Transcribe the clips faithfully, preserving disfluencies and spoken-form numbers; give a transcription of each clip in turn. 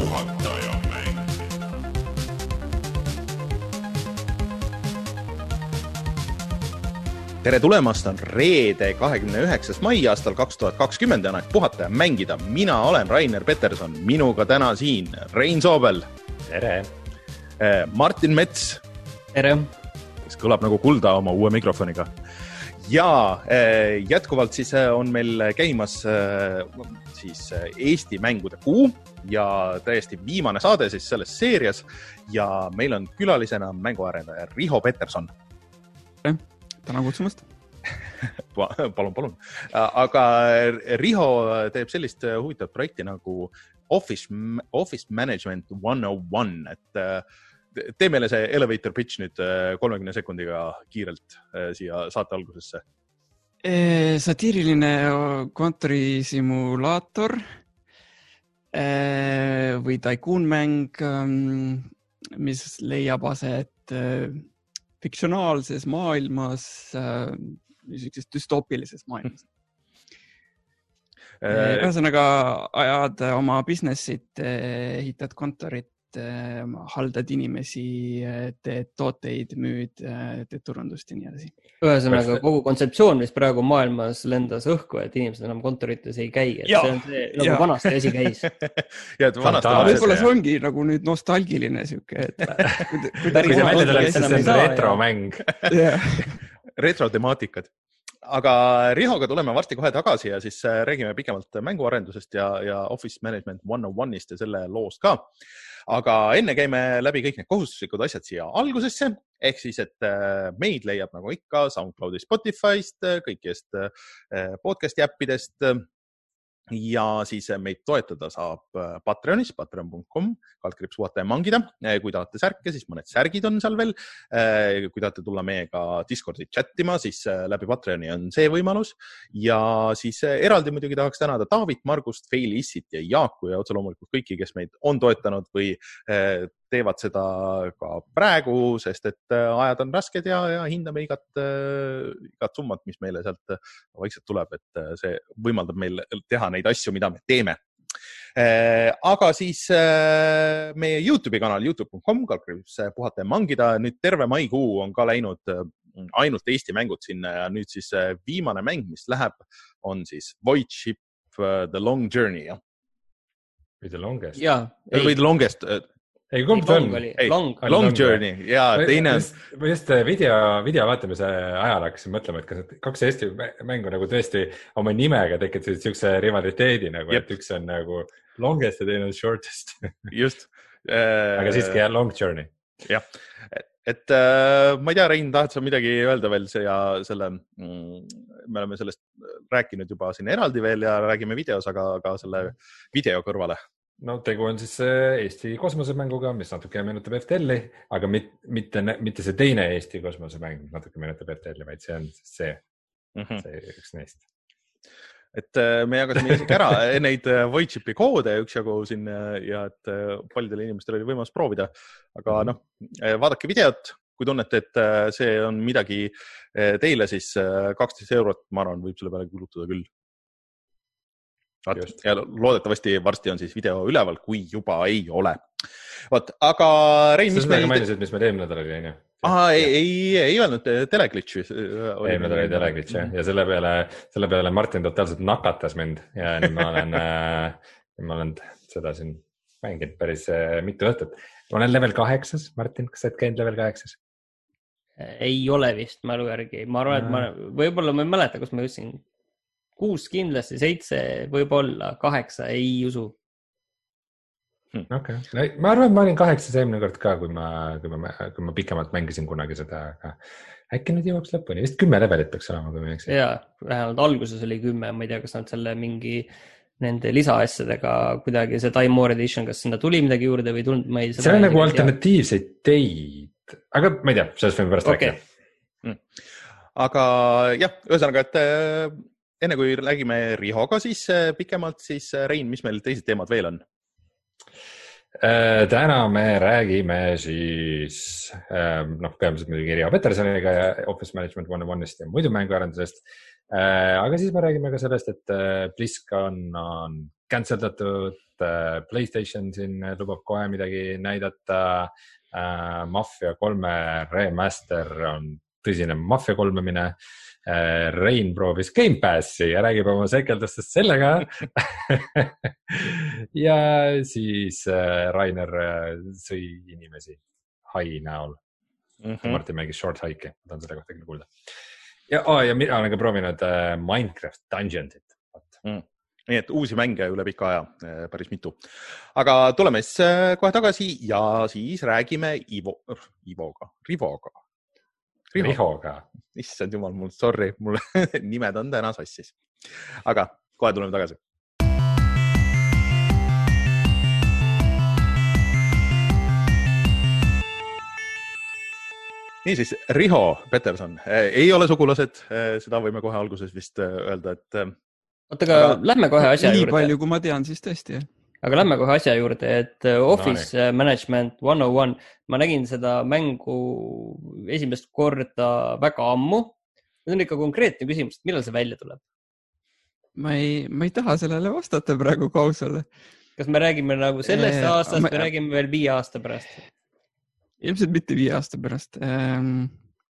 Juhataja mäng. Tere tulemast, on reede kahekümne üheksas mai aastal kaks tuhat kakskümmend ja aeg puhata ja mängida. Mina olen Rainer Peterson, minuga täna siin Rein Soobel. Tere. Martin Mets. Tere. Kes kõlab nagu kulda oma uue mikrofoniga. Ja jätkuvalt siis on meil käimas siis Eesti mängude kuu ja täiesti viimane saade siis selles seerias ja meil on külalisena mänguarendaja Riho Peterson. Tere. Täna kutsumast. palun, palun. Aga Riho teeb sellist huvitavat projekti nagu Office, Office Management one oh one, et tee meile see elevator pitch nüüd kolmekümne sekundiga kiirelt siia saate algusesse. Satiiriline kontorisimulaator või taikuunmäng, mis leiab aset fiktsionaalses maailmas, niisuguses düstoopilises maailmas. Ühesõnaga ajad oma businessit, ehitad kontorit, haldad inimesi, teed tooteid, müüd, teed turundust ja nii edasi. Ühesõnaga kogu kontseptsioon, mis praegu maailmas lendas õhku, et inimesed enam kontorites ei käi, et ja, see on see, nagu ja. Vanasti asi käis. ja, et vanasti võib-olla see ongi nagu nüüd nostalgiline siuke, et kui ta välja tuleb, siis see on retromäng. Retrotemaatikad. Aga Rihoga tuleme varsti kohe tagasi ja siis räägime pikemalt mänguarendusest ja, ja Office Management one oh one'ist ja selle loost ka. Aga enne käime läbi kõik need kohustuslikud asjad siia algusesse, ehk siis, et meid leiab nagu ikka SoundCloudist, Spotify'st, kõikidest podcasti äppidest ja siis meid toetada saab Patreonis, patreon dot com, kaldkriips puhata ja mangida. Kui tahate särke, siis mõned särgid on seal veel. Kui tahate tulla meiega Discordi chattima, siis läbi Patreoni on see võimalus. Ja siis eraldi muidugi tahaks tänada Taavit, Margust, Feilissit ja Jaaku ja otse loomulikult kõiki, kes meid on toetanud või teevad seda ka praegu, sest et ajad on rasked ja, ja hindame igat, igat summat, mis meile sealt vaikselt tuleb, et see võimaldab meil teha neid asju, mida me teeme. Aga siis meie YouTube'i kanal youtube dot com, kaldkriips puhata ja mangida. Nüüd terve maikuu on ka läinud ainult Eesti mängud sinna ja nüüd siis viimane mäng, mis läheb, on siis Void Ship The Long Journey. Ja? Või The Longest. Ja, või The Longest. Ei, kumb ta on? Ei, long, long Journey. Ja teine... Ma just video, video vaatamise ajal hakkasin mõtlema, et kas kaks Eesti mängu nagu tõesti oma nimega tekitasid siukse rivaliteedi, nagu, et üks on nagu Longest ja teine on Shortest. Just. Aga siiski jah, Long Journey. Jah, et äh, ma ei tea, Rein, tahad sa midagi öelda veel see ja selle, mm, me oleme sellest rääkinud juba siin eraldi veel ja räägime videos, aga, aga selle video kõrvale. No tegu on siis Eesti kosmosemänguga, mis natuke meenutab F T L-i, aga mit, mitte, mitte see teine Eesti kosmosemäng, mis natuke meenutab F T L-i, vaid see on see, mm-hmm. see üks neist. Et me jagasime isegi ära neid Void Shipi koode üksjagu siin ja et paljudel inimestel oli võimalus proovida. Aga noh, vaadake videot, kui tunnete, et see on midagi teile, siis kaksteist eurot, ma arvan, võib selle peale kulutada küll. Just. Ja loodetavasti varsti on siis video üleval, kui juba ei ole. Vaat, aga Rein, mis meil... mainisid, mis meil eelmine nädal oli, on ju? Aha, ei, ei, ei öelnud teleglitši. Eelmine nädal oli teleglitš, jah. Ja selle peale, selle peale Martin totaalselt nakatas mind ja nüüd ma olen, ma olen seda siin mänginud päris mitu õhtut. Ma olen level kaheksas, Martin, kas sa oled käinud level kaheksas? Ei ole vist mälu järgi. Ma arvan, et ma, võib-olla ma ei mäleta, kus ma jõudsin kuus kindlasti, seitse, võib-olla kaheksa, ei usu. Hmm. Okay. No, ma arvan, et ma olin kaheksas eelmine kord ka, kui ma, kui ma, kui ma pikemalt mängisin kunagi seda, aga äkki nüüd jõuaks lõpuni. Vist kümme levelit peaks olema, kui ma eksin. Jaa, vähemalt alguses oli kümme, ma ei tea, kas nad selle mingi nende lisaasjadega kuidagi see Time More Edition, kas sinna tuli midagi juurde või tulnud, ma ei see on nagu alternatiivseid teid, aga ma ei tea, sellest võime pärast okay. rääkida. Hmm. Aga jah, ühesõnaga, et enne kui räägime Rihoga, siis pikemalt, siis Rein, mis meil teised teemad veel on? Täna me räägime siis, noh, peamiselt muidugi Riho Petersoniga ja Office Management one oh one'ist ja muidu mänguarendusest. Aga siis me räägime ka sellest, et BlizzCon on cancel datud, PlayStation siin lubab kohe midagi näidata. Mafia kolme remaster on tõsine Mafia kolmemine. Rein proovis Gamepassi ja räägib oma sekeldustest sellega. Ja siis Rainer sõi inimesi hai näol. Mm-hmm. Martin mängis Short Hike'i, ma tahan selle kohta küll kuulda. Ja, oh, ja mina olen ka proovinud Minecraft Dungeonsit. Mm. Nii et uusi mänge üle pika aja, päris mitu. Aga tuleme siis kohe tagasi ja siis räägime Ivo, Ivoga, Rivoga. Rihoga. Rihoga. Issand jumal, mul sorry, mul nimed on täna sassis. Aga kohe tuleme tagasi. Niisiis, Riho Peterson, ei ole sugulased, seda võime kohe alguses vist öelda, et oota, aga, aga lähme kohe asja nii juurde. Nii palju, kui ma tean, siis tõesti. Jah. Aga lähme kohe asja juurde, et Office no, Management one oh one, ma nägin seda mängu esimest korda väga ammu. See on ikka konkreetne küsimus, et millal see välja tuleb? Ma ei, ma ei taha sellele vastata praegu kausale. Kas me räägime nagu sellest eee, aastast ma... või räägime veel viie aasta pärast? Ilmselt mitte viie aasta pärast. Ähm...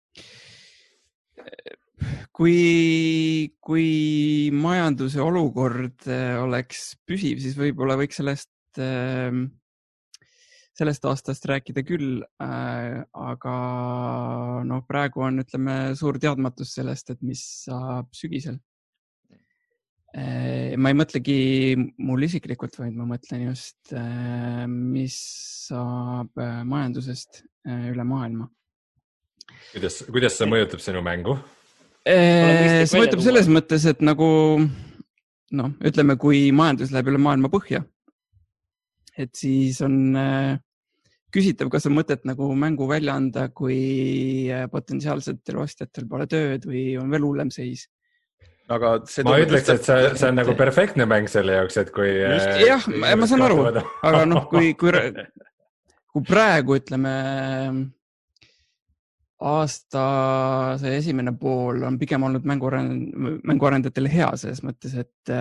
Kui, kui majanduse olukord oleks püsiv, siis võib-olla võiks sellest, sellest aastast rääkida küll, aga no, praegu on, ütleme, suur teadmatus sellest, et mis saab sügisel. Ma ei mõtlegi mul isiklikult, vaid ma mõtlen just, mis saab majandusest üle maailma. Kuidas, kuidas see mõjutab sinu mängu? See mõjutab selles mõttes, et nagu, no, ütleme, kui majandus läheb üle maailma põhja, et siis on küsitav, kas on mõtet nagu mängu välja anda, kui potentsiaalsetel ostjatel pole tööd või on veel hullem seis. Aga ma ütleks, et see, see on nagu perfektne mäng selle jaoks, et kui... Just, jah, ma saan aru, aga noh, kui, kui, kui praegu, ütleme... aasta see esimene pool on pigem olnud mänguarendajatel hea selles mõttes, et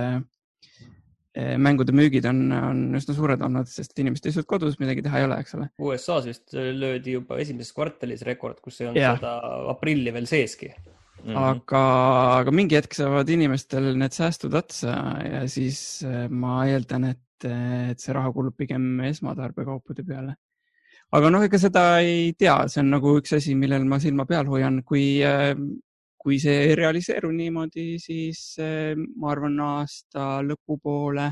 mängude müügid on, on üsna suured olnud, sest inimesed istuvad kodus, midagi teha ei ole, eks ole. U S A-s vist löödi juba esimeses kvartalis rekord, kus ei olnud ja. Seda aprilli veel seeski. Mm-hmm. Aga, aga mingi hetk saavad inimestel need säästud otsa ja siis ma eeldan, et, et see raha kulub pigem esmatarbekaupude peale. Aga noh, ega seda ei tea, see on nagu üks asi, millel ma silma peal hoian. Kui, kui see ei realiseeru niimoodi, siis ma arvan aasta lõpupoole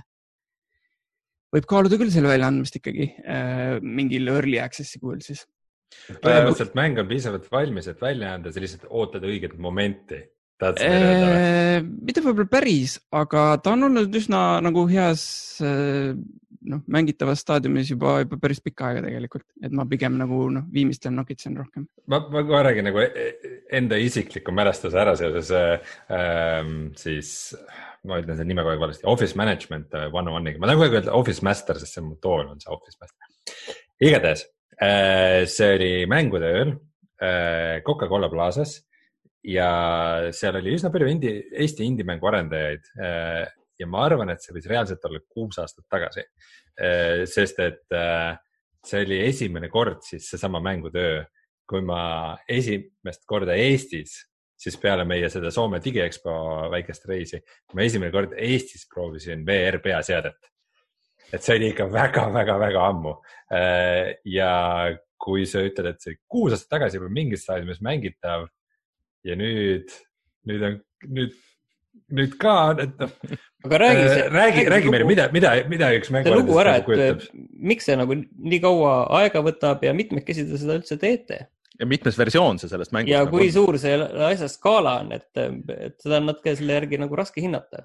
võib kaaluda küll selle väljaandmist ikkagi mingil early access'i kujul siis. Põhimõtteliselt mäng on piisavalt valmis, et välja anda, sa lihtsalt ootad õiget momenti. Eee, mitte võib-olla päris, aga ta on olnud üsna nagu heas noh, mängitavas staadiumis juba, juba päris pikka aega tegelikult, et ma pigem nagu noh, viimistel nokitsen rohkem. Ma, ma kohe räägin nagu enda isikliku mälestuse ära seoses ähm, siis, ma ütlen selle nime kogu valesti, Office Management one oh one-iga. Ma tahan kogu öelda Office Master, sest see on mu tool on see Office Master. Igatahes, äh, see oli mängutööl äh, Coca-Cola Plazas ja seal oli üsna palju indi, Eesti indimängu arendajaid äh, ja ma arvan, et see võis reaalselt olla kuus aastat tagasi, sest et see oli esimene kord siis seesama mängutöö, kui ma esimest korda Eestis, siis peale meie seda Soome Digiexpo väikest reisi, ma esimene kord Eestis proovisin V R peaseadet. Et see oli ikka väga, väga, väga ammu. Ja kui sa ütled, et see kuus aastat tagasi juba mingis staadiumis mängitav ja nüüd, nüüd on, nüüd nüüd ka, et aga räägi, see, räägi, räägi, räägi meile, mida, mida, mida üks mängu lugu ära, et miks see nagu nii kaua aega võtab ja mitmekesi te seda üldse teete? Ja mitmes versioon see sellest mängust? Ja kui on? Suur see asja skaala on, et, et seda on natuke selle järgi nagu raske hinnata.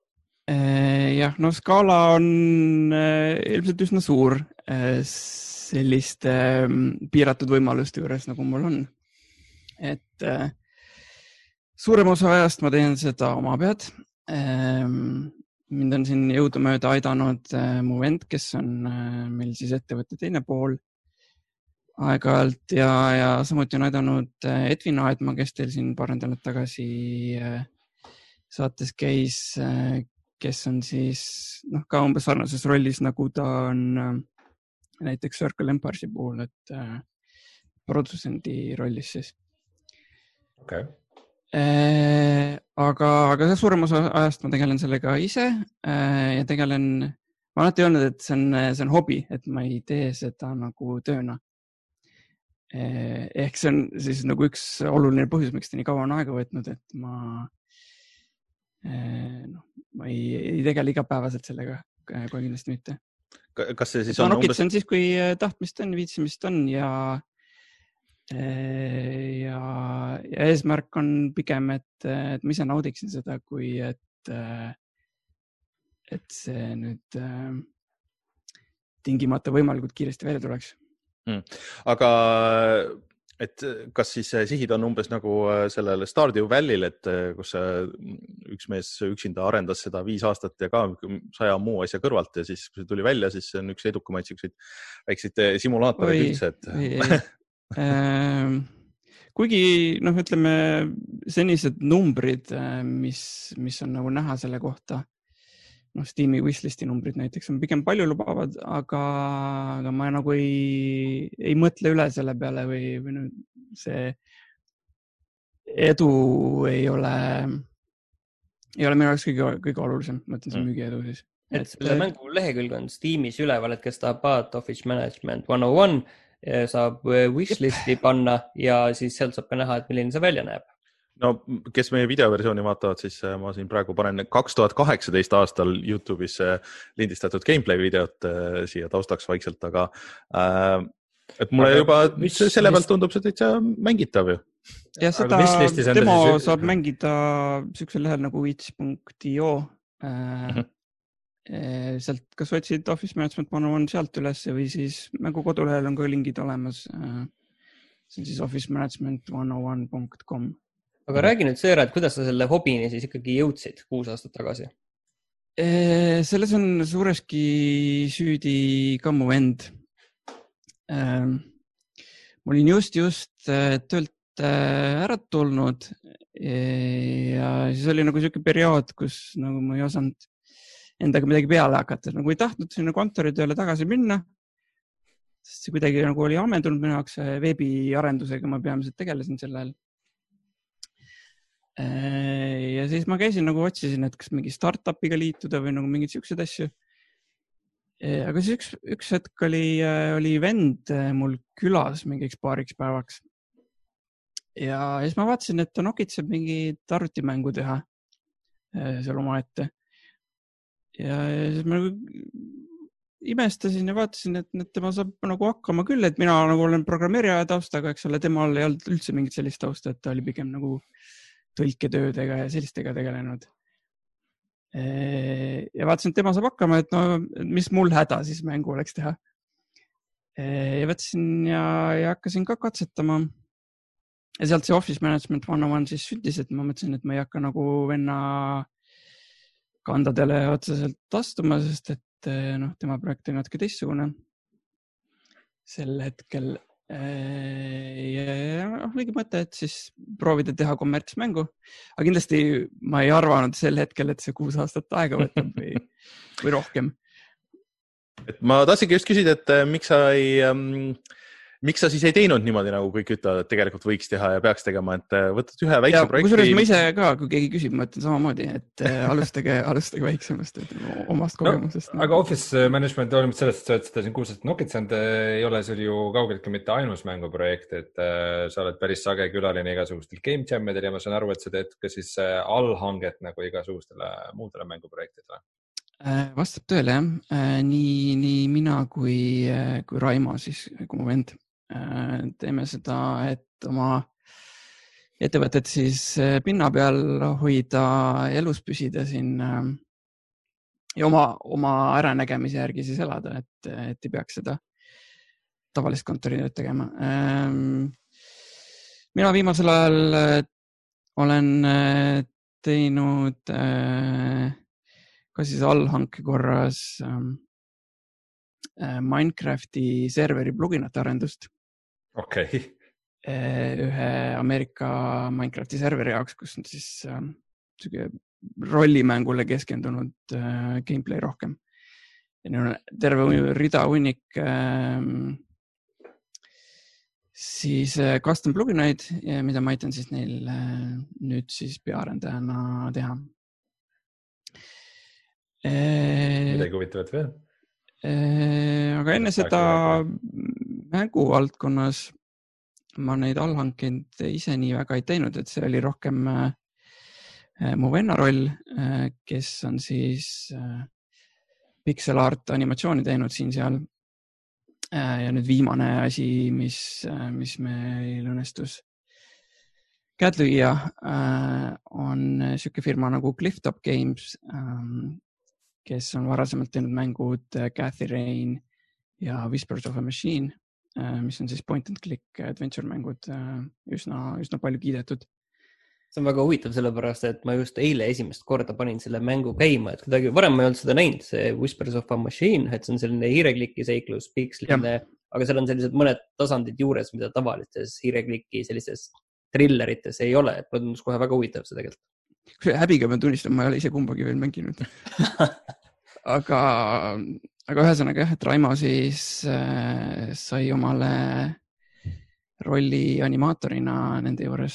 Jah, no skaala on ilmselt üsna suur selliste piiratud võimaluste juures, nagu mul on. Et suurem osa ajast ma teen seda oma pead. Mind on siin jõudumööda aidanud mu vend, kes on meil siis ettevõtte teine pool aeg-ajalt ja, ja samuti on aidanud Edvin Aedma, kes teil siin paar nädalat tagasi saates käis, kes on siis noh, ka umbes sarnases rollis, nagu ta on äh, näiteks Circle Empiresi puhul, et äh, produtsendi rollis siis. Okay. Äh, aga, aga see suurem osa ajast ma tegelen sellega ise äh, ja tegelen, ma alati öelnud, et see on, see on hobi, et ma ei tee seda nagu tööna. Äh, ehk see on siis nagu üks oluline põhjus, miks ta nii kaua on aega võtnud, et ma äh, no, ma ei, ei tegele igapäevaselt sellega, kohe kindlasti mitte. Kas see siis ma on nokitsen umbes... siis, kui tahtmist on, viitsimist on ja Ja, ja eesmärk on pigem, et, et ma ise naudiksin seda, kui et, et see nüüd tingimata võimalikult kiiresti välja tuleks. Hmm. Aga et kas siis sihid on umbes nagu sellele Stardew Valley'l, et kus üks mees üksinda arendas seda viis aastat ja ka saja muu asja kõrvalt ja siis, kui see tuli välja, siis see on üks edukamaid siukseid väikseid simulaatoreid üldse, et... Või, ei, ei. Kuigi, noh, ütleme, senised numbrid, mis, mis on nagu näha selle kohta, noh, Steam'i wishlisti numbrid näiteks on pigem palju lubavad, aga, aga ma nagu ei, ei mõtle üle selle peale või, või no, see edu ei ole, ei ole minu jaoks kõige, kõige olulisem, mõtlen see müügiedu siis. Et selle mängu lehekülg on Steamis üleval, et kes tahab vaadata Office Management one oh one, saab wishlisti panna ja siis sealt saab ka näha, et milline see välja näeb. No, kes meie videoversiooni vaatavad, siis ma siin praegu panen kaks tuhat kaheksateist aastal YouTube'is lindistatud gameplay videot siia taustaks vaikselt, aga äh, et mulle aga juba mis, selle pealt tundub see täitsa mängitav ju. Ja seda demo siis... saab mängida sükse lehel nagu itch dot io äh, mm-hmm. Sealt kas otsid Office Management one oh one sealt üles või siis mängu kodulehel on ka lingid olemas. See on siis office management one oh one dot com. Aga räägi nüüd Sõõra, et kuidas sa selle hobini siis ikkagi jõudsid kuus aastat tagasi? Selles on suureski süüdi ka mu vend. Ma olin just, just töölt ära tulnud ja siis oli nagu selline periood, kus nagu ma ei osanud endaga midagi peale hakata. Nagu ei tahtnud sinna kontoritööle tagasi minna, sest see kuidagi nagu oli ammendunud minu jaoks veebiarendusega, ma peamiselt tegelesin sellel. Ja siis ma käisin nagu otsisin, et kas mingi startupiga liituda või nagu mingid siuksed asju. Aga siis üks, üks hetk oli, oli vend mul külas mingiks paariks päevaks. Ja siis ma vaatasin, et ta nokitseb mingi arvutimängu teha seal oma ette. Ja siis ma imestasin ja vaatasin, et, et tema saab nagu hakkama küll, et mina nagu olen programmeerija taustaga, eks ole, temal ei olnud üldse mingit sellist tausta, et ta oli pigem nagu tõlketöödega ja sellistega tegelenud. Ja vaatasin, et tema saab hakkama, et no, mis mul häda siis mängu oleks teha. Ja võtsin ja, ja hakkasin ka katsetama. Ja sealt see Office Management one oh one siis sündis, et ma mõtlesin, et ma ei hakka nagu venna kandadele otseselt astuma, sest et noh, tema projekt on natuke teistsugune sel hetkel. Ja oligi mõte, et siis proovida teha kommertsmängu. Aga kindlasti ma ei arvanud sel hetkel, et see kuus aastat aega võtab või, või rohkem. Et ma tahtsingi just küsida, et miks sa ei... Um... Miks sa siis ei teinud niimoodi, nagu kõik ütlevad, et tegelikult võiks teha ja peaks tegema, et võtad ühe väikse ja, projekti... Kusjuures ma ise ka, kui keegi küsib, ma ütlen samamoodi, et alustage, alustage väiksemast, et omast kogemusest. No, aga Office Management on sellest, et seda siin kuulsat nokitsend ei ole sul ju kaugeltki mitte ainus mänguprojekt, et sa oled päris sage külaline igasugustel game jam'idel ja ma saan aru, et sa teed ka siis allhanget nagu igasugustele muudele mänguprojektidele. Vastab tõele, jah. Nii, nii mina kui, kui Raimo, siis kui mu vend. Teeme seda, et oma ettevõtet siis pinna peal hoida, elus püsida siin ja oma, oma äranägemise järgi siis elada, et, et ei peaks seda tavalist kontoritööd tegema. Mina viimasel ajal olen teinud ka siis allhanke korras Minecrafti serveri pluginate arendust. Okay. Ühe Ameerika Minecrafti serveri jaoks, kus on siis rollimängule keskendunud äh, gameplay rohkem. Ja neil on terve rida hunnik äh, siis äh, custom plugineid, mida ma aitan siis neil äh, nüüd siis peaarendajana teha. Midagi huvitavat veel? Aga enne seda mängu valdkonnas ma neid allhankeid ise nii väga ei teinud, et see oli rohkem mu venna roll, kes on siis pixel art animatsiooni teinud siin seal. Ja nüüd viimane asi, mis, mis meil õnnestus käed lüüa, on siuke firma nagu Clifftop Games, kes on varasemalt teinud mängud Cathy Rain ja Whispers of a Machine, mis on siis point and click adventure mängud, üsna, üsna palju kiidetud. See on väga huvitav sellepärast, et ma just eile esimest korda panin selle mängu käima, et kuidagi varem ma ei olnud seda näinud, see Whispers of a Machine, et see on selline hiireklikki seiklus, piksline, aga seal on sellised mõned tasandid juures, mida tavalistes hiireklikki sellistes trillerites ei ole, et ma tundus kohe väga huvitav see tegelikult. Häbiga ma tunnistan, ma ei ole ise kumbagi veel mänginud. aga, aga ühesõnaga jah, et Raimo siis äh, sai omale rolli animaatorina nende juures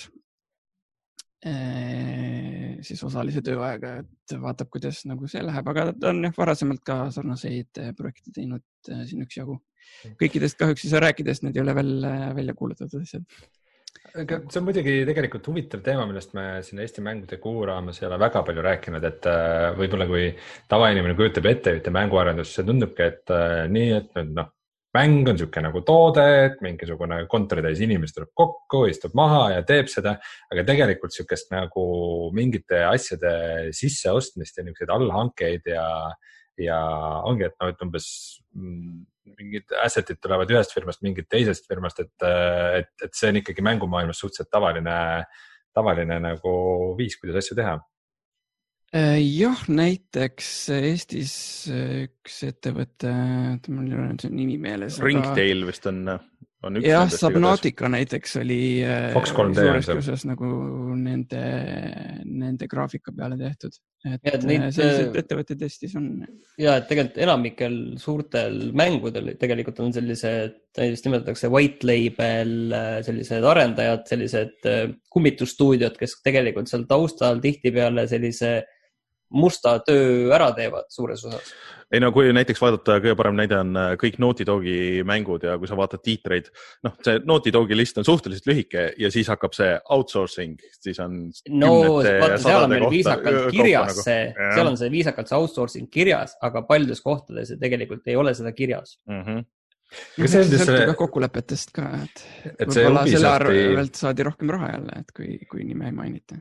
e, siis osalise tööaega, et vaatab, kuidas nagu see läheb, aga ta on jah, varasemalt ka sarnaseid projekte teinud äh, siin üks jagu. Kõikidest kahjuks ei saa rääkidest, need ei ole veel äh, välja kuulutatud asjad. See on muidugi tegelikult huvitav teema, millest me siin Eesti mängude kuu raames ei ole väga palju rääkinud, et võib-olla kui tavainimene kujutab ette ühte mänguarendust, see tundubki, et nii, et noh, mäng on siuke nagu toode, et mingisugune kontoritäis inimest tuleb kokku, istub maha ja teeb seda, aga tegelikult siukest nagu mingite asjade sisseostmist ja niisuguseid allhankeid ja, ja ongi, et noh, et umbes mingid assetid tulevad ühest firmast, mingid teisest firmast, et, et, et see on ikkagi mängumaailmas suhteliselt tavaline, tavaline nagu viis, kuidas asju teha. Jah, näiteks Eestis üks ettevõte, mul ei ole see nimi meeles. Ringtail vist on, on üks. Jah, Subnautica näiteks oli Fox kolm D suures osas nagu nende, nende graafika peale tehtud. Et ja, neid, sellised ettevõtted Eestis on. Ja, et tegelikult enamikel suurtel mängudel tegelikult on sellised, näiteks nimetatakse white label, sellised arendajad, sellised kummitusstuudiod, kes tegelikult seal taustal tihti peale sellise musta töö ära teevad suures osas. Ei no kui näiteks vaadata, kõige parem näide on kõik Naughty Dogi mängud ja kui sa vaatad tiitreid, noh, see Naughty Dogi list on suhteliselt lühike ja siis hakkab see outsourcing, siis on no, vaata, seal on meil viisakalt kirjas nagu. see, ja. seal on see viisakalt see outsourcing kirjas, aga paljudes kohtades tegelikult ei ole seda kirjas. Mm-hmm. Ja see sõltub ka kokkulepetest ka, et, et võib-olla selle arvelt saadi rohkem raha jälle, et kui, kui nime ei mainita.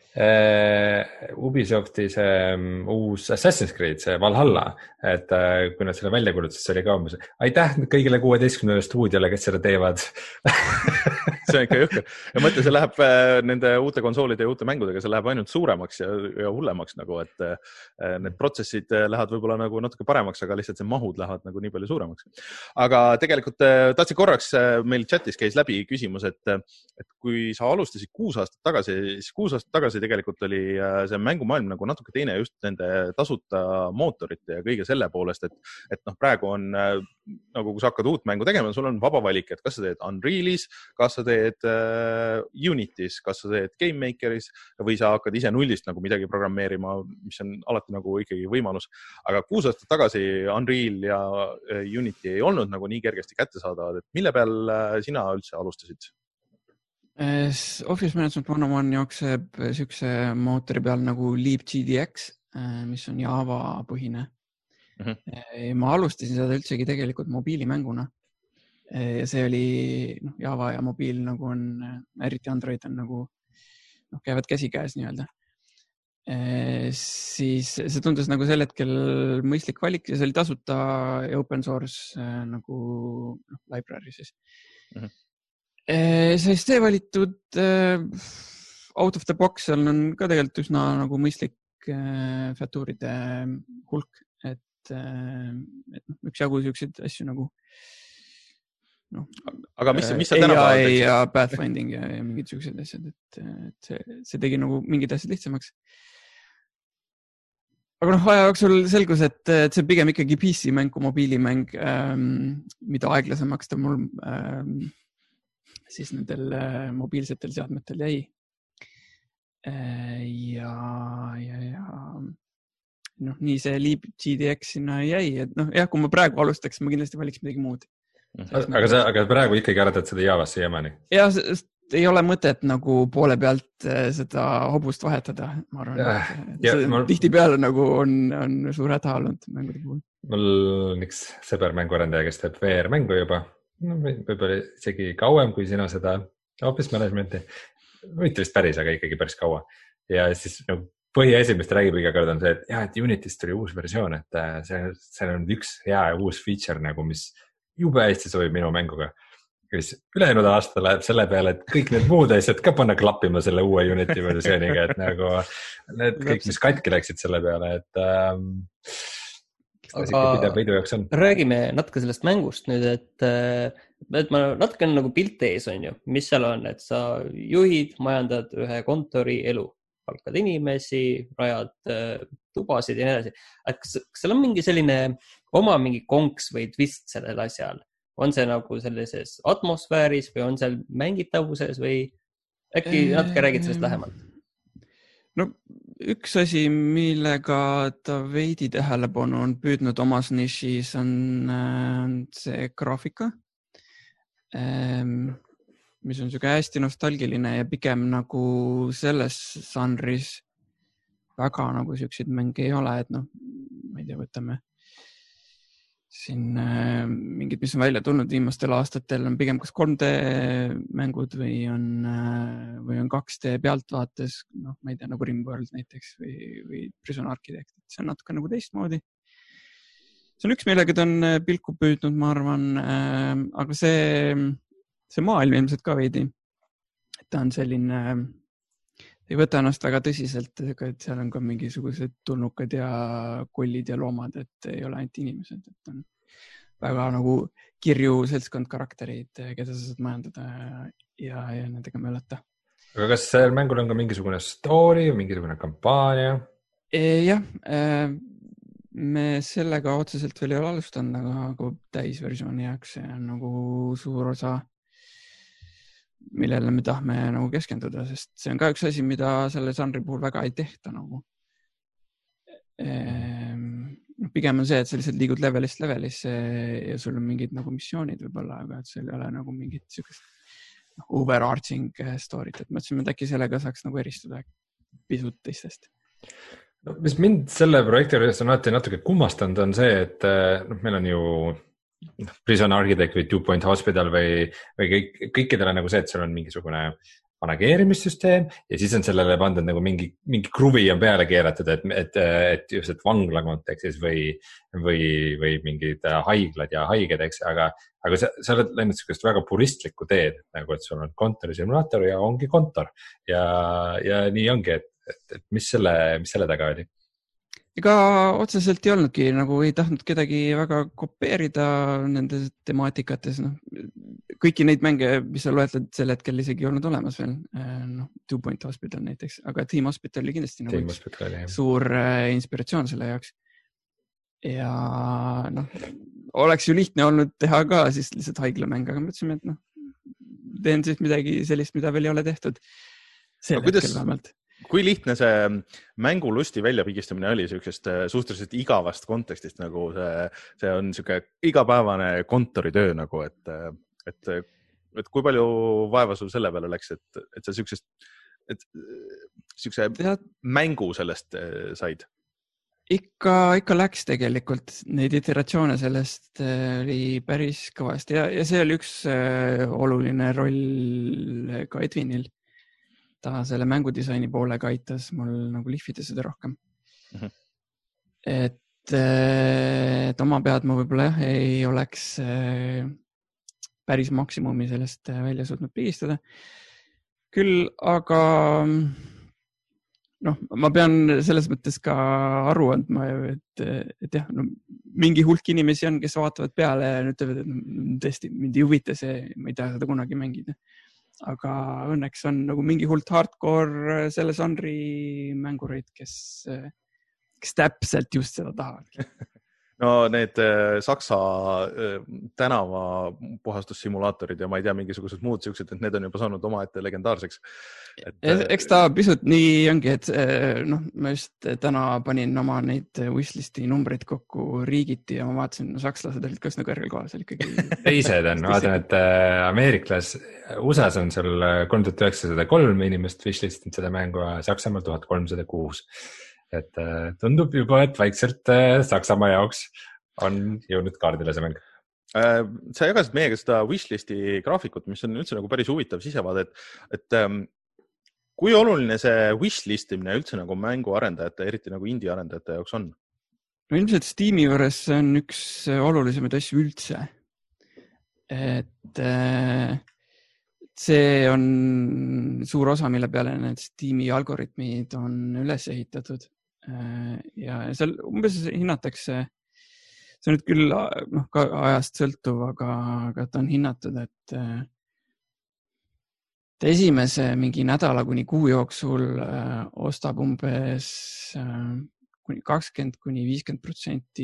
Ubisofti see uus Assassin's Creed, see Valhalla, et kui nad selle välja kuulutasid, see oli ka umbes, aitäh kõigile kuueteistkümnele stuudiole, kes seda teevad. See on ikka jõhker. Ja mõtle, see läheb nende uute konsoolide ja uute mängudega, see läheb ainult suuremaks ja, ja hullemaks nagu, et need protsessid lähevad võib-olla nagu natuke paremaks, aga lihtsalt see mahud lähevad nagu nii palju suuremaks. Aga tegelikult tahtsin korraks, meil chatis käis läbi küsimus, et, et kui sa alustasid kuus aastat tagasi, siis kuus aastat tagasi tegelikult oli see mängumaailm nagu natuke teine just nende tasuta mootorite ja kõige selle poolest, et, et noh, praegu on nagu, kui sa hakkad uut mängu tegema, sul on vaba valik, et kas sa teed Unrealis, kas sa teed uh, Unitis, kas sa teed Game Makeris või sa hakkad ise nullist nagu midagi programmeerima, mis on alati nagu ikkagi võimalus. Aga kuus aastat tagasi Unreal ja Unity ei olnud nagu nii kergesti kätte saada, et mille peal sina üldse alustasid? Office Management one oh one jookseb siukse mootori peal nagu LeapGDX, mis on Java põhine. Mm-hmm. Ma alustasin seda üldsegi tegelikult mobiilimänguna. Ja see oli noh, Java ja mobiil nagu on, eriti Android on nagu noh, käivad käsikäes nii-öelda. Siis see tundus nagu sel hetkel mõistlik valik ja see oli tasuta ja open source nagu noh, library siis. Mm-hmm. Siis see valitud out of the box, seal on ka tegelikult üsna nagu mõistlik featuuride hulk, et, et üks jagu siukseid asju nagu no, aga mis, mis sa tänapäeval teeksid? Ja pathfinding ja, ja mingid siuksed asjad, et, et see, see tegi nagu mingid asjad lihtsamaks. aga noh, aja jooksul selgus, et, et see pigem ikkagi P C mäng kui mobiilimäng, ähm, mida aeglasemaks ta mul ähm, siis nendel äh, mobiilsetel seadmetel jäi. Äh, ja, ja, ja noh, nii see Leap G D X sinna jäi, et noh, jah, kui ma praegu alustaks, ma kindlasti valiks midagi muud. Aga, sa, aga praegu ikkagi arvatad seda Javas siiamaani? Ja, ei ole mõtet nagu poole pealt seda hobust vahetada, ma arvan, ja, et ja, ma... tihti peale nagu on, on suur häda olnud mängude puhul. Mul on üks sõber mänguarendaja, kes teeb V R-mängu juba, no, võib-olla isegi kauem kui sina seda Office Managementi, mitte vist päris, aga ikkagi päris kaua. Ja siis no, põhiesimest räägib iga kord on see, et jah, et Unitist tuli uus versioon, et see, see on üks hea uus feature nagu, mis jube hästi sobib minu mänguga. Ülejäänud aasta läheb selle peale, et kõik need muud asjad ka panna klappima selle uue Unity versiooniga, et nagu need kõik, mis katki läksid selle peale, et ähm, aga on. Räägime natuke sellest mängust nüüd, et, et ma natuke on nagu pilt ees on ju, mis seal on, et sa juhid, majandad ühe kontori elu, palkad inimesi, rajad tubasid ja nii edasi. Et kas, kas seal on mingi selline oma mingi konks või twist sellel asjal? On see nagu sellises atmosfääris või on seal mängitavuses või äkki natuke räägid sellest lähemalt? No üks asi, millega ta veidi tähelepanu on püüdnud omas nišis on see graafika, mis on siuke hästi nostalgiline ja pigem nagu selles žanris väga nagu siukseid mänge ei ole, et noh, ma ei tea, võtame siin äh, mingid, mis on välja tulnud viimastel aastatel on pigem kas kolm D mängud või on, äh, või on kaks D pealtvaates, noh, ma ei tea, nagu Rimworld näiteks või, või Prison Architect. See on natuke nagu teistmoodi. See on üks, millega ta on pilku püüdnud, ma arvan, äh, aga see, see maailm ilmselt ka veidi. Ta on selline, ei võta ennast väga tõsiselt, et seal on ka mingisugused tulnukad ja kollid ja loomad, et ei ole ainult inimesed, et on väga nagu kirju seltskond karakterid, keda sa saad majandada ja, ja nendega möllata. Aga kas seal mängul on ka mingisugune story või mingisugune kampaania? E, jah, me sellega otseselt veel ei ole alustanud, aga täisversiooni jaoks see on nagu suur osa, millele me tahme nagu keskenduda, sest see on ka üks asi, mida selle žanri puhul väga ei tehta nagu. Ehm, pigem on see, et sa lihtsalt liigud levelist levelisse ja sul on mingid nagu missioonid võib-olla, aga et seal ei ole nagu mingit siukest overarching story't, et mõtlesime, et äkki sellega saaks nagu eristuda pisut teistest. No, mis mind selle projekti juures on alati natuke kummastanud on see, et noh, meil on ju Prison Architect või Two Point Hospital või, või kõik, kõikidele nagu see, et seal on mingisugune manageerimissüsteem ja siis on sellele pandud nagu mingi, mingi kruvi on peale keeratud, et, et, et just et vangla kontekstis või, või, või mingid haiglad ja haiged, eks, aga, aga sa, sa oled läinud sellist väga puristlikku teed, nagu et sul on kontorisimulaator ja ongi kontor ja, ja nii ongi, et, et, et mis selle, mis selle taga oli? Ega otseselt ei olnudki, nagu ei tahtnud kedagi väga kopeerida nendes temaatikates. No, kõiki neid mänge, mis sa loetled sel hetkel isegi ei olnud olemas veel. No, Two Point Hospital näiteks, aga Team Hospital oli kindlasti nagu Hospital, suur inspiratsioon selle jaoks. Ja noh, oleks ju lihtne olnud teha ka siis lihtsalt haiglamäng, aga mõtlesime, et noh, teen siis midagi sellist, mida veel ei ole tehtud. Sel hetkel vähemalt. Kui lihtne see mängulusti väljapigistamine oli sellisest suhteliselt igavast kontekstist, nagu see, see on siuke igapäevane kontoritöö nagu, et, et, et kui palju vaeva sul selle peale läks, et, et sa siuksest, et siukse Tead, mängu sellest said? Ikka, ikka läks tegelikult. Neid iteratsioone sellest oli päris kõvasti ja, ja see oli üks oluline roll ka Edvinil. Ta selle mängudisaini poolega aitas mul nagu lihvida seda rohkem. Mm-hmm. Et, et oma pead ma võib-olla jah, ei oleks päris maksimumi sellest välja suutnud pigistada. Küll aga noh, ma pean selles mõttes ka aru andma, et, et jah, no, mingi hulk inimesi on, kes vaatavad peale ja ütlevad, et tõesti mind ei huvita see, ma ei taha seda kunagi mängida. Aga õnneks on nagu mingi hult hardcore selle žanri mängureid, kes, kes täpselt just seda tahavad. No need Saksa tänavapuhastussimulaatorid ja ma ei tea, mingisugused muud siuksed, et need on juba saanud omaette legendaarseks. Et... Eks ta pisut nii ongi, et noh, ma just täna panin oma neid wishlisti numbreid kokku riigiti ja ma vaatasin, no sakslased olid kas nagu järgel kohal seal ikkagi. Teised on, ma vaatan, et Ameeriklas, U S A-s on seal kolm tuhat üheksasada kolm inimest wishlistinud seda mängu, Saksamaal tuhat kolmsada kuus. Et tundub juba, et vaikselt Saksamaa jaoks on jõudnud kaardile see mäng. Sa jagasid meiega seda wishlisti graafikut, mis on üldse nagu päris huvitav sisevaade, et, et kui oluline see wishlistimine üldse nagu mängu arendajate, eriti nagu indie arendajate jaoks on? No ilmselt Steam'i juures on üks olulisemaid asju üldse. Et see on suur osa, mille peale need Steam'i algoritmid on üles ehitatud. Ja seal umbes hinnatakse, see on nüüd küll noh, ka ajast sõltuv, aga, aga ta on hinnatud, et ta esimese mingi nädala kuni kuu jooksul ostab umbes kuni kakskümmend kuni viiskümmend protsenti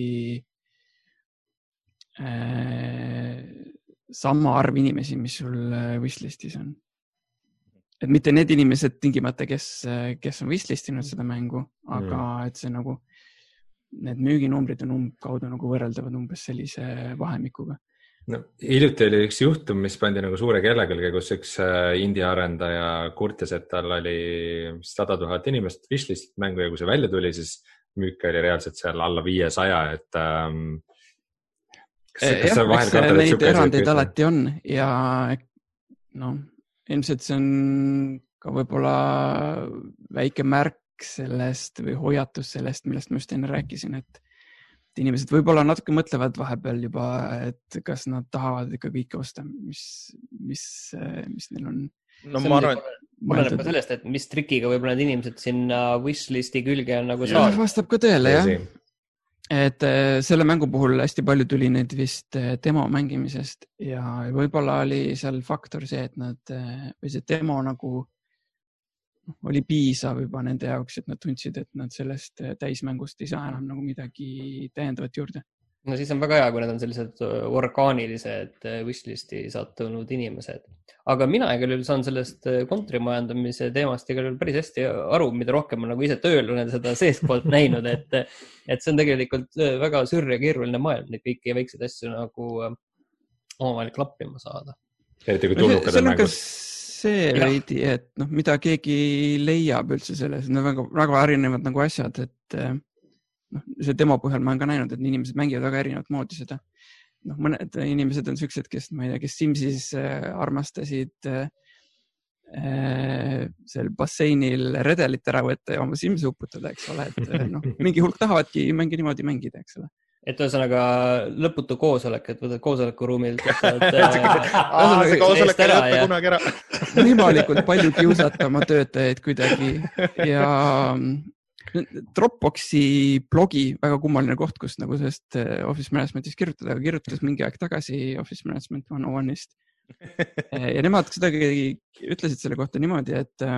sama arv inimesi, mis sul wishlistis on. Et mitte need inimesed tingimata, kes, kes on wishlistinud seda mängu, aga mm. et see nagu, need müüginumbrid on umbkaudu nagu võrreldavad umbes sellise vahemikuga. No, hiljuti oli üks juhtum, mis pandi nagu suure kella külge, kus üks indie arendaja kurtis, et tal oli sada tuhat inimest wishlist mängu ja kui see välja tuli, siis müük oli reaalselt seal alla viiesaja, et ähm, kas, kas jah, eks neid erandeid alati on ja no, ilmselt see on ka võib-olla väike märk sellest või hoiatus sellest, millest ma just enne rääkisin, et inimesed võib-olla natuke mõtlevad vahepeal juba, et kas nad tahavad ikka kõike osta, mis, mis, mis neil on. No ma arvan, mõeleb ka sellest, et mis trikiga võib-olla need inimesed sinna wishlisti külge on nagu saanud. Vastab ka tõele, jah. Et selle mängu puhul hästi palju tuli neid vist demo mängimisest ja võib-olla oli seal faktor see, et nad, või see demo nagu oli piisav juba nende jaoks, et nad tundsid, et nad sellest täismängust ei saa enam nagu midagi täiendavat juurde. No siis on väga hea, kui need on sellised orgaanilised wishlisti sattunud inimesed. Aga mina igal juhul saan sellest kontrimajandamise teemast igal juhul päris hästi aru, mida rohkem on nagu ise tööl olen seda seestpoolt näinud, et, et see on tegelikult väga sür ja keeruline maailm, neid kõiki väikseid asju nagu omavahel klappima saada. Eriti kui tulnukad on mängus. See veidi, et noh, mida keegi leiab üldse selles, need on väga, väga erinevad nagu asjad, et noh, see demo põhjal ma olen ka näinud, et inimesed mängivad väga erinevat moodi seda. Noh, mõned inimesed on sellised, kes, ma ei tea, kes Simsis armastasid äh, seal basseinil redelit ära võtta ja oma Simsi uputada, eks ole, et noh, mingi hulk tahavadki mängi niimoodi mängida, eks ole. Et ühesõnaga lõputu koosolek, et võtad koosolekuruumilt Aa, see koosolek ei lõppe kunagi ära. Võimalikult palju kiusata oma töötajaid kuidagi ja Dropboxi blogi väga kummaline koht, kus nagu sellest Office Managementis kirjutada, aga kirjutades mingi aeg tagasi Office Management one oh one'ist. Ja nemad sedagi ütlesid selle kohta niimoodi, et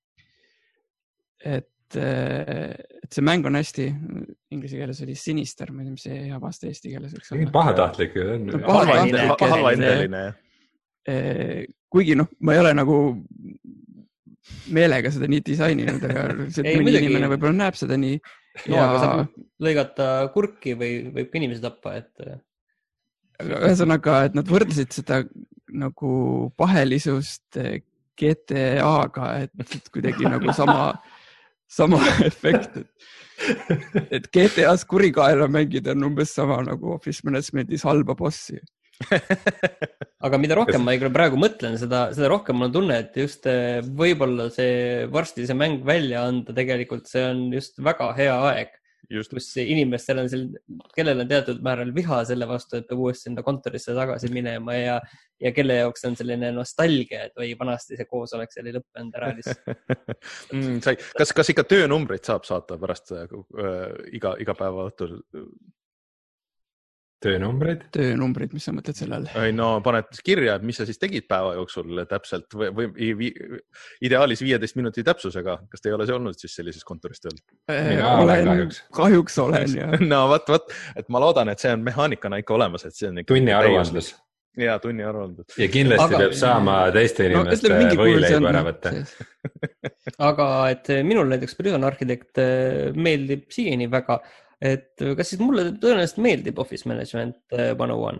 et et see mäng on hästi, inglise keeles oli sinister, ma ei tea, mis see hea vasta eesti keeles võiks olla. Pahatahtlik. Halvaindeline. Kuigi noh, ma ei ole nagu meelega seda nii disaininud, aga mõni inimene võib-olla näeb seda nii. No, ja... aga saab lõigata kurki või võib ka inimesi tappa, et ühesõnaga, et nad võrdlesid seda nagu pahelisust G T A-ga, et kuidagi nagu sama sama efekt, et, et G T A-s kurikaela mängida on umbes sama nagu Office Managementis halba bossi. Aga mida rohkem ma praegu mõtlen, seda, seda rohkem mul on tunne, et just võib-olla see varsti see mäng välja anda, tegelikult see on just väga hea aeg. Just. Kus inimestel on sel, kellel on teatud määral viha selle vastu, et peab uuesti sinna kontorisse tagasi minema ja, ja kelle jaoks on selline nostalgia, et või vanasti see koosolek seal ei lõppenud ära lihtsalt. mm, sai, kas, kas ikka töönumbrid saab saata pärast äh, iga, iga päeva õhtul? töönumbrid? töönumbrid, mis sa mõtled selle all? ei no paned kirja, et mis sa siis tegid päeva jooksul täpselt või, või vi, ideaalis viieteist minuti täpsusega. Kas te ei ole see olnud siis sellises kontoris tööl? Mina olen kahjuks. Kahjuks olen, jah. No võt, võt, et ma loodan, et see on mehaanikana ikka olemas, et see on ikka tunni aruandlus. Ja tunni aruandlus. Ja kindlasti Aga... peab saama teiste inimeste no, võileibu ära võtta. Aga et minul näiteks Prison Architect meeldib siiani väga. Et kas siis mulle tõenäoliselt meeldib Office Management one oh one?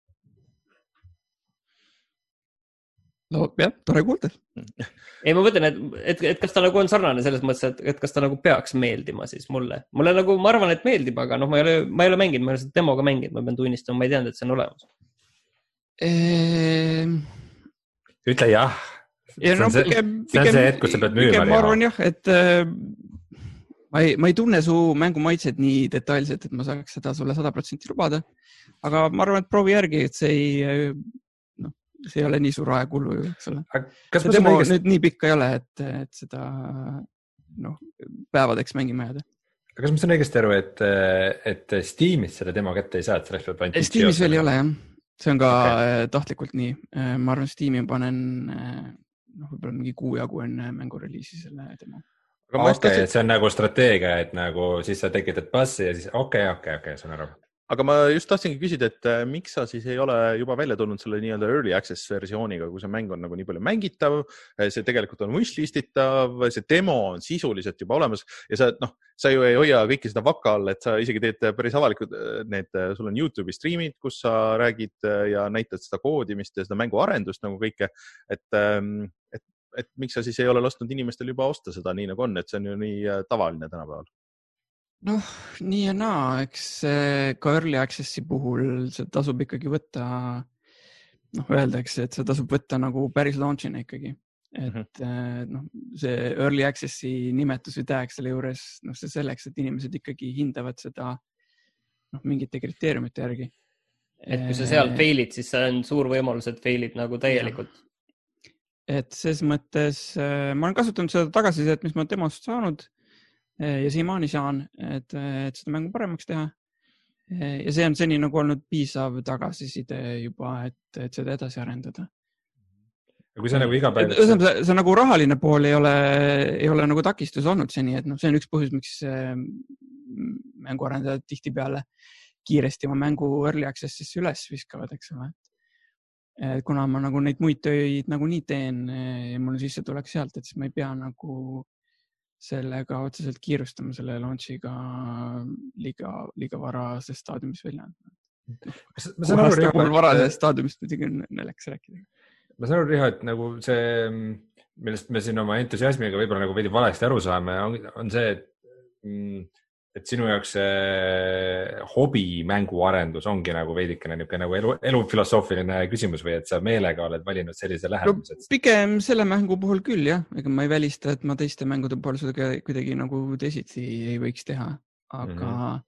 No jah, tore kuulda. Ei, ma mõtlen, et, et, et kas ta nagu on sarnane selles mõttes, et, et kas ta nagu peaks meeldima siis mulle. Mulle nagu, ma arvan, et meeldib, aga noh, ma ei ole, ma ei ole mänginud, ma ei ole seda demoga mänginud, ma pean tunnistama, ma ei teadnud, et see on olemas. Ehm... Ütle jah. Ja, see, no, see, pikem, see on see hetk, kus sa pead müüma. Ma arvan jah, et ma ei, ma ei tunne su mängu maitset nii detailselt, et ma saaks seda sulle sada protsenti lubada. Aga ma arvan, et proovi järgi, et see ei, no, see ei ole nii suur aegkulu, eks ole. Kas see demo õigest... nüüd nii pikka ei ole, et, et seda noh, päevadeks mängima jääda. Kas ma saan õigesti aru, et, et Steamis selle demo kätte ei saa, et selleks peab ainult Steamis veel ei ole, jah. See on ka okay. Tahtlikult nii. Ma arvan, Steam'i panen noh, võib-olla mingi kuu jagu enne mängu reliisi selle demo. Aga okei, okay, et see on nagu strateegia, et nagu siis sa tekitad passi ja siis okei, okay, okei, okay, okei, okay, see on aru. Aga ma just tahtsingi küsida, et miks sa siis ei ole juba välja tulnud selle nii-öelda early access versiooniga, kui see mäng on nagu nii palju mängitav, see tegelikult on wishlistitav, see demo on sisuliselt juba olemas ja sa, noh, sa ju ei hoia kõiki seda vaka all, et sa isegi teed päris avalikud need, sul on YouTube'i streamid, kus sa räägid ja näitad seda koodimist ja seda mängu arendust nagu kõike, et, et, et miks sa siis ei ole lasknud inimestel juba osta seda nii nagu on, et see on ju nii tavaline tänapäeval? Noh, nii ja naa, eks ka early access'i puhul see tasub ikkagi võtta, noh, öeldakse, et see tasub võtta nagu päris launchina ikkagi. Et mm-hmm. noh, see early access'i nimetus või tag selle juures, noh, see selleks, et inimesed ikkagi hindavad seda noh, mingite kriteeriumite järgi. Et kui sa seal failid, siis see on suur võimalus, et failid nagu täielikult. Ja. Et ses mõttes, ma olen kasutanud seda tagasisidet, mis ma demost saanud, ja siiamaani saan, et, et seda mängu paremaks teha. Ja see on seni nagu olnud piisav tagasiside juba, et, et seda edasi arendada. Ja kui see nagu iga päev... See, see, see nagu rahaline pool ei ole, ei ole nagu takistus olnud seni, et noh, see on üks põhjus, miks mänguarendajad tihti peale kiiresti oma mängu early access'isse üles viskavad, eks ole. Et kuna ma nagu neid muid töid nagu nii teen ja mul sisse tuleks sealt, et siis ma ei pea nagu sellega otseselt kiirustama selle launchiga liiga, liiga varasest staadiumis välja. Ma saan aru, Riho, et... varasest staadiumist muidugi näleks rääkida. Ma saan aru, Riho, et nagu see, millest me siin oma entusiasmiga võib-olla nagu veidi valesti aru saame, on, on see, et, et sinu jaoks see hobi mänguarendus ongi nagu veidikene niisugune nagu elu, elufilosoofiline küsimus või et sa meelega oled valinud sellise lähenemise? No, pigem selle mängu puhul küll, jah. Ega ma ei välista, et ma teiste mängude puhul seda kuidagi nagu teisiti ei võiks teha. Aga mm-hmm.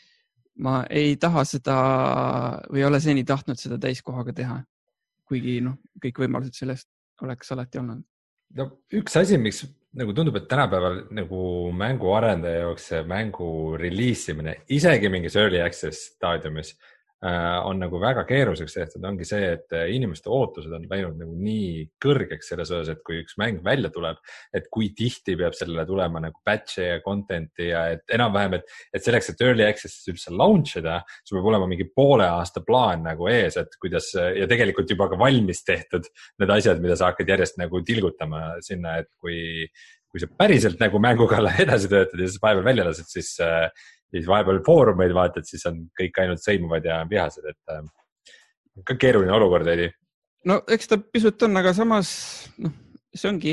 ma ei taha seda või ole seni tahtnud seda täiskohaga teha. Kuigi noh, kõik võimalused sellest oleks alati olnud. No, üks asi, miks nagu tundub, et tänapäeval nagu mängu arendaja jaoks see mängu reliisimine, isegi mingis early access staadiumis on nagu väga keeruseks tehtud, ongi see, et inimeste ootused on läinud nagu nii kõrgeks selles osas, et kui üks mäng välja tuleb, et kui tihti peab sellele tulema nagu patch'e ja content'i ja et enam-vähem, et, et selleks, et early access üldse launch ida, sul peab olema mingi poole aasta plaan nagu ees, et kuidas ja tegelikult juba ka valmis tehtud need asjad, mida sa hakkad järjest nagu tilgutama sinna, et kui, kui sa päriselt nagu mänguga edasi töötad ja siis vahepeal välja lased, siis siis vahepeal foorumeid vaatad, siis on kõik ainult sõimuvad ja vihased, et äh, ka keeruline olukord veidi. No eks ta pisut on, aga samas noh, see ongi,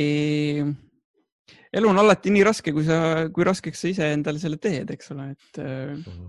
elu on alati nii raske, kui, sa, kui raskeks sa ise endale selle teed, eks ole, et uh-huh.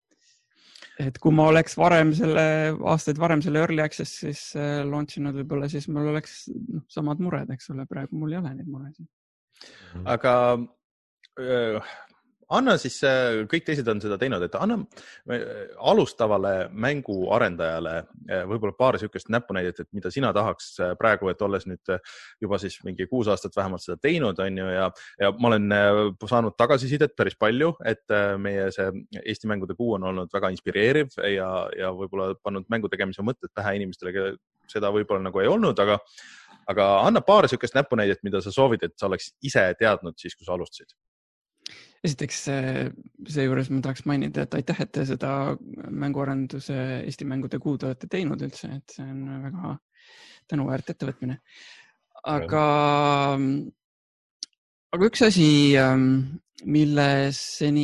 et kui ma oleks varem selle, aastaid varem selle early access siis launchinud võib-olla, siis mul oleks noh, samad mured, eks ole, praegu mul ei ole neid muresid. Uh-huh. Aga öö... anna siis, kõik teised on seda teinud, et anna alustavale mänguarendajale võib-olla paar sihukest näpunäidet, et mida sina tahaks praegu, et olles nüüd juba siis mingi kuus aastat vähemalt seda teinud, on ju, ja, ja ma olen saanud tagasisidet päris palju, et meie see Eesti mängude kuu on olnud väga inspireeriv ja, ja võib-olla pannud mängu tegemise mõtted pähe inimestele, keda seda võib-olla nagu ei olnud, aga, aga anna paar sihukest näpunäidet, mida sa soovid, et sa oleks ise teadnud siis, kui sa alustasid. Esiteks seejuures ma tahaks mainida, et aitäh, et te seda mänguarenduse Eesti mängude kuud olete teinud üldse, et see on väga tänuväärt ettevõtmine. Aga, aga üks asi, milles seni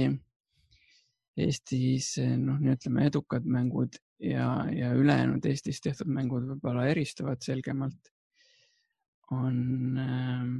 Eestis, noh, nii ütleme, edukad mängud ja, ja ülejäänud Eestis tehtud mängud võib-olla eristuvad selgemalt, on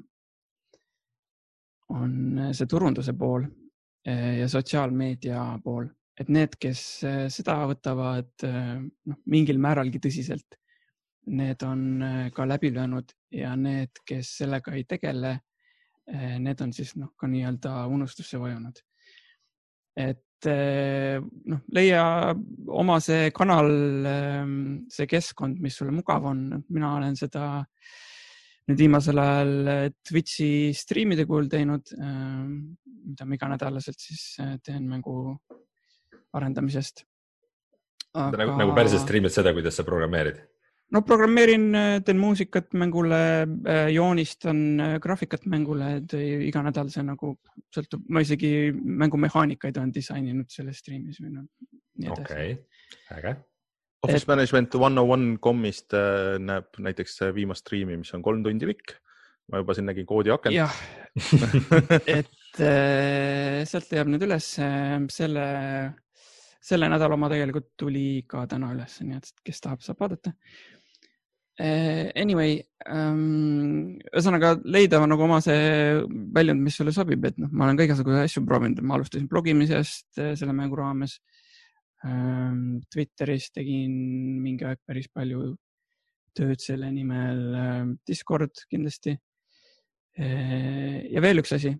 on see turunduse pool ja sotsiaalmeedia pool, et need, kes seda võtavad noh, mingil määralgi tõsiselt, need on ka läbi löönud ja need, kes sellega ei tegele, need on siis noh, ka nii-öelda unustusse vajunud. Et noh, leia oma see kanal, see keskkond, mis sulle mugav on. Mina olen seda nüüd viimasel ajal Twitchi striimide kuul teinud, mida ma iganädalaselt siis teen mängu arendamisest. Aga... Nagu, nagu päriselt striimid seda, kuidas sa programmeerid? No programmeerin, teen muusikat mängule, joonistan graafikat mängule, et iga nädal see nagu sõltub, ma isegi mängumehaanikaid on disaininud selles striimis. Või no, Okei, äge. Office et... Management one oh one dot com'ist näeb näiteks viimast striimi, mis on kolm tundi pikk. Ma juba siin nägin koodi akent. Jah, et sealt jääb nüüd üles selle, selle nädal oma tegelikult tuli ka täna üles, nii et kes tahab, saab vaadata. Anyway, um, ühesõnaga leida nagu oma see väljund, mis sulle sobib, et noh, ma olen ka igasuguse asju proovinud, ma alustasin blogimisest selle mängu raames. Twitteris tegin mingi aeg päris palju tööd selle nimel, Discord kindlasti. Ja veel üks asi.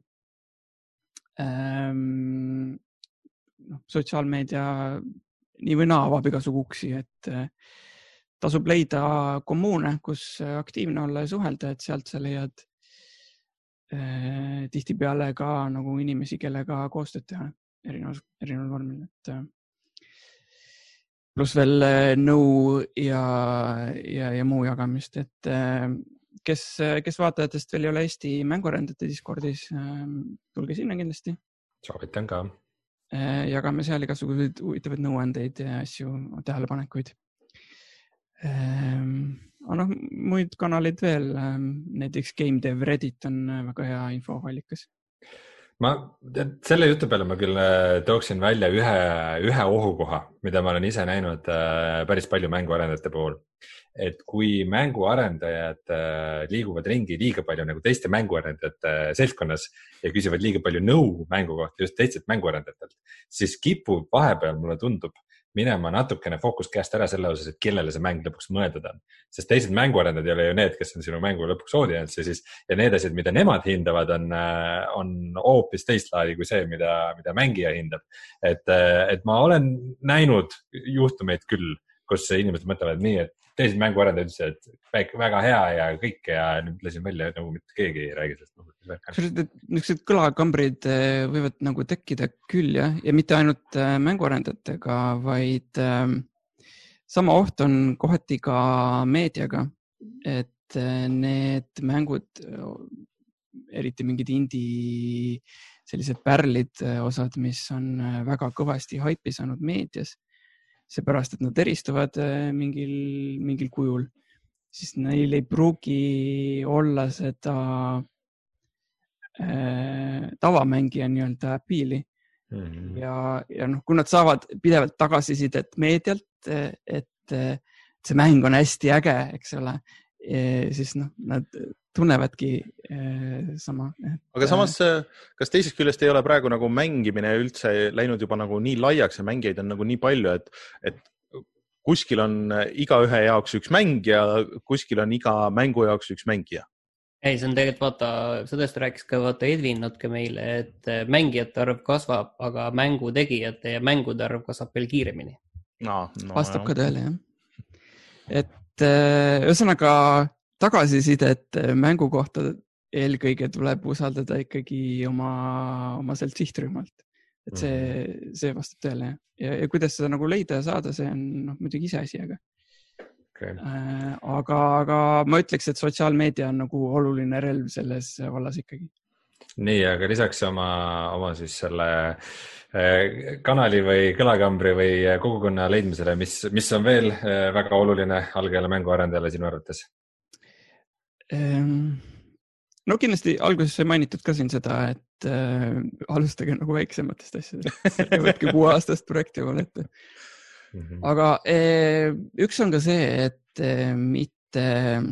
Sotsiaalmeedia nii või naa avab igasugu uksi, et tasub leida kommuune, kus aktiivne olla ja suhelda, et sealt sa leiad tihtipeale ka nagu inimesi, kellega koostööd teha erineval, erineval vormil, et pluss veel nõu ja, ja, ja muu jagamist, et kes, kes vaatajatest veel ei ole Eesti mänguarendajate Discordis, tulge sinna kindlasti. Soovitan ka. Jagame seal igasuguseid huvitavaid nõuandeid ja asju, tähelepanekuid. Aga noh, muid kanaleid veel, näiteks GameDev Reddit on väga hea infoallikas. Ma selle jutu peale ma küll tooksin välja ühe, ühe ohukoha, mida ma olen ise näinud päris palju mänguarendajate puhul. Et kui mänguarendajad liiguvad ringi liiga palju nagu teiste mänguarendajate seltskonnas ja küsivad liiga palju nõu mängu kohta just teistelt mänguarendajatelt, siis kipub vahepeal, mulle tundub, minema natukene fookus käest ära selle osas, et kellele see mäng lõpuks mõeldud on. Sest teised mänguarendajad ei ole ju need, kes on sinu mängu lõpuks audience ja, siis, ja need asjad, mida nemad hindavad, on, on hoopis teist laadi kui see, mida, mida mängija hindab. Et, et ma olen näinud juhtumeid küll, kus inimesed mõtlevad nii, et teised mänguarendajad ütlesid, et väga hea ja kõik ja nüüd lasin välja, nagu mitte keegi ei räägi sellest. Niisugused kõlakambrid võivad nagu tekkida küll ja, ja mitte ainult mänguarendajatega, vaid äh, sama oht on kohati ka meediaga, et need mängud, eriti mingid indie sellised pärlid osad, mis on väga kõvasti haipi saanud meedias, seepärast, et nad eristuvad mingil, mingil kujul, siis neil ei pruugi olla seda äh, tavamängija nii-öelda appiili. Mm-hmm. Ja, ja noh, kui nad saavad pidevalt tagasisidet meedialt, et, et see mäng on hästi äge, eks ole, siis noh, nad tunnevadki sama. Et, aga samas, kas teisest küljest ei ole praegu nagu mängimine üldse läinud juba nagu nii laiaks ja mängijaid on nagu nii palju, et, et kuskil on iga ühe jaoks üks mäng ja kuskil on iga mängu jaoks üks mängija? ei, see on tegelikult vaata, sellest rääkis ka vaata Edvin natuke meile, et mängijate arv kasvab, aga mängutegijate ja mängude arv kasvab veel kiiremini. No, no, vastab ka tõele, jah. Et ühesõnaga tagasisidet mängu kohta eelkõige tuleb usaldada ikkagi oma, oma sealt sihtrühmalt. Et see, see vastab tõele. Ja, ja kuidas seda nagu leida ja saada, see on noh, muidugi ise asi, aga Okay. Aga, aga ma ütleks, et sotsiaalmeedia on nagu oluline relv selles vallas ikkagi. Nii, aga lisaks oma, oma siis selle kanali või kõlakambri või kogukonna leidmisele, mis, mis on veel väga oluline algajale mänguarendajale sinu arvates? No kindlasti alguses sai mainitud ka siin seda, et äh, alustage nagu väiksematest asjadest. Võtke kuueaastast projekti oma ette. Mm-hmm. Aga eh, üks on ka see, et eh, mitte,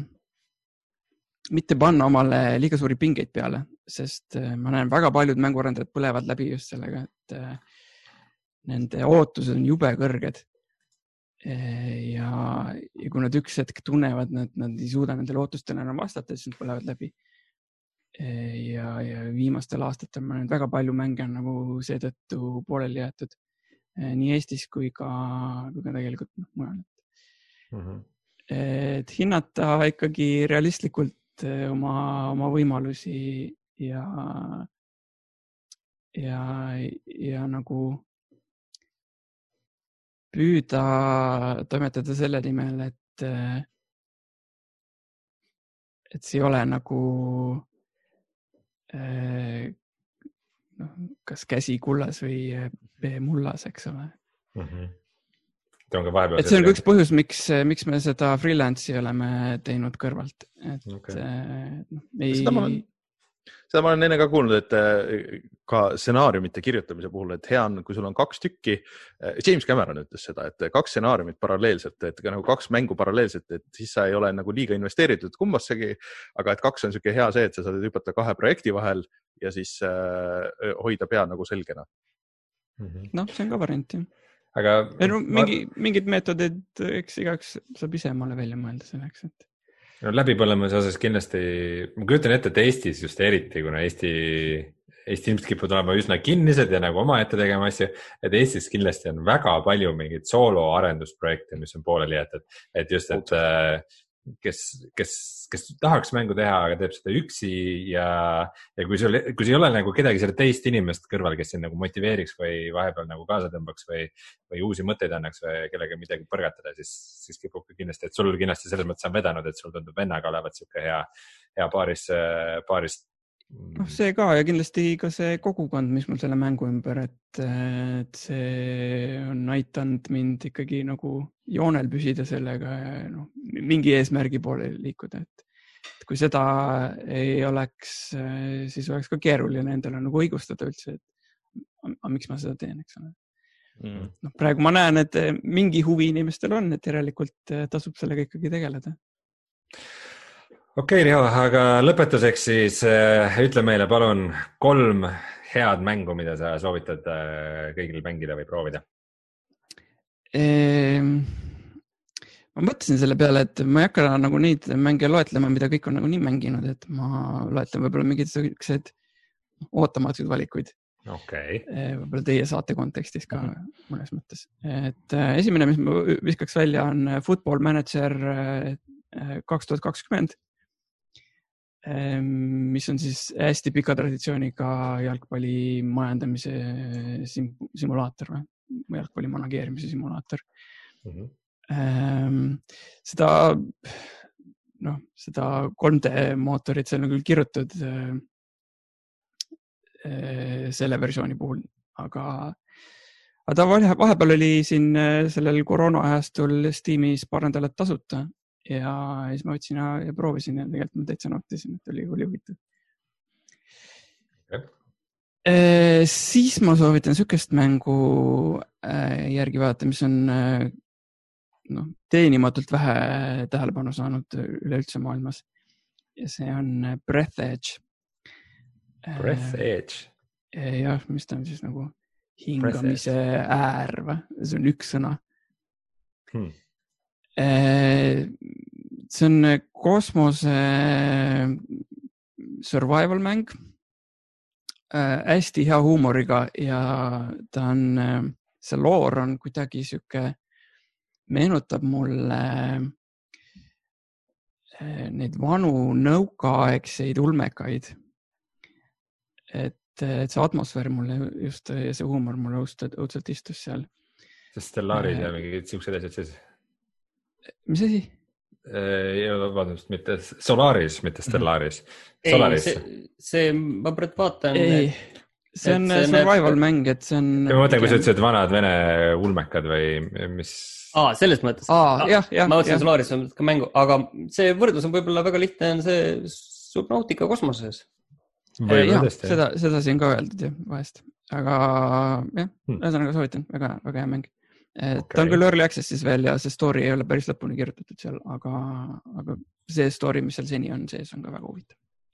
mitte panna omale liiga suuri pingeid peale, sest eh, ma näen väga paljud mänguarendajad põlevad läbi just sellega, et eh, nende ootused on jube kõrged. Eh, ja, ja kui nad üks hetk tunnevad, nad, nad ei suuda nendele ootustele enam vastata, siis nad põlevad läbi. Eh, ja, ja viimastel aastatel ma näen väga palju mänge on nagu seetõttu pooleli jäetud. Nii Eestis kui ka, kui ka tegelikult noh, mujal. Mm-hmm. Et hinnata ikkagi realistlikult oma, oma võimalusi ja, ja, ja nagu püüda toimetada selle nimel, et, et see ei ole nagu noh, kas käsi kullas või mullas, eks ole. Mm-hmm. Et see on ka üks põhjus, miks, miks me seda freelance'i oleme teinud kõrvalt. Et, okay. no, ei... seda, ma olen, seda ma olen enne ka kuulnud, et ka stsenaariumite kirjutamise puhul, et hea on, kui sul on kaks tükki. James Cameron ütles seda, et kaks stsenaariumit paralleelselt, et ka nagu kaks mängu paralleelselt, et siis sa ei ole nagu liiga investeeritud kumbassegi, aga et kaks on selline hea see, et sa saad hüpata kahe projekti vahel ja siis äh, hoida pea nagu selgena. Mm-hmm. Noh, see on ka variant, jah. Aga no, mingi, ma... mingid meetodid, eks igaks saab ise maale välja mõelda selleks, et no, läbipõlemise osas kindlasti, ma kujutan ette, et Eestis just eriti, kuna Eesti, Eesti ilmselt kipud olema üsna kinnised ja nagu oma ette tegema asju, et Eestis kindlasti on väga palju mingid soolo arendusprojekte, mis on pooleli jäetud, et just, et kes, kes, kes tahaks mängu teha, aga teeb seda üksi ja, ja kui sul, kui sul ei ole nagu kedagi selle teist inimest kõrval, kes sind nagu motiveeriks või vahepeal nagu kaasa tõmbaks või, või uusi mõtteid annaks või kellega midagi põrgatada, siis, siis kipub ka kindlasti, et sul kindlasti selles mõttes on vedanud, et sul tundub vennaga olevat siuke hea, hea paaris, paaris. noh, see ka ja kindlasti ka see kogukond, mis mul selle mängu ümber, et, et see on aitanud mind ikkagi nagu joonel püsida sellega ja no, mingi eesmärgi poole liikuda, et, et kui seda ei oleks, siis oleks ka keeruline endale nagu õigustada üldse, et a, miks ma seda teen, eks ole. Mm. No, praegu ma näen, et mingi huvi inimestel on, et järelikult tasub sellega ikkagi tegeleda. Okei, okay, Riho, aga lõpetuseks siis äh, ütle meile palun kolm head mängu, mida sa soovitad äh, kõigil mängida või proovida. Ehm, ma mõtlesin selle peale, et ma ei hakka nagu neid mänge loetlema, mida kõik on nagu nii mänginud, et ma loetlen võib-olla mingid sellised ootamatud valikuid. Okay. Võib-olla teie saate kontekstis ka mm-hmm. mõnes mõttes. Et äh, esimene, mis ma viskaks välja, on Football Manager äh, kaks tuhat kakskümmend. Mis on siis hästi pika traditsiooniga jalgpalli majandamise sim- simulaator või jalgpalli manageerimise simulaator. Mm-hmm. Seda, noh, seda kolm D mootorit seal on küll kirjutatud selle versiooni puhul, aga, aga ta vahepeal oli siin sellel koroona ajastul Steamis paar nädalat tasuta. Ja siis ma võtsin ja proovisin ja tegelikult ma täitsa nautisin, et oli, oli huvitav. Okay. E, siis ma soovitan sükest mängu järgi vaadata, mis on no, teenimatult vähe tähelepanu saanud üleüldse maailmas. Ja see on Breath Edge. Breath Edge? Jah, mis ta on siis nagu hingamise äär või? See on üks sõna. Hmm. See on kosmose survival mäng äh,. hästi hea huumoriga ja ta on äh,, see loor on kuidagi sihuke, meenutab mulle äh, neid vanu nõukaaegseid ulmekaid. Et, et see atmosfäär mulle just ja see huumor mulle õudselt istus seal. See Stellaris ja mingid siuksed asjad siis? Mis asi? Vabandust, mitte Solaris, mitte Stellaris. Solaris. Ei, see, see, ma praegu vaatan. Ei, see on see survival näeb... mäng, et see on... Ja ma mõtlen, kui sa ütlesid vanad vene ulmekad või mis... Aa, selles mõttes. Aa, jah, jah. Ma mõtlesin Solaris on ka mängu, aga see võrdlus on võib-olla väga lihtne, on see Subnautica kosmoses. Jah, seda, seda siin ka öeldud jah, vahest. Aga jah, hmm. ühesõnaga soovitan, väga, väga hea mäng. Okay. Ta on küll early access'is veel ja see story ei ole päris lõpuni kirjutatud seal, aga, aga see story, mis seal seni on, sees on ka väga huvitav.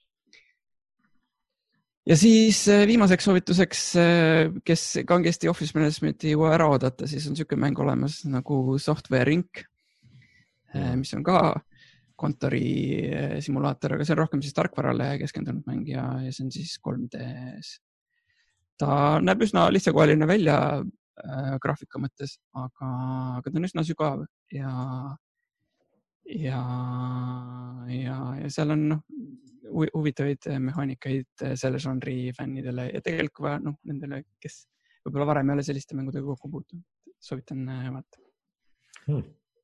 Ja siis viimaseks soovituseks, kes kangesti Office Managementi juba ära oodata, siis on siuke mäng olemas nagu Software Inc, mis on ka kontori simulaator, aga see on rohkem siis tarkvarale keskendunud mäng ja, ja see on siis kolm D-s. Ta näeb üsna lihtsakohaline välja äh, graafika mõttes, aga, aga ta on üsna sügav ja, ja, ja, ja seal on noh, huvitavaid mehaanikaid selle žanri fännidele ja tegelikult noh, nendele, kes võib-olla varem ei ole selliste mängudega kokku puutunud. Soovitan vaata. Hmm.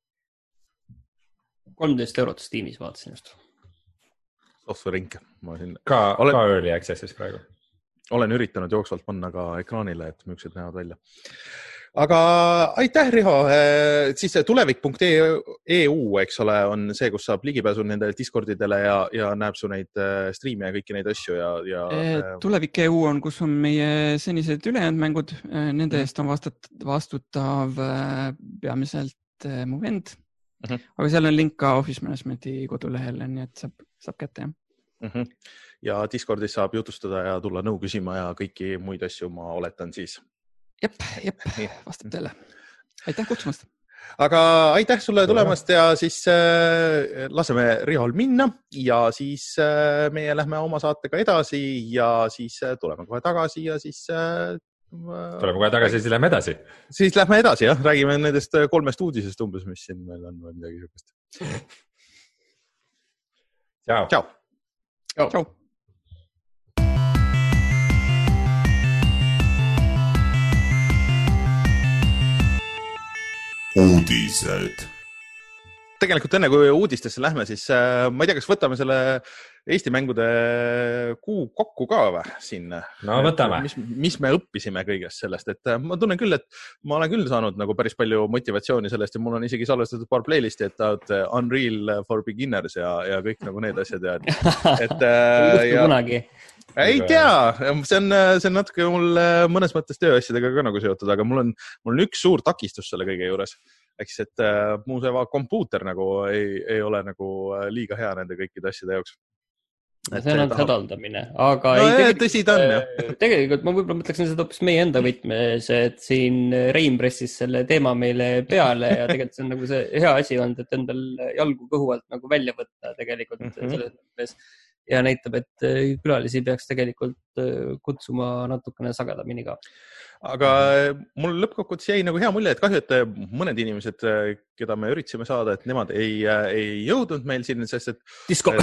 kolmteist eurot Steamis vaatasin just. Software Inc. Ma siin... Ka, olen... ka early access'is praegu. Olen üritanud jooksvalt panna ka ekraanile, et müüksed näevad välja. Aga aitäh, Riho. Siis tulevik punkt e u, eks ole, on see, kus saab ligipääsu nende Discordidele ja, ja näeb su neid striime ja kõiki neid asju. Ja, ja... Tulevik punkt e u on, kus on meie senised ülejäänud mängud. Nende eest on vastat, vastutav peamiselt mu vend. Uh-huh. Aga seal on link ka Office Managementi kodulehele, nii et saab, saab kätte. Uh-huh. Ja Discordis saab jutustada ja tulla nõu küsima ja kõiki muid asju ma oletan siis. Jep, jep, vastab teile. Aitäh kutsumast. Aga aitäh sulle tulemast ja siis äh, laseme Rihol minna ja siis äh, meie lähme oma saatega edasi ja siis äh, tuleme kohe tagasi ja siis... Äh, tuleme kohe tagasi ja siis lähme edasi. Siis lähme edasi, jah. Räägime nendest kolmest uudisest umbes, mis siin meil on või midagi sükest. Ciao. Ciao. Ciao. Ciao. Uudised. Tegelikult enne kui uudistesse lähme, siis äh, ma ei tea, kas võtame selle Eesti mängude kuu kokku ka või siin? No võtame. Mis, mis me õppisime kõigest sellest, et ma tunnen küll, et ma olen küll saanud nagu päris palju motivatsiooni sellest ja mul on isegi salvestatud paar playlisti, et ta Unreal for Beginners ja, ja kõik nagu need asjad. Ja, et, et, ja, kunagi. Ei tea, see on, see on natuke mul mõnes mõttes tööasjadega ka nagu seotud, aga mul on, mul on üks suur takistus selle kõige juures. Eks, et uh, mu see kompuuter nagu ei, ei ole nagu liiga hea nende kõikide asjade jaoks. Et see on tahab... hädaldamine, aga no, ei, tegelikult, tõsi ta on, jah. Tegelikult ma võib-olla mõtleksin seda hoopis meie enda võtmes, et siin Rein pressis selle teema meile peale ja tegelikult see on nagu see hea asi olnud, et endal jalgu kõhu alt nagu välja võtta tegelikult mm -hmm. selles mõttes. Ja näitab, et külalisi peaks tegelikult kutsuma natukene sagedamini ka. Aga mul lõppkokkuvõttes jäi nagu hea mulje, et kahju, et mõned inimesed, keda me üritasime saada, et nemad ei, ei jõudnud meil siin, sest et... Disko.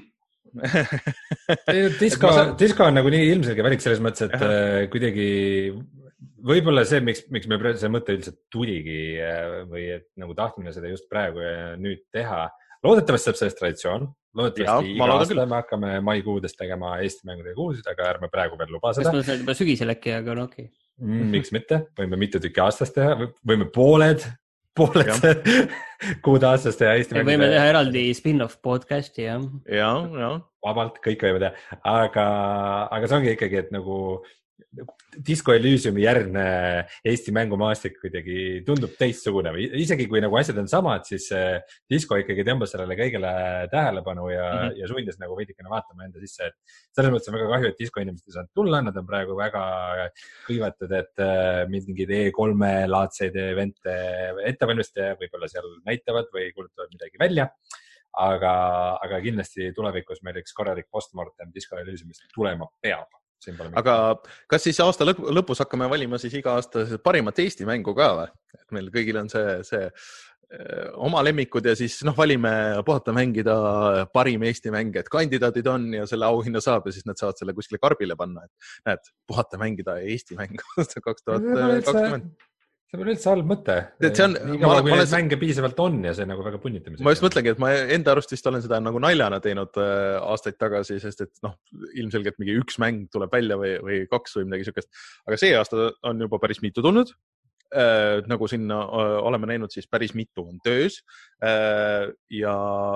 Disko, saan... Disko on nagu nii ilmselge välik selles mõttes, et Aha. kuidagi võib-olla see, miks, miks me see mõte üldiselt tuligi või et nagu tahtmine seda just praegu ja nüüd teha. Loodetavasti saab sellest traditsioon. Loodetavasti iga aasta küll. Me hakkame maikuudest tegema Eesti mängudega kuusid, aga ärme praegu veel luba seda. Kas me seda sügisel äkki, aga no okei. Okay. Miks mitte? Võime mitu tükki aastast teha, võime pooled, pooled kuud aastast teha Eesti mängudega. Võime teha eraldi spin-off podcasti, jah. Ja, ja. Vabalt, kõik võime teha. Aga, aga see ongi ikkagi, et nagu Disco Elysiumi järgne Eesti mängumaastik kuidagi tundub teistsugune või isegi kui nagu asjad on samad, siis Disco ikkagi tõmbas sellele kõigele tähelepanu ja, mm -hmm. ja sundis nagu veidikene vaatama enda sisse, et selles mõttes on väga kahju, et Disco inimesed ei saanud tulla, nad on praegu väga kõivatud, et mingid E kolme laadseid evente ettevalmiste võib-olla seal näitavad või kuulutavad midagi välja. aga, aga kindlasti tulevikus meil üks korralik postmortem Disco Elysiumist tulema peab. Aga kas siis aasta lõpus hakkame valima siis iga aasta parimat Eesti mängu ka või? Et meil kõigil on see, see oma lemmikud ja siis noh, valime puhata mängida parim Eesti mäng, et kandidaadid on ja selle auhinna saab ja siis nad saavad selle kuskile karbile panna, et näed, puhata mängida Eesti mängu kaks tuhat kakskümmend. See on üldse halb mõte. See on, ma, kui neid mänge piisavalt on ja see nagu väga punnitamise. Ma just mõtlengi, et ma enda arust vist olen seda nagu naljana teinud aastaid tagasi, sest et noh, ilmselgelt mingi üks mäng tuleb välja või, või kaks või midagi sükest. Aga see aasta on juba päris mitu tulnud. Äh, nagu sinna oleme näinud, siis päris mitu on töös. Äh, ja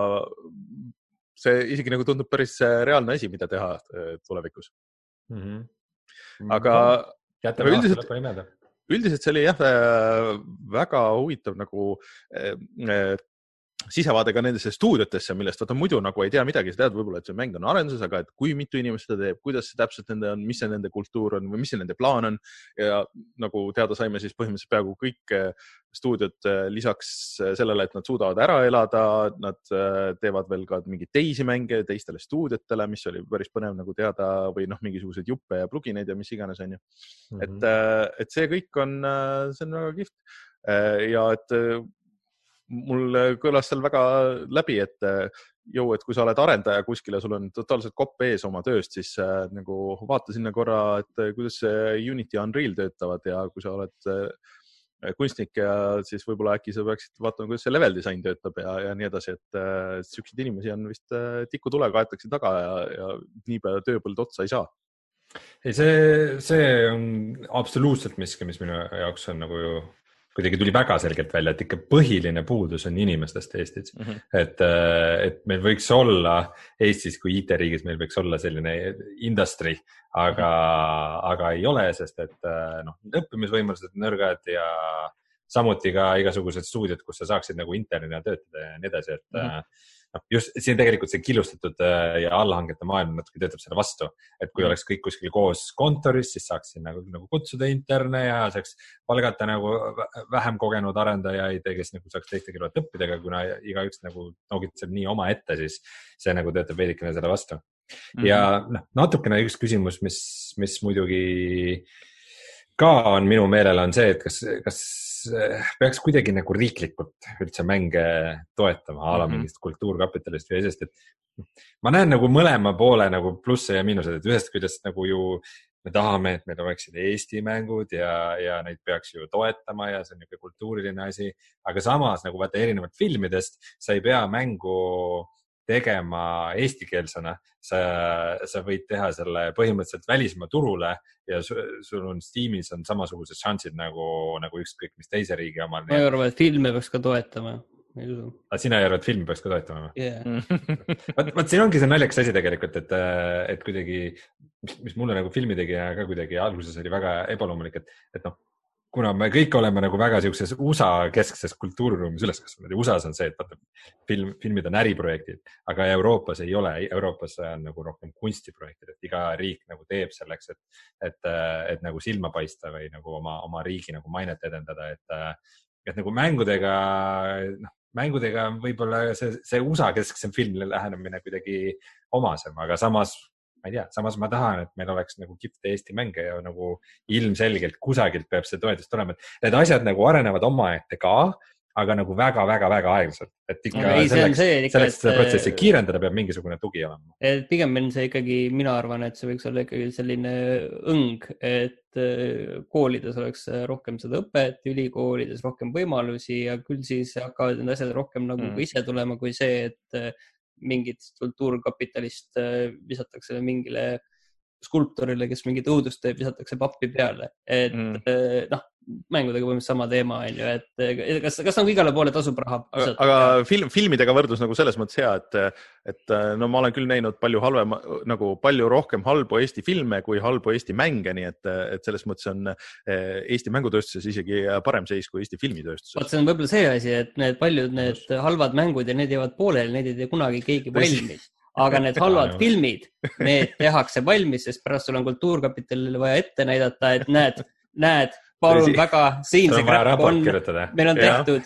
see isegi nagu tundub päris reaalne asi, mida teha tulevikus. Mm-hmm. Aga jätame aasta lõppu nimeda. Üldiselt see oli jah, väga huvitav nagu äh, sisevaade ka nendesse stuudiotesse, millest vaata muidu nagu ei tea midagi, sa tead võib-olla, et see mäng on arenduses, aga et kui mitu inimest seda teeb, kuidas see täpselt nende on, mis see nende kultuur on või mis see nende plaan on ja nagu teada saime siis põhimõtteliselt peaaegu kõik stuudiot lisaks sellele, et nad suudavad ära elada, nad teevad veel ka mingeid teisi mänge teistele stuudiotele, mis oli päris põnev nagu teada või noh, mingisugused juppe ja plugineid ja mis iganes on ju. Mm-hmm. Et, et see kõik on, see on väga kihvt ja et mul kõlas seal väga läbi, et jõu, et kui sa oled arendaja kuskil ja sul on totaalselt kopp ees oma tööst, siis äh, nagu vaata sinna korra, et kuidas Unity ja Unreal töötavad ja kui sa oled äh, kunstnik ja siis võib-olla äkki sa peaksid vaatama, kuidas see level design töötab ja, ja nii edasi, et äh, süksid inimesi on vist äh, tikutulega aetakse taga ja, ja nii peale tööpõld otsa ei saa. Ei, see, see on absoluutselt miski, mis minu jaoks on nagu ju kuidagi tuli väga selgelt välja, et ikka põhiline puudus on inimestest Eestis. Mm-hmm. Et, et meil võiks olla Eestis kui I T-riigis, meil võiks olla selline industry, aga, mm-hmm. aga ei ole, sest et noh, õppimisvõimalused nõrgad ja samuti ka igasugused stuudiod, kus sa saaksid nagu internina töötada ja nii edasi, et mm-hmm. noh, just siin tegelikult see killustatud ja allhangete maailm natuke töötab selle vastu, et kui oleks kõik kuskil koos kontoris, siis saaks siin nagu, nagu kutsuda interne ja saaks palgata nagu vähem kogenud arendajaid, kes nagu saaks teiste kõrvalt õppida, aga kuna igaüks nagu noogitseb nii oma ette, siis see nagu töötab veidikene selle vastu. Mm-hmm. Ja noh, natukene üks küsimus, mis, mis muidugi ka on minu meelel on see, et kas, kas peaks kuidagi nagu riiklikult üldse mänge toetama ala mm-hmm. mingist kultuurkapitalist või sest, et ma näen nagu mõlema poole nagu plusse ja miinused, et ühest küljest nagu ju me tahame, et meil oleksid Eesti mängud ja, ja neid peaks ju toetama ja see on niisugune kultuuriline asi, aga samas nagu vaata erinevalt filmidest, sa ei pea mängu tegema eestikeelsena, sa, sa võid teha selle põhimõtteliselt välismaa turule ja sul on Steamis on samasugused šansid nagu, nagu ükskõik mis teise riigi omal. Ma ei arva, et filme peaks ka toetama. Aga sina ei arva, et filmi peaks ka toetama? Yeah. Vaat, vaat siin ongi see naljakas asi tegelikult, et, et kuidagi, mis, mis mulle nagu filmitegija ka kuidagi alguses oli väga ebaloomulik, et, et noh, kuna me kõik oleme nagu väga siukses U S A keskses kultuuriruumis üles kasvanud ja U S A-s on see, et vaata, film, filmid on äriprojektid, aga Euroopas ei ole, Euroopas on nagu rohkem kunstiprojektid, et iga riik nagu teeb selleks, et, et, et nagu silma paista või nagu oma, oma riigi nagu mainet edendada, et, et nagu mängudega, noh, mängudega võib-olla see, see U S A kesksem filmile lähenemine kuidagi omasem, aga samas ma ei tea, samas ma tahan, et meil oleks nagu kipte Eesti mänge ja nagu ilmselgelt kusagilt peab see toetust olema, et need asjad nagu arenevad omaette ka, aga nagu väga-väga-väga aeglaselt, et ikka ei, selleks, see ikka, selleks seda protsessi kiirendada peab mingisugune tugi olema. Et pigem on see ikkagi, mina arvan, et see võiks olla ikkagi selline õng, et koolides oleks rohkem seda õpet, ülikoolides rohkem võimalusi ja küll siis hakkavad need asjad rohkem nagu mm. ise tulema kui see, et mingit kultuurkapitalist visatakse mingile skulptorile, kes mingit õudust teeb, visatakse pappi peale. Et mm. noh, mängudega põhimõtteliselt sama teema on ju, et kas, kas nagu igale poole tasub raha? Aga, aga film, filmidega võrdlus nagu selles mõttes hea, et, et no ma olen küll näinud palju halvema, nagu palju rohkem halbu Eesti filme kui halbu Eesti mänge, nii et, et selles mõttes on Eesti mängutööstuses isegi parem seis kui Eesti filmitööstuses. Vaat see on võib-olla see asi, et need paljud need halvad mängud ja need jäävad pooleli, need ei tee kunagi keegi valmis. Aga need halvad filmid, need tehakse valmis, sest pärast sul on kultuurkapitalile vaja ette näidata, et näed, näed, palun väga, siin see crap on, meil on tehtud.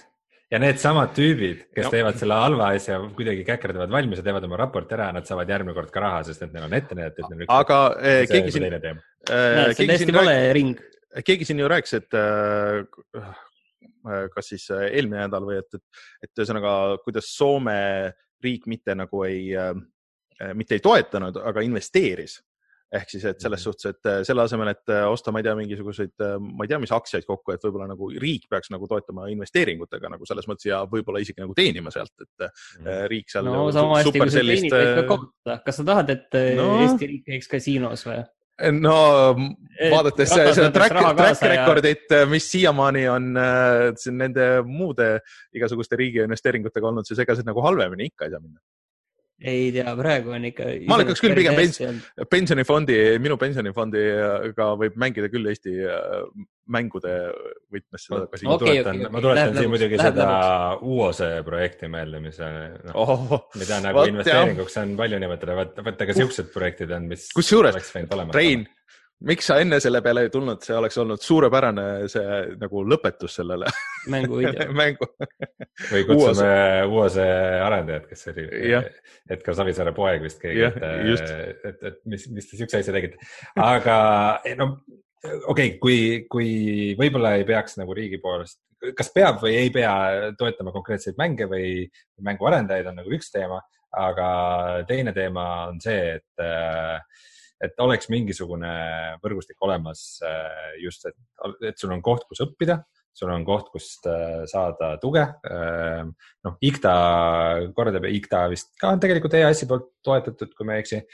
ja need samad tüübid, kes no. teevad selle halva asja, kuidagi käkerdavad valmis ja teevad oma raporti ära, nad saavad järgmine kord ka raha, sest et neil on ette näidatud, et neil üks aga eh, keegi siin, äh, see on hästi vale ring. Keegi siin ju rääkis, et äh, kas siis eelmine nädal või et, et, et ühesõnaga, kuidas Soome riik mitte nagu ei, äh, mitte ei toetanud, aga investeeris. Ehk siis, et selles suhtes, et selle asemel, et osta, ma ei tea, mingisuguseid, ma ei tea, mis aktsiaid kokku, et võib-olla nagu riik peaks nagu toetama investeeringutega nagu selles mõttes ja võib-olla isegi nagu teenima sealt, et mm. riik seal no, sama hästi, kui sa teenid, et ka kohta. Kas sa tahad, et no. Eesti riik käiks kasiinos või? No, vaadates seda track, track recordit, mis siiamaani on nende muude igasuguste riigi investeeringutega olnud, siis ega see nagu halvemini ikka ei saa minna. Ei tea, praegu on ikka... Ma oleks küll pigem pens, pensionifondi, minu pensionifondiga võib mängida küll Eesti mängude võtmes seda. Okay, ma tuletan, okay, okay. ma tuletan siin muidugi seda U O S E projekti meelde, mis no, oh, mida nagu võt, investeeringuks jah. On palju nimetada. Võtta ka siuksed projektid on, mis kus juures, Rein, miks sa enne selle peale ei tulnud? See oleks olnud suurepärane see nagu lõpetus sellele mängu video. mängu. Või kutsume U O S E arendajad, kes oli Edgar Savisaare poeg vist keegi, ja, et, et, et mis, mis te siukse asja tegite. Aga no, okei, okay, kui, kui võib-olla ei peaks nagu riigi poolest, kas peab või ei pea toetama konkreetseid mänge või mänguarendajaid on nagu üks teema, aga teine teema on see, et et oleks mingisugune võrgustik olemas just, et, et sul on koht, kus õppida, sul on koht, kust saada tuge. Noh, I K T A kordab ja I K T A vist ka on tegelikult E A S-i poolt toetatud, kui me eksi,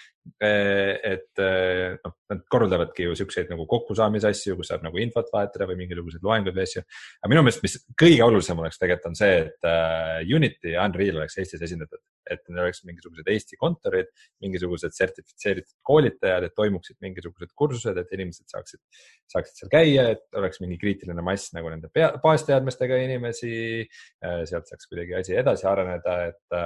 et noh, nad korraldavadki ju siukseid nagu kokkusaamise asju, kus saab nagu infot vahetada või mingisugused loengud või asju. Aga minu meelest, mis kõige olulisem oleks tegelikult on see, et Unity ja Unreal oleks Eestis esindatud, et neil oleks mingisugused Eesti kontorid, mingisugused sertifitseeritud koolitajad, et toimuksid mingisugused kursused, et inimesed saaksid, saaksid seal käia, et oleks mingi kriitiline mass nagu nende baasteadmestega inimesi, sealt saaks kuidagi asi edasi areneda, et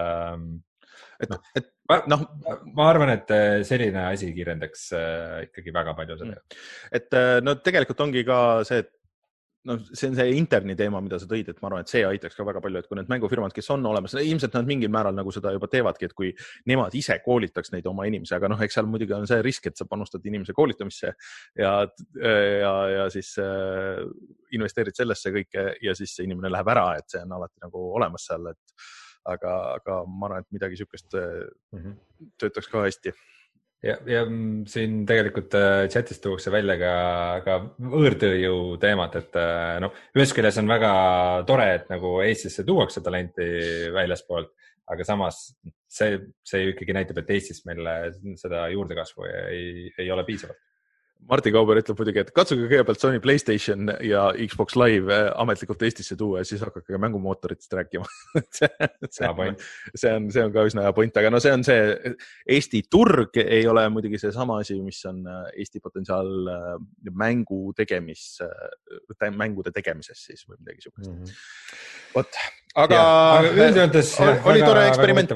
et, no, et no, ma arvan, et selline asi kiirendaks ikkagi väga palju selle. Et no tegelikult ongi ka see, et no see on see interni teema, mida sa tõid, et ma arvan, et see aitaks ka väga palju, et kui need mängufirmad, kes on olemas, ilmselt nad mingil määral nagu seda juba teevadki, et kui nemad ise koolitaks neid oma inimesi, aga noh, eks seal muidugi on see risk, et sa panustad inimese koolitamisse ja, ja, ja siis äh, investeerid sellesse kõike ja siis see inimene läheb ära, et see on alati nagu olemas seal, et aga, aga ma arvan, et midagi siukest mm-hmm. töötaks ka hästi. Ja, ja siin tegelikult chatis tuuakse välja ka, ka võõrtööjõu teemat, et no, ühes küljes on väga tore, et nagu Eestisse tuuakse talenti väljaspoolt, aga samas see, see ikkagi näitab, et Eestis meil seda juurdekasvu ei, ei ole piisavalt. Martin Kauber ütleb muidugi, et katsuge kõigepealt Sony PlayStation ja Xbox Live ametlikult Eestisse tuua ja siis hakake ka mängumootoritest rääkima. see, see, on, see, on, see on ka üsna hea point, aga no see on see Eesti turg ei ole muidugi see sama asi, mis on Eesti potentsiaal mängu tegemis, mängude tegemises siis või midagi siukest. Mm-hmm. Vot, aga, aga üldjöntes, oli tore eksperiment.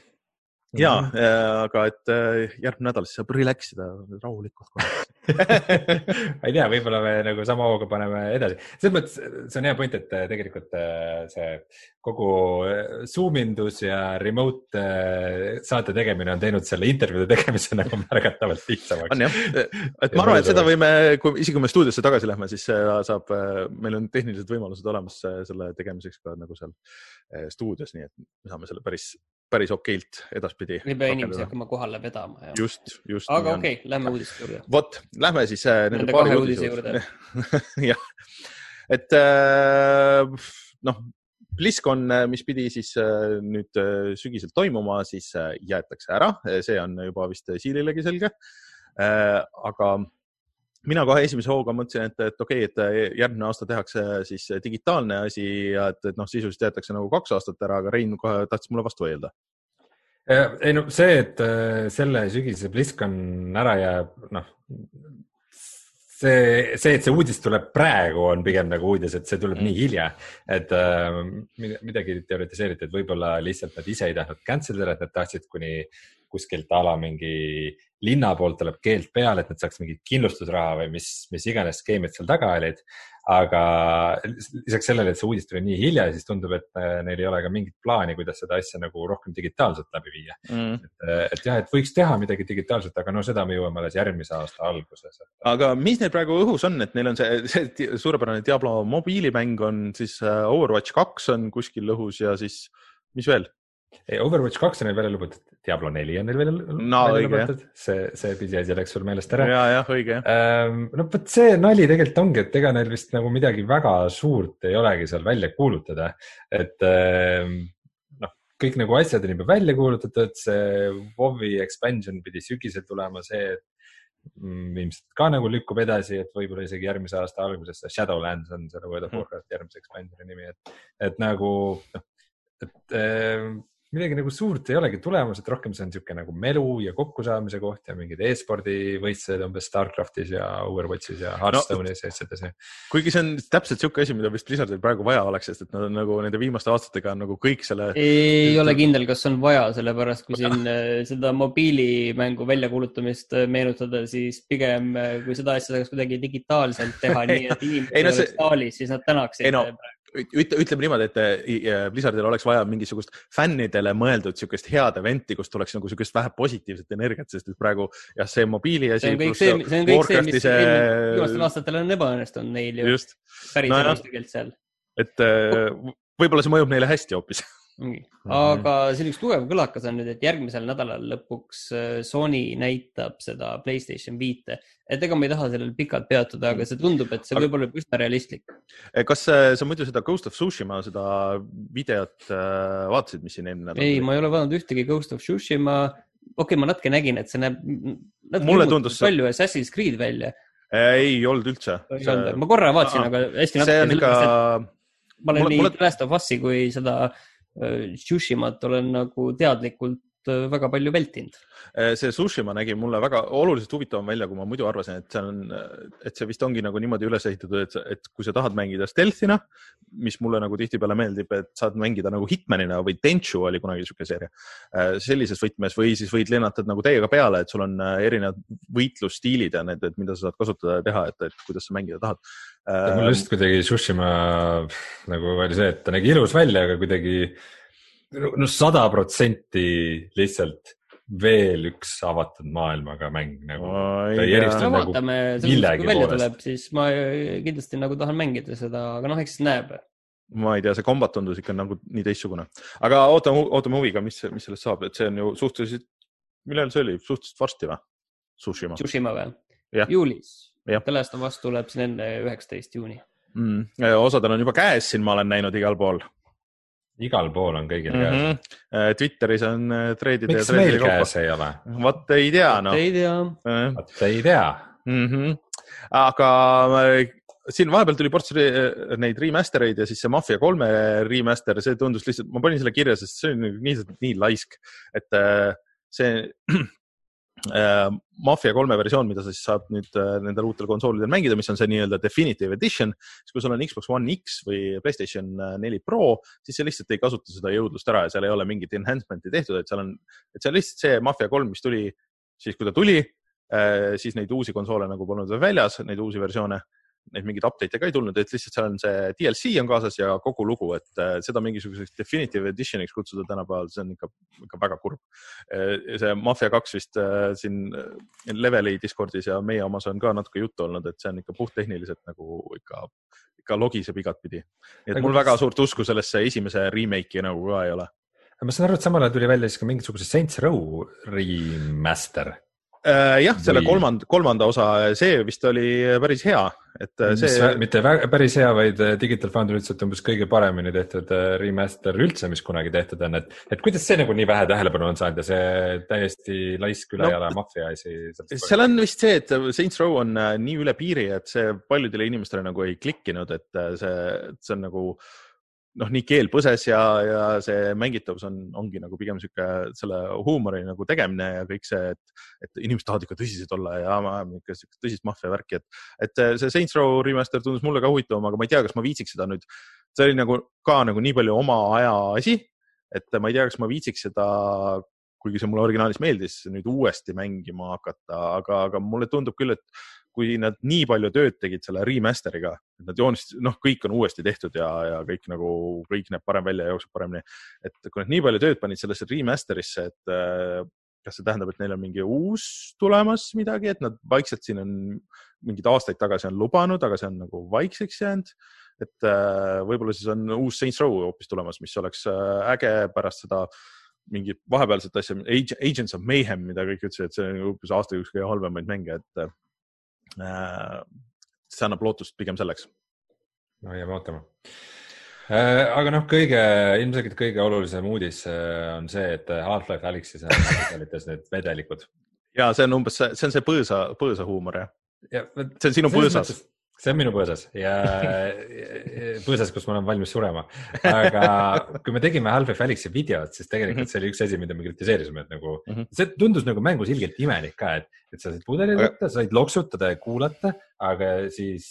Ja, aga et järgmine nädal siis saab relaxida rahulikult. Ma ei tea, võib-olla me nagu sama hooga paneme edasi. Selles mõttes see on hea point, et tegelikult see kogu zoomindus ja remote saate tegemine on teinud selle intervjuude tegemise nagu märgatavalt lihtsamaks. On jah, et ma arvan, et seda võime, kui isegi kui me stuudiosse tagasi lähme, siis saab, meil on tehnilised võimalused olemas selle tegemiseks ka nagu seal stuudios, nii et me saame selle päris, päris okeilt edaspidi. Me pea inimesi hakkama kohale vedama. Ja. Just, just. Aga okei, okay, lähme uudiste juurde. Vot, lähme siis nende, nende kahe uudise juurde. jah, et noh, BlizzCon, mis pidi siis nüüd sügiselt toimuma, siis jäetakse ära. See on juba vist Siililegi selge. Aga mina kohe esimese hooga mõtlesin, et, et okei, okay, et järgmine aasta tehakse siis digitaalne asi ja et, et noh, sisuliselt jäetakse nagu kaks aastat ära, aga Rein kohe tahtis mulle vastu öelda. Ei no see, et selle sügise BlizzCon ära jääb, noh, see, see, et see uudis tuleb praegu on pigem nagu uudis, et see tuleb mm. nii hilja, et äh, midagi teoretiseeriti, et võib-olla lihtsalt nad ise ei tahtnud cancel, et nad tahtsid kuni kuskilt ala mingi linna poolt tuleb keelt peale, et nad saaks mingit kindlustusraha või mis, mis iganes skeemid seal taga olid. Aga lisaks sellele, et see uudis tuli nii hilja, siis tundub, et neil ei ole ka mingit plaani, kuidas seda asja nagu rohkem digitaalselt läbi viia. Mm. Et, et jah, et võiks teha midagi digitaalselt, aga no seda me jõuame alles järgmise aasta alguses. Aga mis neil praegu õhus on, et neil on see, see suurepärane Diablo mobiilimäng on, siis Overwatch kaks on kuskil õhus ja siis mis veel? Overwatch kaks on neil välja lubatud, Diablo neli on neil välja, no, välja lubatud, see, see pisiasi läks sul meelest ära. Ja, jah, õige. No võt see nali tegelikult ongi, et ega neil vist nagu midagi väga suurt ei olegi seal välja kuulutada, et noh, kõik nagu asjad on juba välja kuulutatud, see WoW-i expansion pidi sügisel tulema, see ilmselt ka nagu lükkub edasi, et võib-olla isegi järgmise aasta alguses Shadowlands on selle World of Warcraft järgmise expansioni nimi, et, et nagu noh, et midagi nagu suurt ei olegi tulemas, et rohkem see on niisugune nagu melu ja kokkusaamise koht ja mingid e-spordi võistlused umbes Starcraftis ja Overwatchis ja Hearthstone'is no, ja sedasi. Kuigi see on täpselt niisugune asi, mida vist Blizzardil praegu vaja oleks, sest et nad on nagu nende viimaste aastatega on nagu kõik selle... Ei ole kindel, kas on vaja, sellepärast kui siin seda mobiilimängu väljakuulutamist meenutada, siis pigem kui seda asja saaks kuidagi digitaalselt teha, nii et inimesed ei, no, see... oleks taalis, siis nad tänaksid ei, no. Ütle, ütleme niimoodi, et Blizzardil oleks vaja mingisugust fännidele mõeldud niisugust head eventi, kus tuleks nagu niisugust vähe positiivset energiat, sest et praegu jah, see mobiili asi. See on kõik see, see, on kõik see mis see... viimastel aastatel on ebaõnnestunud neil ju Just. päris no, elustegelt seal. Et võib-olla see mõjub neile hästi hoopis. Aga siin üks tugev kõlakas on nüüd, et järgmisel nädalal lõpuks Sony näitab seda PlayStation viite. Et ega ma ei taha sellel pikalt peatuda, aga see tundub, et see võib olla üsna realistlik. Kas sa muidu seda Ghost of Tsushima, seda videot vaatasid, mis siin enne nädal? Ei, ma ei ole vaadanud ühtegi Ghost of Tsushima. Okei, okay, ma natuke nägin, et see näeb mulle tundus palju Assassin's Creed välja. Ei olnud üldse. See... Ma korra vaatasin, Aha. aga hästi natuke. See on ikka... Ma olen mulle, nii mulle... Last of Us'i kui seda Tsushimat olen nagu teadlikult väga palju vältinud. See Tsushima nägi mulle väga oluliselt huvitavam välja, kui ma muidu arvasin, et see, on, et see vist ongi nagu niimoodi üles ehitatud, et, et kui sa tahad mängida stealthina, mis mulle nagu tihtipeale meeldib, et saad mängida nagu hitmanina või Tenchu oli kunagi niisugune seeria sellises võtmes või siis võid lennatad nagu täiega peale, et sul on erinevad võitlusstiilid ja need, et mida sa saad kasutada ja teha, et, et kuidas sa mängida tahad. Mul just kuidagi Tsushima nagu oli see, et ta nägi ilus välja, aga kuidagi no sada protsenti lihtsalt veel üks avatud maailmaga mäng nagu. Ta ei eristu no, nagu millegi poolest. Tuleb, siis ma kindlasti nagu tahan mängida seda, aga noh, eks näeb. Ma ei tea, see kombat tundus ikka nagu nii teistsugune. Aga ootame, ootame huviga, mis, mis sellest saab, et see on ju suhteliselt, millal see oli? Suhteliselt varsti või? Tsushima. Tsushima või? Juulis. Last of Us tuleb siin enne üheksateist juuni. Mm. Osadel on juba käes siin, ma olen näinud igal pool. Igal pool on kõigil käes. Mm-hmm. Twitteris on treedide Miks ja treedide kaupa. Miks meil käes ei ole? Vaat ei tea, noh. Vaat ei tea. Vaat ei tea. Mm-hmm. Aga siin vahepeal tuli ports neid remastereid ja siis see Mafia kolme remaster, see tundus lihtsalt, ma panin selle kirja, sest see on nii, nii laisk, et see äh, Mafia kolme versioon, mida sa siis saab nüüd äh, nendel uutel konsoolidel mängida, mis on see nii-öelda Definitive Edition, siis kui sul on Xbox One X või PlayStation neli Pro, siis see lihtsalt ei kasuta seda jõudlust ära ja seal ei ole mingit enhancement'i tehtud, et seal on, et see on lihtsalt see Mafia kolm, mis tuli siis, kui ta tuli, äh, siis neid uusi konsoole nagu polnud veel väljas, neid uusi versioone, neid mingid update'e ka ei tulnud, et lihtsalt seal on see D L C on kaasas ja kogu lugu, et seda mingisuguseks Definitive Editioniks kutsuda tänapäeval, see on ikka, ikka väga kurb. See Mafia kaks vist siin Leveli Discordis ja meie omas on ka natuke juttu olnud, et see on ikka puhttehniliselt nagu ikka, ikka logiseb igat pidi. Nii et mul väga suurt usku sellesse esimese remake'i nagu ka ei ole. Ma saan aru, et samal ajal tuli välja siis ka mingisuguse Saints Row remaster. Jah, selle kolmand, kolmanda osa, see vist oli päris hea. Et see... Mis, mitte päris hea, vaid Digital Foundry ütles, et umbes kõige paremini tehtud remaster üldse, mis kunagi tehtud on. Et, et kuidas see nagu nii vähe tähelepanu on saanud ja see täiesti laisk üle no, jala mafia asi? Seal on vist see, et Saints Row on nii üle piiri, et see paljudele inimestele nagu ei klikkinud, et see, see on nagu... noh, nii keel põses ja, ja see mängitavus on, ongi nagu pigem siuke selle huumori nagu tegemine ja kõik see, et, et inimesed tahavad ikka tõsised olla ja ma ajame ikka tõsist mafia värki, et, et see Saints Row remaster tundus mulle ka huvitavam, aga ma ei tea, kas ma viitsiks seda nüüd, see oli nagu ka nagu nii palju oma aja asi, et ma ei tea, kas ma viitsiks seda kuigi see mulle originaalis meeldis nüüd uuesti mängima hakata, aga, aga mulle tundub küll, et kui nad nii palju tööd tegid selle remaster'iga, et nad joonist, noh, kõik on uuesti tehtud ja, ja kõik nagu, kõik näeb parem välja ja jookseb paremini. Et kui nad nii palju tööd panid sellesse remaster'isse, et kas see tähendab, et neil on mingi uus tulemas midagi, et nad vaikselt siin on mingid aastaid tagasi on lubanud, aga see on nagu vaikseks jäänud. Et võib-olla siis on uus Saints Row hoopis tulemas, mis oleks äge pärast seda mingi vahepealset asja, Agents of Mayhem, mida kõik ütlesid, et see on hoopis aasta üks kõige halvemaid mänge, et äh, see annab lootust pigem selleks. No jääme ootama. Aga noh, kõige, ilmselt kõige olulisem uudis on see, et Half-Life Alyxis on vedelites need vedelikud. Ja see on umbes, see on see põõsa, põõsa huumor, jah? Ja, see on sinu põõsas. See on minu põõsas ja põõsas, kus ma olen valmis surema. Aga kui me tegime Half-Life Alyxi videot, siis tegelikult see oli üks asi, mida me kritiseerisime, et nagu, see tundus nagu mängu ilgelt imelik ka, et, et sa said pudeli võtta, sa said loksutada ja kuulata, aga siis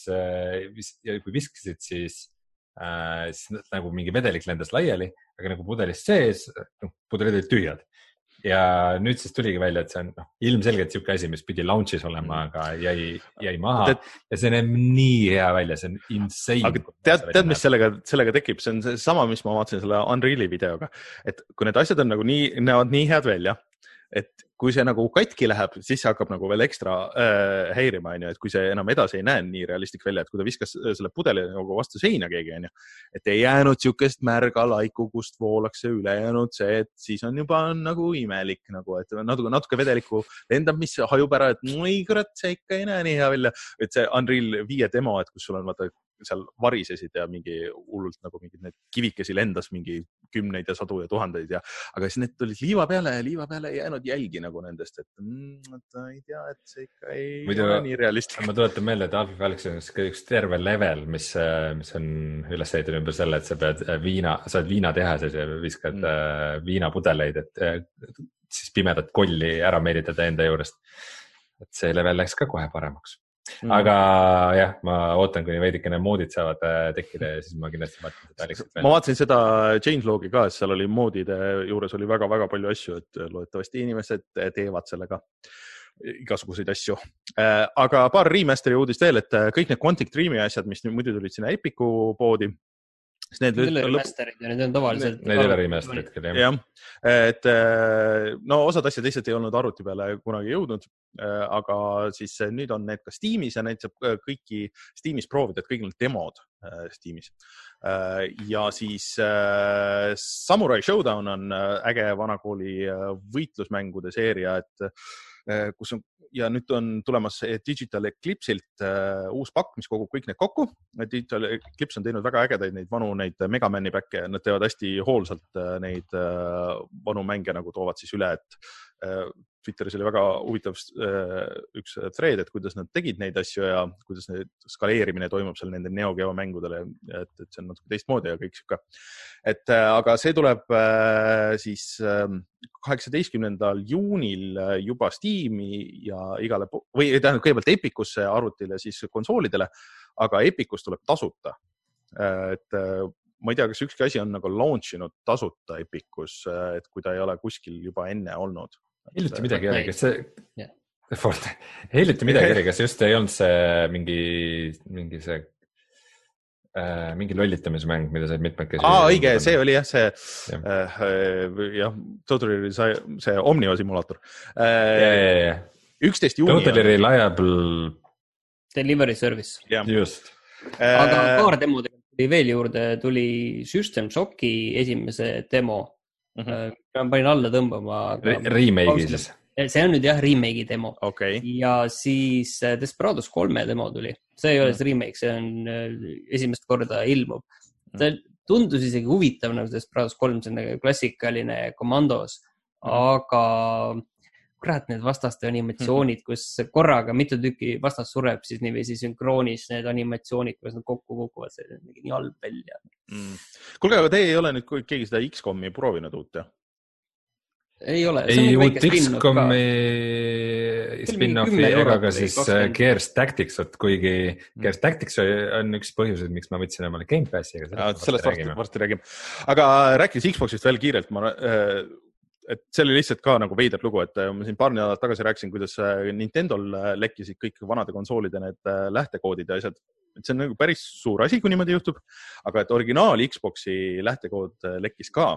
ja kui viskasid, siis Äh, siis nagu mingi vedelik lendas laiali, aga nagu pudelist sees, no, pudelid olid tühjad. Ja nüüd siis tuligi välja, et see on no, ilmselgelt siuke asi, mis pidi launchis olema, aga jäi, jäi maha Tead, ja see näeb nii hea välja, see on insane. Aga tead, tead mis sellega, sellega tekib? See on see sama, mis ma vaatasin selle Unreali videoga, et kui need asjad on nagu nii, näevad nii head välja, et kui see nagu katki läheb, siis see hakkab nagu veel ekstra äh, häirima, on ju, et kui see enam edasi ei näe nii realistlik välja, et kui ta viskas selle pudeli nagu vastu seina keegi, on ju, et ei jäänud siukest märga laiku, kust voolaks see üle jäänud see, et siis on juba nagu imelik, nagu, et natuke, natuke vedeliku lendab, mis hajub ära, et no ei kurat, see ikka ei näe nii hea välja, et see Unreal viie demo, et kus sul on vaata seal varisesid ja mingi hullult nagu mingid need kivikesi lendas mingi kümneid ja sadu ja tuhandeid ja, aga siis need tulid liiva peale ja liiva peale ei jäänud jälgi nagu nendest, et mm, ei tea, et see ikka ei Muidu, ole nii realistlik. Ma tuletan meelde, et Half-Life Alyx on üks terve level, mis, mis on üles ehitatud ümber selle, et sa pead viina, sa oled viinatehases ja viskad mm. viinapudeleid, et siis pimedat kolli ära meelitada enda juurest. Et see level läks ka kohe paremaks. Mm. Aga jah, ma ootan, kuni veidikene moodid saavad tekkida ja siis ma kindlasti vaatan seda Alyxit veel. Ma vaatasin seda changelog'i ka, et seal oli moodide juures oli väga-väga palju asju, et loodetavasti inimesed teevad sellega igasuguseid asju. Aga paar remasteri uudist veel, et kõik need Quantic Dreami asjad, mis nüüd muidu tulid sinna Epiku poodi, Need ei ole remasterid ja need on tavaliselt. Need ei ole remasterid küll, jah. jah. Et no osad asjad lihtsalt ei olnud arvuti peale kunagi jõudnud, aga siis nüüd on need ka Steamis ja need saab kõiki Steamis proovida, et kõik need demod Steamis. Ja siis Samurai Showdown on äge vanakooli võitlusmängude seeria, et kus on ja nüüd on tulemas Digital Eclipse'ilt uh, uus pakk, mis kogub kõik need kokku. Digital Eclipse on teinud väga ägedaid neid vanu neid Megamani päkke. Nad teevad hästi hoolsalt uh, neid uh, vanu mänge nagu toovad siis üle, et uh, Twitteris oli väga huvitav uh, üks thread, et kuidas nad tegid neid asju ja kuidas need skaleerimine toimub seal nende Neo Geo mängudele, et, et see on natuke teistmoodi ja kõik siuke. Et, uh, aga see tuleb uh, siis uh, kaheksateistkümnendal juunil juba Steam'i ja igale, või tähendab kõigepealt Epicusse arvutile siis konsoolidele, aga Epicus tuleb tasuta. Et ma ei tea, kas ükski asi on nagu launchinud tasuta Epicus, et kui ta ei ole kuskil juba enne olnud. Hiljuti midagi oli, kas see, yeah. hiljuti midagi oli, kas just ei olnud see mingi, mingi see Äh, mingi lollitamismäng, mida said mitmekesi. Aa, õige, see oli jah, see ja. äh, jah, Totally see, see Omniva simulaator. Äh, üksteist juuni. Totally Reliable Delivery Service. Ja. Just. Aga paar demo tuli veel juurde, tuli System Shocki esimese demo. Uh-huh. Ma panin alla tõmbama. Remake'i siis. See on nüüd jah, remake'i demo. Okay. Ja siis Desperados kolme demo tuli. See ei ole see remake, see on esimest korda ilmub. See tundus isegi huvitav nagu Desperados kolm, see on klassikaline Commandos, aga kurat need vastaste animatsioonid, kus korraga mitu tükki vastast sureb, siis niiviisi sünkroonis need animatsioonid, kus nad kokku kukuvad, see on nii halb välja. Mm. Kuulge, aga te ei ole nüüd keegi seda X COM-i proovinud uut, jah? Ei ole. Ei uut X COM-i spin-offi ega ka siis Gears Tactics, kuigi Gears Tactics on üks põhjuseid, miks ma võtsin omale Game Passi. Sellest varsti, varsti räägime. Aga rääkides Xboxist veel kiirelt, ma et see oli lihtsalt ka nagu veider lugu, et ma siin paar nädalat tagasi rääkisin, kuidas Nintendol lekkisid kõik vanade konsoolide need lähtekoodid ja asjad. Et see on nagu päris suur asi, kui niimoodi juhtub, aga et originaal Xboxi lähtekood lekkis ka.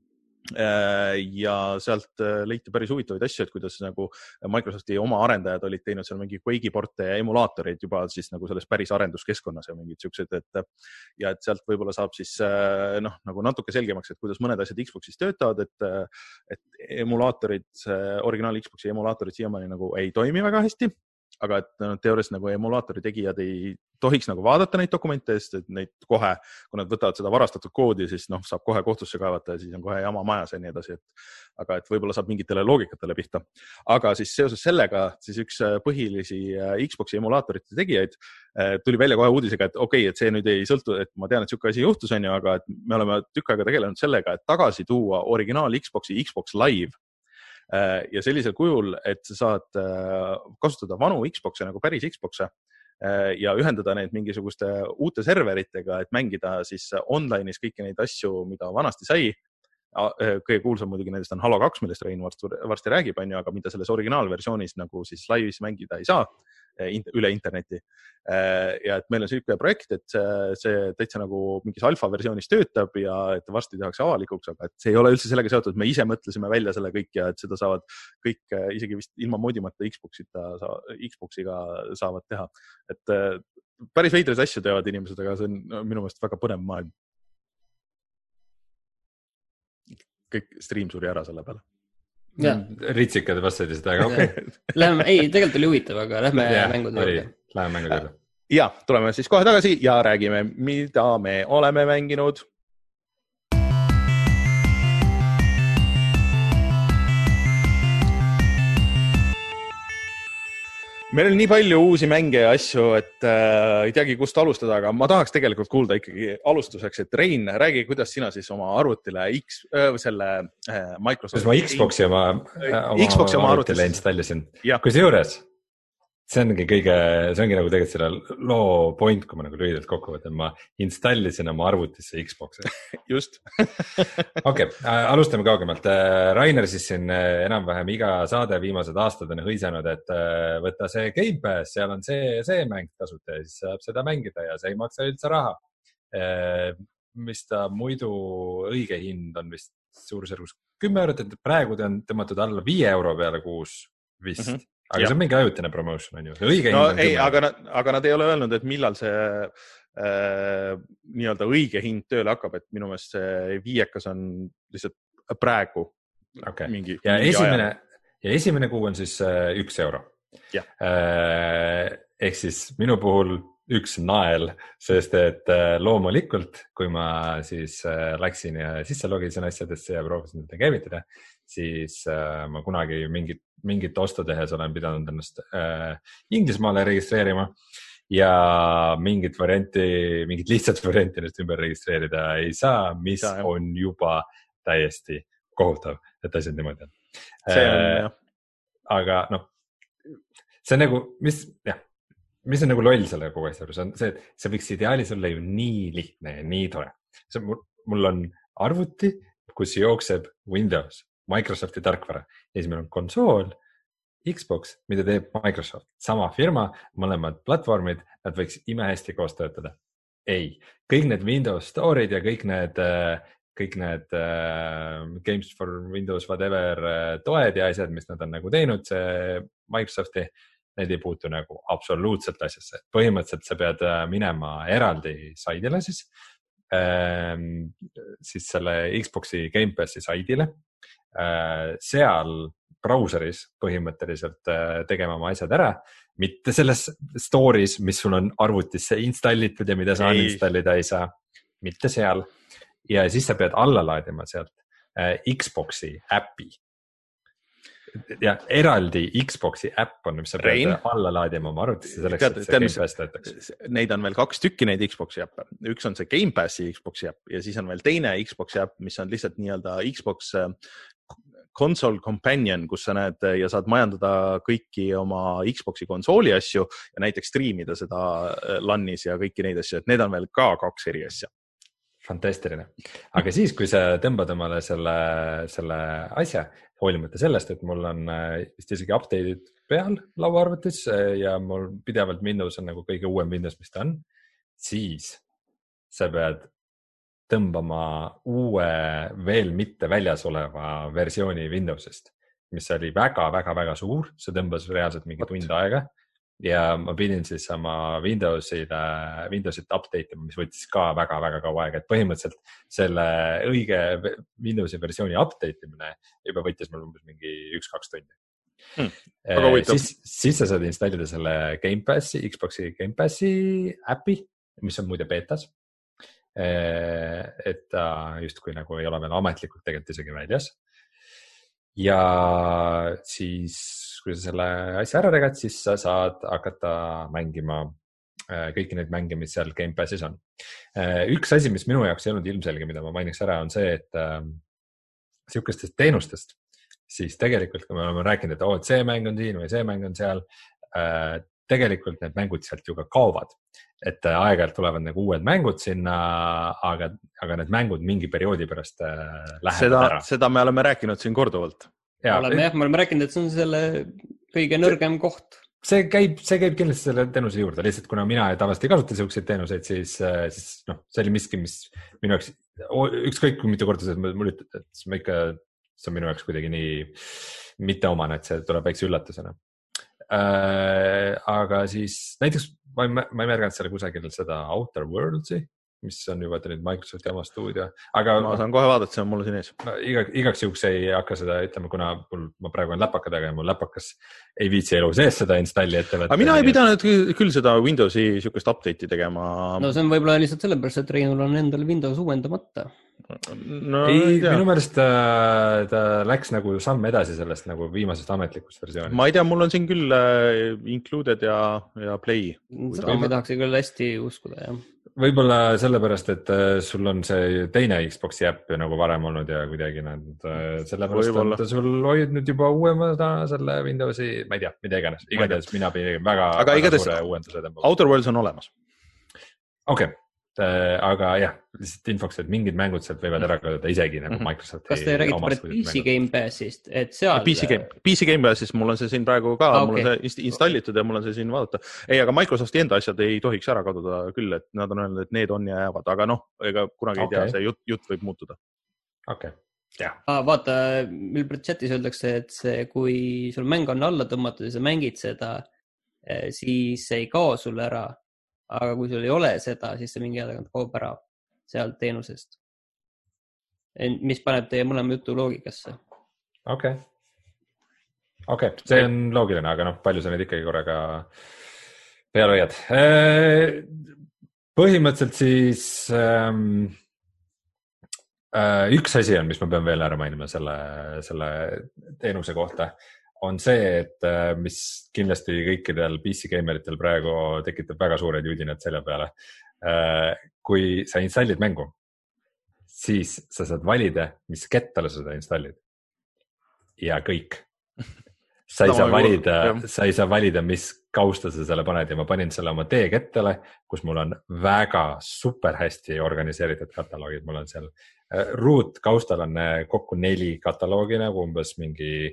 Ja sealt leiti päris huvitavaid asju, et kuidas nagu Microsofti oma arendajad olid teinud seal mingi Quake'i porte ja emulaatoreid juba siis nagu selles päris arenduskeskkonnas ja mingid siuksed, et ja et sealt võib-olla saab siis noh, nagu natuke selgemaks, et kuidas mõned asjad Xboxis töötavad, et, et emulaatorid, originaal Xboxi emulaatorid siiamaani nagu ei toimi väga hästi, aga et no, teoorias nagu emulaatori tegijad ei tohiks nagu vaadata neid dokumente, sest et neid kohe, kui nad võtavad seda varastatud koodi, siis noh, saab kohe kohtusse kaevata ja siis on kohe jama majas ja nii edasi. Et, aga et võib-olla saab mingitele loogikatele pihta. Aga siis seoses sellega siis üks põhilisi Xboxi emulaatorite tegijaid tuli välja kohe uudisega, et okei, okay, et see nüüd ei sõltu, et ma tean, et siuke asi juhtus on ju, aga et me oleme tükk aega tegelenud sellega, et tagasi tuua originaal Xboxi Xbox Live ja sellisel kujul, et sa saad kasutada vanu Xboxe nagu päris Xboxe ja ühendada neid mingisuguste uute serveritega, et mängida siis online'is kõiki neid asju, mida vanasti sai. Kõige kuulsam muidugi nendest on Halo kaks, millest Rein varsti räägib, aga mida selles originaalversioonis nagu siis live'is mängida ei saa üle interneti. Ja et meil on selline projekt, et see täitsa nagu mingis alfa versioonis töötab ja et varsti tehakse avalikuks, aga et see ei ole üldse sellega seotud, et me ise mõtlesime välja selle kõik ja et seda saavad kõik isegi vist ilma modimata Xboxita, Xboxiga saavad teha. Et päris veidres asju teevad inimesed, aga see on minu meelest väga põnev maailm. Kõik stream suri ära selle peale. Ja. Ritsikad vastased, aga okei. Okay. Lähme, ei, tegelikult oli huvitav, aga lähme ja, mängude juurde. Lähme mängude juurde. Ja, tuleme siis kohe tagasi ja räägime, mida me oleme mänginud. Meil on nii palju uusi mänge ja asju, et äh, ei teagi, kust alustada, aga ma tahaks tegelikult kuulda ikkagi alustuseks, et Rein, räägi, kuidas sina siis oma arvutile X, äh, selle äh, Microsoft... Kus ma Xboxi oma, oma, Xboxi oma arvutile installisin. Kui seejuures, see ongi kõige, see ongi nagu tegelikult selle loo point, kui ma nagu lühidalt kokku võtan, ma installisin oma arvutisse Xboxi. Just. Okei, okay, alustame kaugemalt. Rainer siis siin enam-vähem iga saade viimased aastad on hõisanud, et võtta see Game Pass, seal on see, see mäng tasuta ja siis saab seda mängida ja see ei maksa üldse raha. Mis ta muidu õige hind on vist suurusjärgus kümme eurot, et praegu ta on tõmmatud alla viie euro peale kuus vist. Mm-hmm. Aga ja. See on mingi ajutine promotion, on ju. Õige no, hind on ei, aga, nad, aga nad ei ole öelnud, et millal see äh, nii-öelda õige hind tööle hakkab, et minu meelest see viiekas on lihtsalt praegu okay. mingi, ja, mingi esimene, ja esimene kuu on siis äh, üks euro. Äh, ehk siis minu puhul üks nael, sest et äh, loomulikult, kui ma siis äh, läksin ja sisse logisin asjadesse ja proovisin seda käivitada, siis äh, ma kunagi mingit, mingit ostu tehes olen pidanud ennast äh, Inglismaale registreerima ja mingit varianti, mingit lihtsat varianti ennast ümber registreerida ei saa, mis saa, on juba täiesti kohutav, et asjad niimoodi on. See on, äh, jah. Aga noh, see on nagu, mis, jah, mis on nagu loll selle kogu asja, see on see, et see võiks ideaalis olla ju nii lihtne ja nii tore. See, mul on arvuti, kus jookseb Windows, Microsofti tarkvara ja siis meil on konsool, Xbox, mida teeb Microsoft. Sama firma, mõlemad platvormid, nad võiks imehästi koos töötada. Ei, kõik need Windows Store'id ja kõik need, kõik need uh, Games for Windows whatever uh, toed ja asjad, mis nad on nagu teinud, see Microsofti, need ei puutu nagu absoluutselt asjasse. Põhimõtteliselt sa pead minema eraldi saidile siis, uh, siis selle Xboxi Game Passi saidile. Seal brauseris põhimõtteliselt tegema oma asjad ära, mitte selles store'is, mis sul on arvutisse installitud ja mida sa installida ei saa, mitte seal. Ja siis sa pead alla laadima sealt Xboxi äppi. Ja eraldi Xboxi äpp on, mis sa pead Rein. Alla laadima oma arvutisse selleks, tead, et see Game Pass töötaks. Neid on veel kaks tükki neid Xboxi äppe. Üks on see Game Passi Xboxi äpp ja siis on veel teine Xboxi äpp, mis on lihtsalt nii-öelda Xbox Console Companion, kus sa näed ja saad majandada kõiki oma Xboxi konsooli asju ja näiteks streamida seda LANis ja kõiki neid asju, et need on veel ka kaks eri asja. fantastiline. Aga siis, kui sa tõmbad omale selle, selle asja, hoolimata sellest, et mul on vist isegi update'id peal lauaarvutis ja mul pidevalt Windows on nagu kõige uuem Windows, mis ta on, siis sa pead tõmbama uue veel mitte väljas oleva versiooni Windowsist, mis oli väga-väga-väga suur, see tõmbas reaalselt mingi tund aega ja ma pidin siis oma Windowsile, Windowsit update ima, mis võttis ka väga-väga kaua aega, et põhimõtteliselt selle õige Windowsi versiooni update imine juba võttis mul umbes mingi üks-kaks tundi. Hmm. Siis, siis sa saad installida selle Game Passi, Xboxi Game Passi äpi, mis on muide betas. Et ta justkui nagu ei ole veel ametlikult tegelikult isegi väljas. Ja siis, kui sa selle asja ära tegad, siis sa saad hakata mängima kõiki neid mänge, mis seal Game Passis on. Üks asi, mis minu jaoks ei olnud ilmselge, mida ma mainiks ära, on see, et äh, sihukestest teenustest, siis tegelikult, kui me oleme rääkinud, et oh, et see mäng on siin või see mäng on seal, äh, tegelikult need mängud sealt ju ka kaovad. Et aeg-ajalt tulevad nagu uued mängud sinna, aga, aga need mängud mingi perioodi pärast lähevad seda, ära. Seda me oleme rääkinud siin korduvalt. Ja, oleme, jah, me oleme rääkinud, et see on selle kõige nõrgem koht. See käib, see käib kindlasti selle teenuse juurde. Lihtsalt kuna mina tavaliselt ei kasuta selliseid teenuseid, siis, siis no, see oli miski, mis minu jaoks, ükskõik kui mitu korda see mul ütled, et ma ikka, see on minu jaoks kuidagi nii mitteomane, et see tuleb väikse üllatusena. Äh, aga siis näiteks ma ei, ma ei märganud selle kusagil seda Outer Worldsi, mis on juba nüüd Microsofti oma stuudio. Aga ma saan kohe vaadata, see on mulle siin ees. Igaks, igaks juhuks ei hakka seda ütlema, kuna mul, ma praegu on läpaka taga ja mul läpakas ei viitsi elu sees seda installi ette võtta. Aga mina ei pidanud küll seda Windowsi sihukest update'i tegema. No see on võib-olla lihtsalt sellepärast, et Reinul on endal Windows uuendamata. No, ei, minu meelest ta, ta läks nagu samm edasi sellest nagu viimasest ametlikust versioonist. Ma ei tea, mul on siin küll uh, included ja, ja play. Seda ma tahaks küll hästi uskuda, jah. Võib-olla sellepärast, et sul on see teine Xboxi äpp nagu varem olnud ja kuidagi nad sellepärast, Võibolla. et sul hoidnud juba uuemada selle Windowsi, ma ei tea, mida iganes. Igatahes mina pidin väga, aga väga igatahes suure uuenduse tõmbama. Outer Worlds on olemas. Okei. Okay. Aga jah, lihtsalt infoks, et mingid mängud sealt võivad ära kaduda isegi nagu Mhm. Microsofti. Kas te räägite pärit P C Game Passist, et seal... P C Game, P C Game Passist mul on see siin praegu ka, ah, mul okay. on see installitud ja mul on see siin vaadata. Ei, aga Microsofti enda asjad ei tohiks ära kaduda küll, et nad on öelnud, et need on ja jäävad, aga noh, ega kunagi okay. ei tea, see jutt, jutt võib muutuda. Okei, okay. jah. Ah, vaata, meil chatis öeldakse, et see, kui sul mäng on alla tõmmatud ja sa mängid seda, siis ei kao sul ära. Aga kui sul ei ole seda, siis see mingi aeg kaob ära sealt teenusest. Mis paneb teie mõlema jutu loogikasse. Okei. Okay. Okei, okay. See on loogiline, aga noh, palju sa neid ikkagi korraga peale hoiad. Põhimõtteliselt siis ähm, äh, üks asi on, mis ma pean veel ära mainima selle, selle teenuse kohta, on see, et mis kindlasti kõikidel P C gameritel praegu tekitab väga suured judinad selle peale. Kui sa installid mängu, siis sa saad valida, mis kettale sa seda installid. Ja kõik. Sa ei saa valida, sa ei saa valida, mis kausta sa selle paned ja ma panin selle oma T-kettale, kus mul on väga super hästi organiseeritud kataloogid. Mul on seal root kaustal on kokku neli kataloogi nagu umbes mingi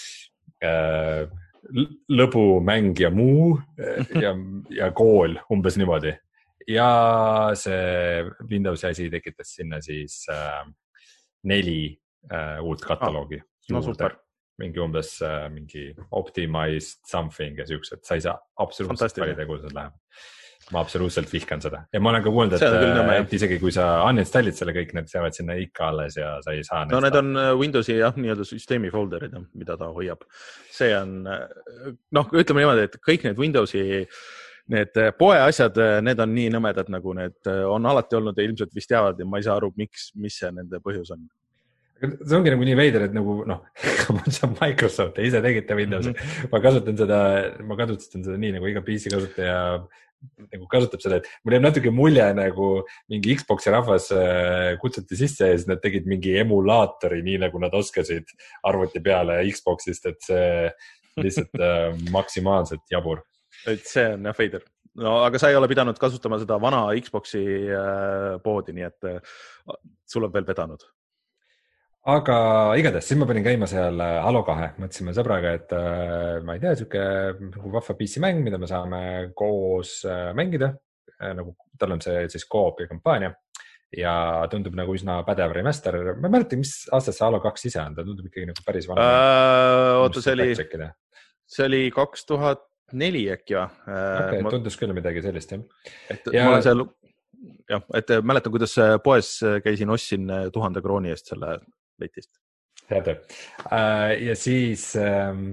lõbu, mäng ja muu ja, ja kool umbes niimoodi. Ja see Windowsi asi tekitas sinna siis äh, neli äh, uut kataloogi. Ah, no super. Mingi umbes äh, mingi optimized something ja siuksed. Sa ei saa absoluutselt valida, kuhu see läheb. Ma absoluutselt vihkan seda. Ja ma olen ka kuulnud, et, et isegi kui sa uninstallid selle kõik, need seavad sinna ikka alles ja sa ei saa... No need on Windowsi jah, nii-öelda süsteemi folderid, mida ta hoiab. See on, noh, ütleme niimoodi, et kõik need Windowsi, need poe asjad, need on nii nõmedad, nagu need on alati olnud ja ilmselt vist teavad ja ma ei saa aru, miks, mis see nende põhjus on. See ongi nagu nii veider, et nagu, noh, Microsoft ja ise tegite Windowsi. Mm-hmm. Ma kasutan seda, ma kasutan seda nii, nagu iga P C kasutaja nagu kasutab seda, et mul jääb natuke mulje nagu mingi Xboxi rahvas kutsuti sisse ja siis nad tegid mingi emulaatori, nii nagu nad oskasid arvuti peale Xboxist, et see lihtsalt maksimaalselt jabur. Et see on jah veider. no aga sa ei ole pidanud kasutama seda vana Xboxi poodi, nii et sul on veel vedanud. Aga igatahes, siis ma panin käima seal Halo kahe, mõtlesime sõbraga, et ma ei tea, siuke nagu vahva P C mäng, mida me saame koos mängida, nagu tal on see siis co-op ja kampaania ja tundub nagu üsna pädev remaster. Ma ei mäleta, mis aastast see Halo kaks ise on, ta tundub ikkagi nagu päris vana. Äh, oota, see oli, see oli kaks tuhat neli äkki või? Okay, ma... tundus küll midagi sellist, jah. Et ja... ma olen seal, jah, et mäletan, kuidas poes käisin, ostsin tuhande krooni eest selle letist. Head. Ja siis ähm,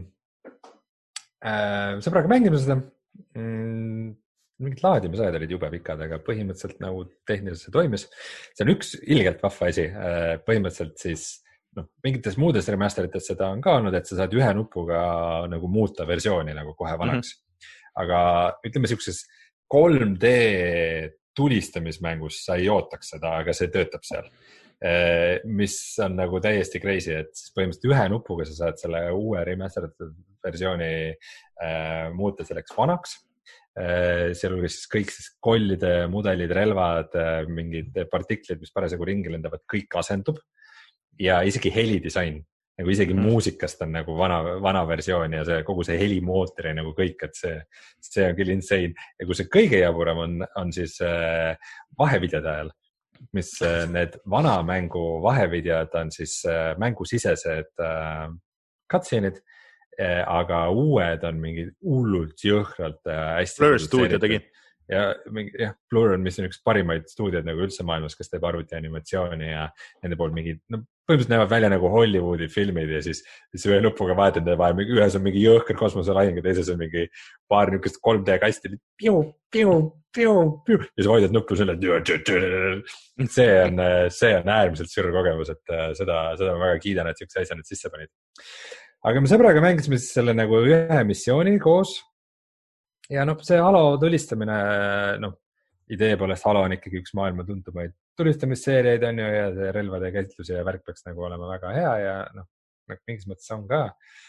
äh, sõbraga mängime seda. Mm, mingid laadimisajad olid jube pikad, aga põhimõtteliselt nagu tehniliselt see toimis. See on üks ilgelt vahva asi. Äh, põhimõtteliselt siis no, mingites muudes remasterites seda on ka olnud, et sa saad ühe nupuga nagu muuta versiooni nagu kohe vanaks. Mm-hmm. Aga ütleme siukses kolm D tulistamismängus sa ei ootaks seda, aga see töötab seal. Mis on nagu täiesti crazy, et siis põhimõtteliselt ühe nupuga sa saad selle uue remastered versiooni äh, muuta selleks vanaks. Äh, sealhulgas siis kõik siis kollide, mudelid, relvad, äh, mingid partiklid, mis parasjagu ringi lendavad, kõik asendub ja isegi helidisain, nagu isegi mm. muusikast on nagu vana, vana versioon ja see, kogu see helimootori nagu kõik, et see, see on küll insane. Ja kui see kõige jaburam on, on siis äh, vahevideode ajal, mis need vana mängu vahevideod on siis mängusisesed cutscene'id, aga uued on mingid hullult jõhkralt hästi. Blur Studio tegi. Ja, jah, Blur on, mis on üks parimaid stuudiod nagu üldse maailmas, kes teeb arvuti animatsiooni ja nende pool mingid, no põhimõtteliselt näevad välja nagu Hollywoodi filmid ja siis, siis ühe nupuga vahetad nende vahel, ühes on mingi jõhker kosmoselahing ja teises on mingi paar niukest kolm D kasti, piu, piu, piu, piu ja sa vajutad nuppu selle, see on, see on äärmiselt sür kogemus, et seda, seda ma väga kiidan, et siukse asja nüüd sisse panid. Aga me sõbraga mängisime siis selle nagu ühe missiooni koos ja noh, see Halo tulistamine, noh, idee poolest Halo on ikkagi üks maailma tuntumaid tulistamisseeriaid on ju ja see relvade käsitlus ja värk peaks nagu olema väga hea ja noh, mingis mõttes on ka.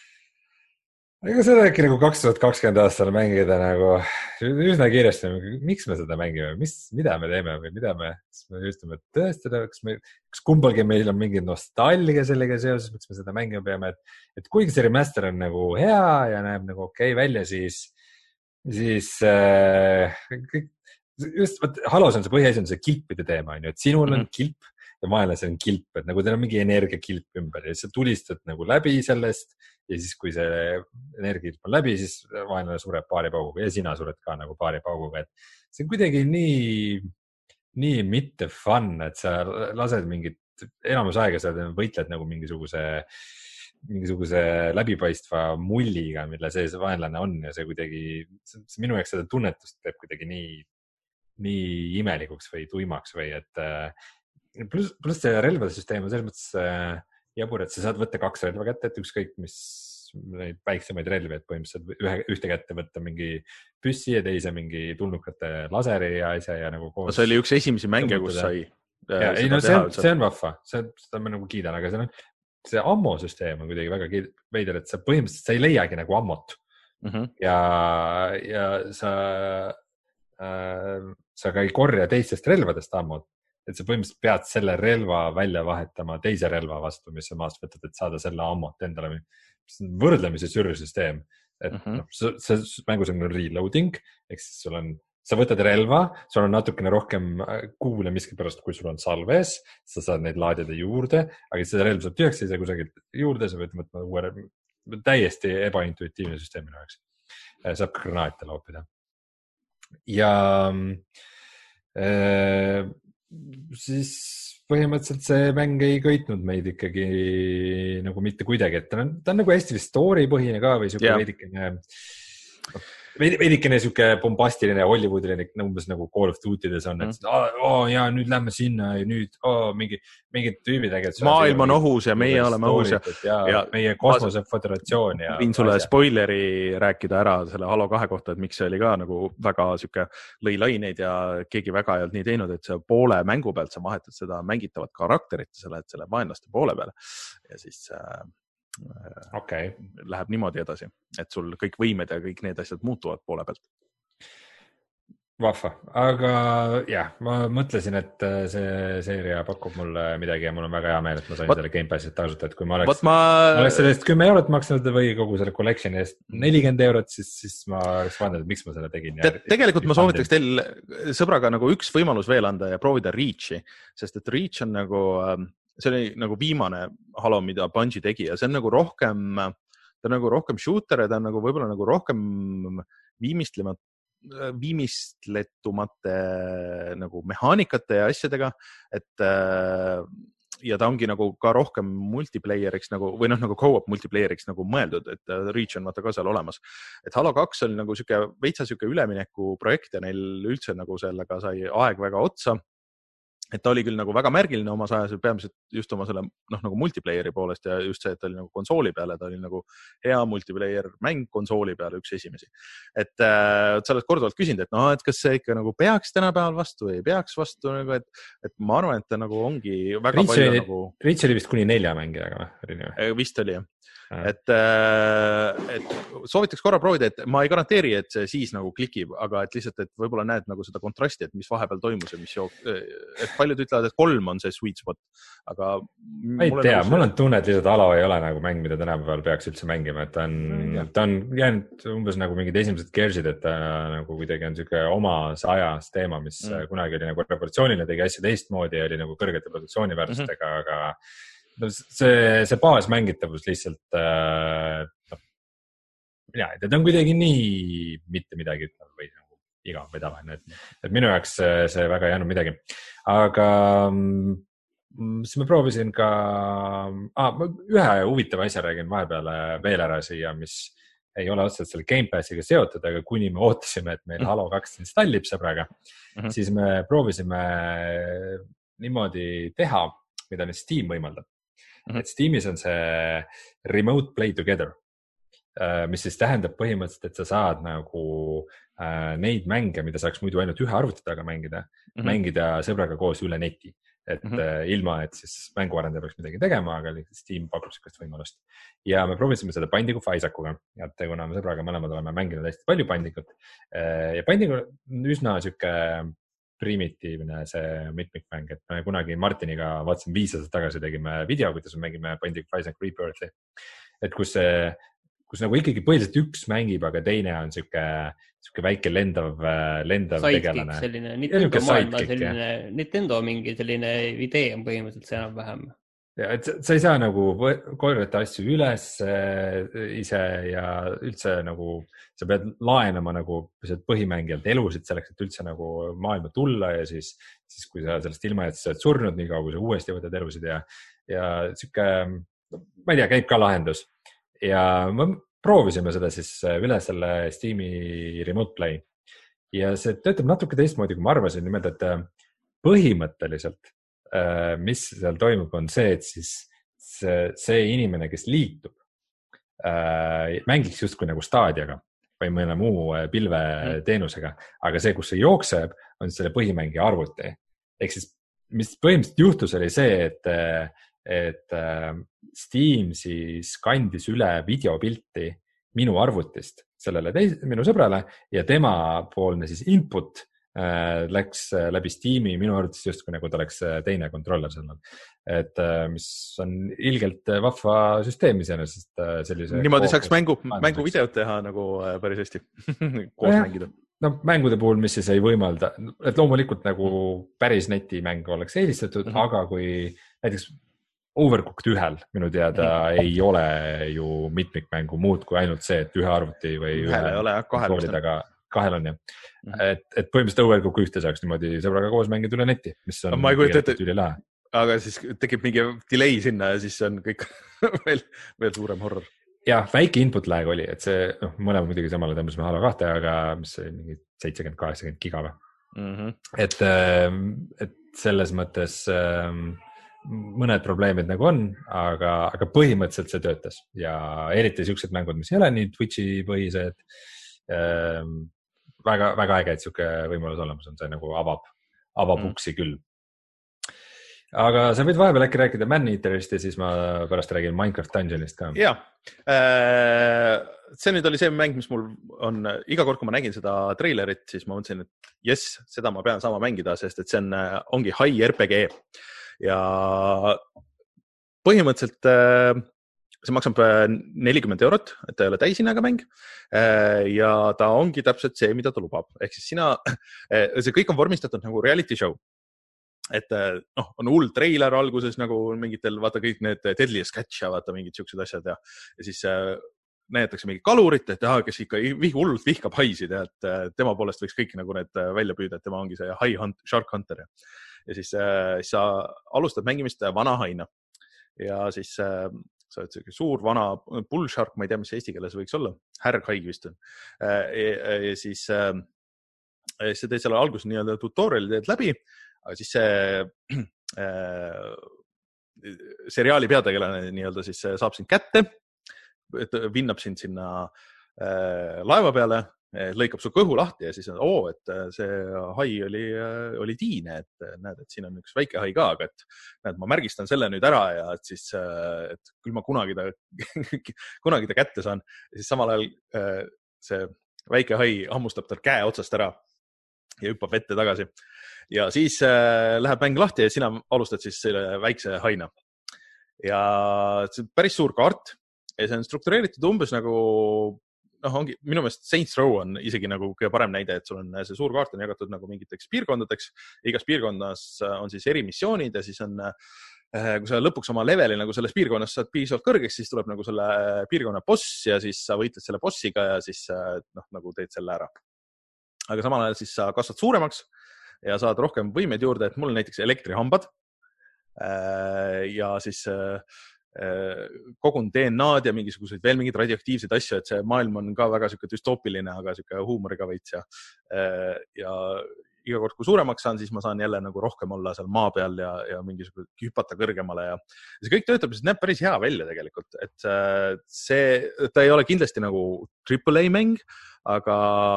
Ega seda äkki nagu kaks tuhat kakskümmend aastal mängida nagu üsna kiiresti, miks me seda mängime, mis, mida me teeme või mida me, me ütleme tõestada, kas, me, kas kumbalgi meil on mingi nostalgia sellega seoses, miks me seda mängima peame, et, et kuigi see remaster on nagu hea ja näeb nagu okei okay välja, siis siis äh, kõik, just võt, Halos on see põhiasi on see kilpide teema, on ju, et sinul on mm-hmm. kilp ja vaenlasel on kilp, et nagu teil on mingi energiakilp ümber ja sa tulistad nagu läbi sellest ja siis, kui see energiakilp on läbi, siis vaenlane sureb paari pauguga ja sina sured ka nagu paari pauguga, et see on kuidagi nii, nii mitte fun, et sa lased mingit, enamus aega sa võitled nagu mingisuguse mingisuguse läbipaistva mulliga, mille see vaenlane on ja see kuidagi, see minu jaoks seda tunnetust teeb kuidagi nii, nii imelikuks või tuimaks või et pluss, pluss see relvasüsteem on selles mõttes jabur, et sa saad võtta kaks relva kätte, et ükskõik mis neid väiksemaid relvi, et põhimõtteliselt ühe, ühte kätte võtta mingi püssi ja teise mingi tulnukate laseri ja asja ja nagu koos. See oli üks esimesi mänge, kus sai. Ja, ei, no see on, see on vahva, see, seda ma nagu kiidan, aga see on see ammo süsteem on kuidagi väga veider, et sa põhimõtteliselt sa ei leiagi nagu ammot mm-hmm. ja, ja sa, äh, sa ka ei korja teistest relvadest ammot, et sa põhimõtteliselt pead selle relva välja vahetama teise relva vastu, mis sa maast võtad, et saada selle ammot endale. Võrdlemise sürrisüsteem, et mm-hmm. noh, see, see mängus on reloading, ehk siis sul on sa võtad relva, sul on natukene rohkem kuule miskipärast, kui sul on salves, sa saad neid laadida juurde, aga seda relv saab tühjaks, ei saa kusagilt juurde, sa võid mõtma uue relv, täiesti ebaintuitiivne süsteem minu jaoks. Saab ka granaate loopida. Ja äh, siis põhimõtteliselt see mäng ei köitnud meid ikkagi nagu mitte kuidagi, et ta on, ta on nagu hästi story põhine ka või siuke yeah. veidikene veidikene siuke bombastiline Hollywoodiline, umbes nagu Call of Duty'des on, et mm. oh, ja nüüd lähme sinna ja nüüd oh, mingi, mingid tüübid tegelikult. Maailm on ohus ja meie oleme ohus ja, ja, ja meie kosmoseföderatsioon. Ja võin sulle asja. Spoileri rääkida ära selle Halo kahe kohta, et miks see oli ka nagu väga siuke lõi laineid ja keegi väga ei olnud nii teinud, et see poole mängu pealt sa vahetad seda mängitavat karakterit selle, et selle vaenlaste poole peale ja siis äh, Okay. läheb niimoodi edasi, et sul kõik võimed ja kõik need asjad muutuvad poole pealt. vahva, aga jah, ma mõtlesin, et see seeria pakub mulle midagi ja mul on väga hea meel, et ma sain What? selle Gamepassit tasuta, et kui ma oleks, ma... ma oleks sellest kümme eurot maksnud või kogu selle collection'i eest nelikümmend eurot, siis, siis ma oleks vaadanud, et miks ma selle tegin. Te, tegelikult ma soovitaks teil sõbraga nagu üks võimalus veel anda ja proovida Reachi, sest et Reach on nagu, see oli nagu viimane Halo, mida Bungie tegi ja see on nagu rohkem, ta on nagu rohkem shooter ja ta on nagu võib-olla nagu rohkem viimistlemat viimistletumate nagu mehaanikate ja asjadega, et ja ta ongi nagu ka rohkem multiplayeriks nagu, või noh, nagu co-op multiplayeriks nagu mõeldud, et Reach on vaata ka seal olemas. Et Halo kaks oli nagu siuke veitsa siuke ülemineku projekt ja neil üldse nagu sellega sai aeg väga otsa. Et ta oli küll nagu väga märgiline omas ajas, peamiselt just oma selle noh, nagu multiplayeri poolest ja just see, et ta oli nagu konsooli peale, ta oli nagu hea multiplayer mäng konsooli peale üks esimesi. Et äh, sa oled korduvalt küsinud, et noh, et kas see ikka nagu peaks tänapäeval vastu või ei peaks vastu, nagu, et, et ma arvan, et ta nagu ongi väga Reach palju oli, nagu... Reach oli vist kuni nelja mängijaga või? Vist oli jah. Et, et soovitaks korra proovida, et ma ei garanteeri, et see siis nagu klikib, aga et lihtsalt, et võib-olla näed nagu seda kontrasti, et mis vahepeal toimus ja mis jook... et paljud ütlevad, et kolm on see sweet spot, aga ma ei tea, nagu mul on tunne, et lihtsalt Halo ei ole nagu mäng, mida tänapäeval peaks üldse mängima, et ta on, mm, ta on jäänud umbes nagu mingid esimesed Gearsid, et ta nagu kuidagi on siuke omas ajas teema, mis mm. kunagi oli nagu revolutsiooniline, tegi asja teistmoodi ja oli nagu kõrgete produktsiooniväärtustega, mm-hmm. aga no see, see baasmängitavus lihtsalt äh, no, mina ei tea, ta on kuidagi nii mitte midagi ütleb või nagu igav või tavaline, et, et minu jaoks see, see väga ei jäänud midagi, aga siis ma proovisin ka ah, ühe huvitava asja räägin vahepeal veel ära siia, mis ei ole otseselt selle Gamepassiga seotud, aga kuni me ootasime, et meil Halo kaks installib sõbraga, mm-hmm. siis me proovisime niimoodi teha, mida nüüd Steam võimaldab. Mm-hmm. Et Steamis on see remote play together, mis siis tähendab põhimõtteliselt, et sa saad nagu neid mänge, mida saaks muidu ainult ühe arvuti taga mängida, mm-hmm. mängida sõbraga koos üle neti. Et mm-hmm. ilma, et siis mänguarendaja peaks midagi tegema, aga Steam pakub sellist võimalust. Ja me proovisime seda Binding of Isaacuga, et kuna me sõbraga mõlemad oleme mänginud hästi palju Bindingut ja Binding on üsna siuke primitiivne see mitmikmäng, et me kunagi Martiniga vaatasin viis aastat tagasi tegime video, kuidas me mängime Binding of Isaac Rebirthi, et kus, see, kus nagu ikkagi põhiliselt üks mängib, aga teine on siuke, siuke väike lendav, lendav sidekick, tegelane. Selline Nintendo maailma, selline Nintendo mingi selline idee on põhimõtteliselt see enam vähem. Ja, et sa ei saa nagu korjata asju üles ise ja üldse nagu sa pead laenama nagu põhimängijalt elusid selleks, et üldse nagu maailma tulla ja siis, siis kui sa sellest ilma, et sa oled surnud nii kaua, kui sa uuesti võtad elusid ja, ja siuke, ma ei tea, käib ka lahendus. Ja me proovisime seda siis üle selle Steam'i Remote Play ja see töötab natuke teistmoodi, kui ma arvasin, nimelt, et põhimõtteliselt mis seal toimub, on see, et siis see, see inimene, kes liitub, mängiks justkui nagu staadiaga või mõne muu pilveteenusega, aga see, kus see jookseb, on selle põhimängija arvuti. Ehk siis, mis põhimõtteliselt juhtus, oli see, et, et Steam siis kandis üle videopilti minu arvutist sellele teis, minu sõbrale ja tema poolne siis input läks läbi Steam'i minu arvates just kui nagu ta oleks teine kontroller sellel. Et mis on ilgelt vahva süsteem iseenesest sellise... Niimoodi saaks mängu, mängu videot teha nagu päris hästi koos ja, mängida. No mängude puhul, mis siis ei võimalda, et loomulikult nagu päris netimäng oleks eelistatud, mm-hmm. aga kui näiteks Overcooked ühel minu teada mm-hmm. ei ole ju mitmikmängu muud kui ainult see, et ühe arvuti või ühel ei ole, kahel taga kahel on jah. Mm-hmm. Et, et põhimõtteliselt Overcook ühte saaks niimoodi sõbraga koos mängida üle netti, mis on ma ei kujuta ette, aga siis tekib mingi delay sinna ja siis on kõik veel, veel suurem horror. Jah, väike input lag oli, et see, noh, mõlema muidugi samale tõmbasime Halo kahte, aga mis see mingi seitsekümmend kaheksakümmend giga või. Mm-hmm. Et, et selles mõttes mõned probleemid nagu on, aga, aga põhimõtteliselt see töötas ja eriti siuksed mängud, mis ei ole nii Twitchi põhised, väga, väga äge, et siuke võimalus olemas on, see nagu avab, avab mm. uksi küll. aga sa võid vahepeal äkki rääkida Man-Eaterist ja siis ma pärast räägin Minecraft Dungeonist ka. Jaa, see nüüd oli see mäng, mis mul on, iga kord, kui ma nägin seda treilerit, siis ma mõtlesin, et jess, seda ma pean saama mängida, sest et see on, ongi high R P G ja põhimõtteliselt see maksab nelikümmend eurot, et ta ei ole täishinnaga mäng ja ta ongi täpselt see, mida ta lubab. Ehk siis sina, see kõik on vormistatud nagu reality show. Et noh, on hull treiler alguses nagu mingitel, vaata kõik need Deadliest Catch ja vaata mingid siuksed asjad ja, ja siis näetakse mingi kalurit, et jah, kes ikka hullult vihkab haisid ja et tema poolest võiks kõik nagu need välja püüda, et tema ongi see high hunt, shark hunter. Ja siis, siis sa alustad mängimist vana haina ja siis sa oled see suur vana bull shark, ma ei tea, mis eesti keeles võiks olla, härghaig vist on. Ja, ja siis sa teed selle alguses nii-öelda tutoriali teed läbi, aga siis see äh, seriaali peategelane nii-öelda siis saab sind kätte, vinnab sind sinna äh, laeva peale, lõikab su kõhu lahti ja siis on, oo, et see hai oli, oli tiine, et näed, et siin on üks väike hai ka, aga et näed, ma märgistan selle nüüd ära ja et siis, et küll ma kunagi ta, kunagi ta kätte saan. Ja siis samal ajal äh, see väike hai hammustab tal käe otsast ära ja hüppab vette tagasi. Ja siis äh, läheb mäng lahti ja sina alustad siis selle väikse haina. Ja see on päris suur kaart ja see on struktureeritud umbes nagu, noh, ongi, minu meelest Saints Row on isegi nagu kõige parem näide, et sul on see suur kaart on jagatud nagu mingiteks piirkondadeks. Igas piirkonnas on siis eri missioonid ja siis on, äh, kui sa lõpuks oma leveli nagu selles piirkonnas saad piisavalt kõrgeks, siis tuleb nagu selle piirkonna boss ja siis sa võitled selle bossiga ja siis äh, noh, nagu teed selle ära. Aga samal ajal siis sa kasvad suuremaks ja saad rohkem võimeid juurde, et mul on näiteks elektrihambad ja siis kogun D N A-d ja mingisuguseid veel mingeid radioaktiivseid asju, et see maailm on ka väga siuke düstoopiline, aga siuke huumoriga veits ja, ja iga kord, kui suuremaks saan, siis ma saan jälle nagu rohkem olla seal maa peal ja, ja mingisugune hüpata kõrgemale ja see kõik töötab, see näeb päris hea välja tegelikult, et see, ta ei ole kindlasti nagu triple A mäng, aga,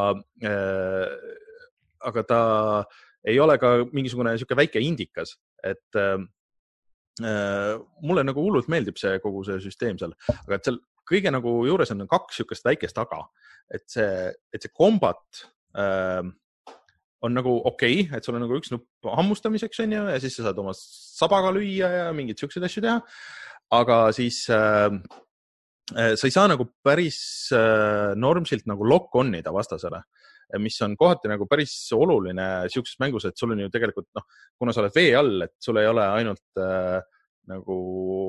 aga ta ei ole ka mingisugune siuke väike indikas, et mulle nagu hullult meeldib see kogu see süsteem seal, aga et seal kõige nagu juures on kaks siukest väikest aga, et see, et see kombat äh, on nagu okei, okay, et sul on nagu üks nupp hammustamiseks on ju, ja siis sa saad oma sabaga lüüa ja mingid siuksed asju teha, aga siis äh, sa ei saa nagu päris äh, normsilt nagu lock-onida vastasele, mis on kohati nagu päris oluline siukses mängus, et sul on ju tegelikult, noh, kuna sa oled vee all, et sul ei ole ainult äh, nagu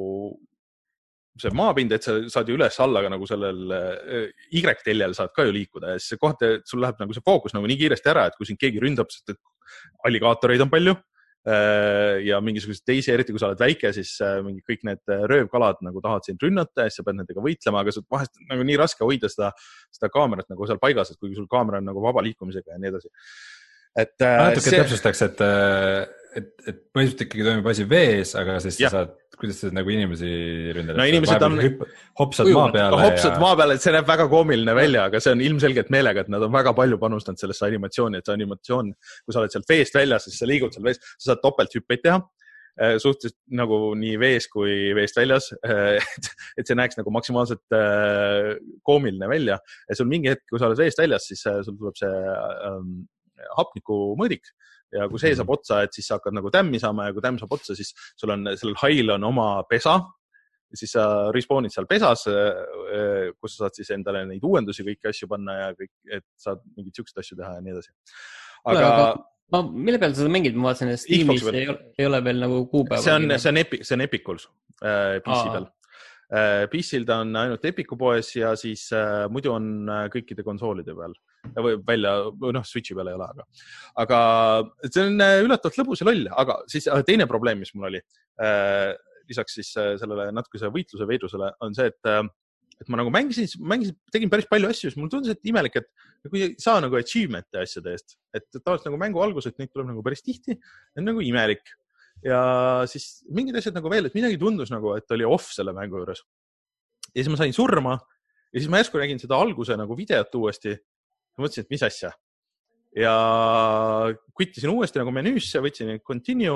see maapind, et sa saad ju üles alla, aga nagu sellel äh, Y-teljel saad ka ju liikuda ja siis kohati sul läheb nagu see fookus nagu nii kiiresti ära, et kui sind keegi ründab, sest et alligaatoreid on palju äh, ja mingisugused teisi, eriti kui sa oled väike, siis äh, mingi kõik need röövkalad nagu tahavad sind rünnata ja siis sa pead nendega võitlema, aga sul vahest nagu nii raske hoida seda, seda kaamerat nagu seal paigas, et kuigi sul kaamera on nagu vaba liikumisega ja nii edasi. Et, natuke see... täpsustaks, et, et, et põhimõtteliselt ikkagi toimub asi vees, aga siis ja. Sa saad, kuidas sa nagu inimesi ründad? No inimesed on... Hopsad maa peale. Hopsad ja... maa peale, et see näeb väga koomiline välja, aga see on ilmselgelt meelega, et nad on väga palju panustanud sellesse animatsiooni, et see animatsioon, kui sa oled sealt veest väljas, siis sa liigud seal vees, sa saad topelt hüppeid teha, suhteliselt nagu nii vees kui veest väljas, et, et see näeks nagu maksimaalselt koomiline välja. Ja sul mingi hetk, kui sa oled veest väljas, siis sul tuleb see ähm, hapniku mõõdik ja kui see saab otsa, et siis sa hakkad nagu tämmi saama ja kui tämm saab otsa, siis sul on, sellel hail on oma pesa ja siis sa respawnid seal pesas, kus sa saad siis endale neid uuendusi kõiki asju panna ja kõik, et saad mingid siuksed asju teha ja nii edasi. Aga, aga ma, mille peal sa seda mängid, ma vaatasin, et Steamis ei ole, ei ole veel nagu kuupäeva. See on, see on, Epic, see on Epicus äh, P C peal. P C-l ta on ainult Epicu poes ja siis äh, muidu on kõikide konsoolide peal või välja, noh, Switchi peal ei ole, aga, aga see on üllatavalt lõbus ja loll, aga siis teine probleem, mis mul oli, äh, lisaks siis sellele natukese võitluse veidrusele on see, et, et ma nagu mängisin, mängisin, tegin päris palju asju, siis mul tundus, et imelik, et kui ei saa nagu achievement'e asjade eest, et tavaliselt nagu mängu alguses, et neid tuleb nagu päris tihti, on nagu imelik. Ja siis mingid asjad nagu veel, et midagi tundus nagu, et oli off selle mängu juures. Ja siis ma sain surma ja siis ma järsku nägin seda alguse nagu videot uuesti ja mõtlesin, et mis asja. Ja kvittisin uuesti nagu menüüsse, võtsin continue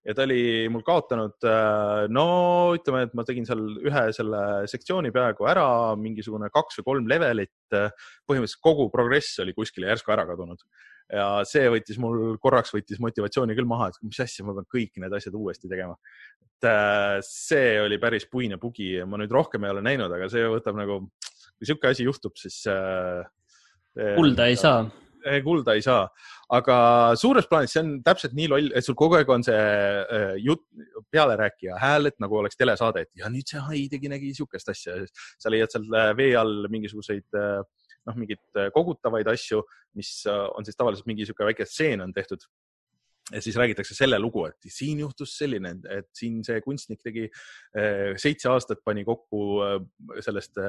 ja ta oli mul kaotanud, no ütleme, et ma tegin seal ühe selle sektsiooni peaaegu ära, mingisugune kaks või kolm levelit, põhimõtteliselt kogu progress oli kuskile järsku ära kadunud. Ja see võttis mul korraks võttis motivatsiooni küll maha, et mis asja, ma pean kõik need asjad uuesti tegema. Et see oli päris puine bugi ja ma nüüd rohkem ei ole näinud, aga see võtab nagu, kui siuke asi juhtub, siis... Kulda ei saa. Kulda ei saa, aga suures plaanis see on täpselt nii loll, et sul kogu aeg on see jut, pealerääkija hääl, et nagu oleks telesaade, et ja nüüd see hai tegi nägi siukest asja. Sa leiad seal vee all mingisuguseid noh, mingid kogutavaid asju, mis on siis tavaliselt mingi siuke väike stseen on tehtud. Ja siis räägitakse selle lugu, et siin juhtus selline, et siin see kunstnik tegi seitse aastat pani kokku sellest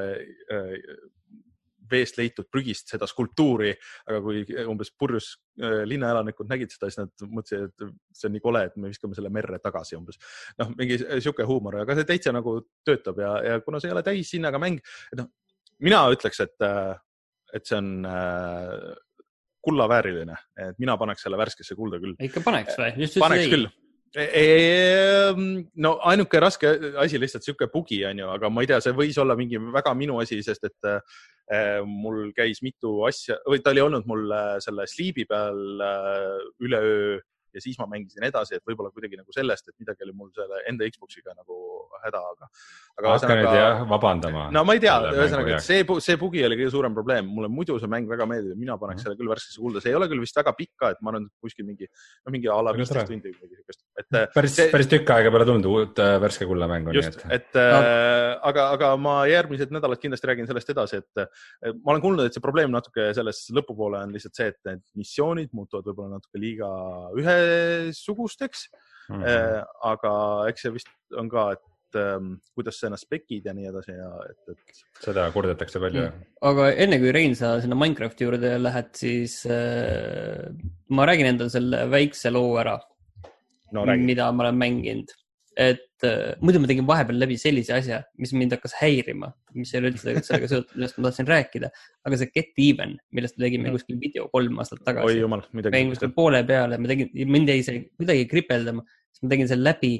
veest leitud prügist seda skulptuuri, aga kui umbes purjus linnaelanikud nägid seda, siis nad mõtlesid, et see on nii kole, et me viskame selle merre tagasi umbes. Noh, mingi siuke huumor, aga see täitsa nagu töötab ja, ja kuna see ei ole täis hinnaga mäng, et noh, mina ütleks, et, et see on kullavääriline, et mina paneks selle värskesse kulda küll. Ikka paneks või? Just paneks ei. Küll. No ainuke raske asi lihtsalt siuke bugi on ju, aga ma ei tea, see võis olla mingi väga minu asi, sest et mul käis mitu asja, või ta oli olnud mul selle Sleepi peal üle öö ja siis ma mängisin edasi, et võib-olla kuidagi nagu sellest, et midagi oli mul selle enda Xboxiga nagu häda, aga... aga Hakka nüüd jah, vabandama. No ma ei tea, ühesõnaga, et see, see bugi oli kõige suurem probleem. Mulle muidu see mäng väga meeldib, mina paneks mm. selle küll värskesse kulda. See ei ole küll vist väga pikka, et ma olen kuskil mingi, no mingi ala viisteist tundi. Et, päris, see, päris tükk aega peale tulnud uut värske kulla mängu. Just, et, et no. aga, aga ma järgmised nädalad kindlasti räägin sellest edasi, et ma olen kuulnud, et see probleem natuke selles lõpupoole on lihtsalt see, et need missioonid muutuvad võib-olla natuke liiga ühe sugusteks, mm-hmm. äh, aga eks see vist on ka, et ähm, kuidas see ennast spekid ja nii edasi ja et, et... seda kurdetakse palju mm.. aga enne kui Rein sa sinna Minecrafti juurde lähed, siis äh, ma räägin endale selle väikse loo ära, no, mida ma olen mänginud. Et äh, muidu ma tegin vahepeal läbi sellise asja, mis mind hakkas häirima, mis ei ole üldse sellega seotud, millest ma tahtsin rääkida, aga see Get Even, millest me tegime kuskil video kolm aastat tagasi. Oi jumal, midagi. Mängin kuskil poole peale, ma tegin, mind jäi see kuidagi kripeldama, siis ma tegin selle läbi.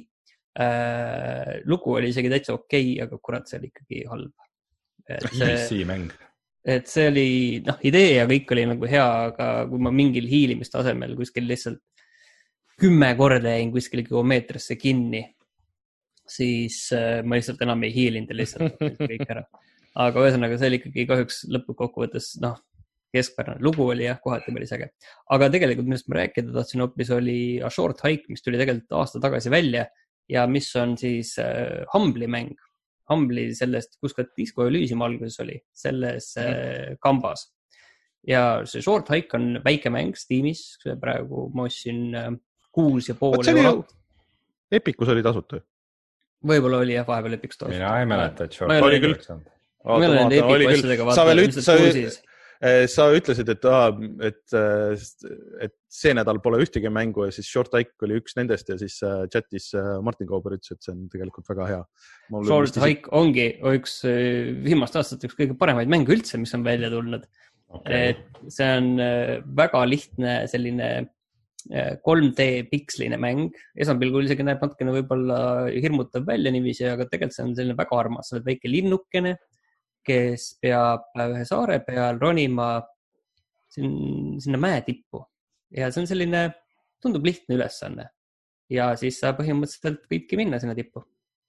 Äh, lugu oli isegi täitsa okei, aga kurat, see oli ikkagi halb. Et see, Easy mäng. Et see oli, noh, idee ja kõik oli nagu hea, aga kui ma mingil hiilimist asemel kuskil lihtsalt kümme korda jäin kuskil geomeetrisse kinni, siis äh, ma lihtsalt enam ei hiilinud ja lihtsalt kõik ära. Aga ühesõnaga, see oli ikkagi kahjuks lõpukokkuvõttes, noh, keskpärane lugu oli jah, kohati päris äge. Aga tegelikult, millest ma rääkida tahtsin hoopis, oli A Short Hike, mis tuli tegelikult aasta tagasi välja ja mis on siis äh, Humble'i mäng. Humble'i sellest, kus ka Disco Elysium alguses oli, selles äh, kambas. Ja see Short Hike on väike mäng Steamis, praegu ma ostsin äh, kuus ja pool euro. Epicus oli tasuta. Võib-olla oli jah, vahepeal Epic Store. Mina ei mäleta, et Short oli küll. Ma olen Epic asjadega vaata. Sa ütlesid, et, et, et see nädal pole ühtegi mängu ja siis Short Hike oli üks nendest ja siis chatis Martin Kauber ütles, et see on tegelikult väga hea. Short Hike ongi üks viimast aastat üks kõige paremaid mänge üldse, mis on välja tulnud. Okay. Et see on väga lihtne selline kolm D piksline mäng. Esmapilgul isegi näeb natukene võib-olla hirmutav välja niiviisi, aga tegelikult see on selline väga armas. Sa oled väike linnukene, kes peab ühe saare peal ronima sinna mäe tippu. Ja see on selline, tundub lihtne ülesanne. Ja siis sa põhimõtteliselt võidki minna sinna tippu.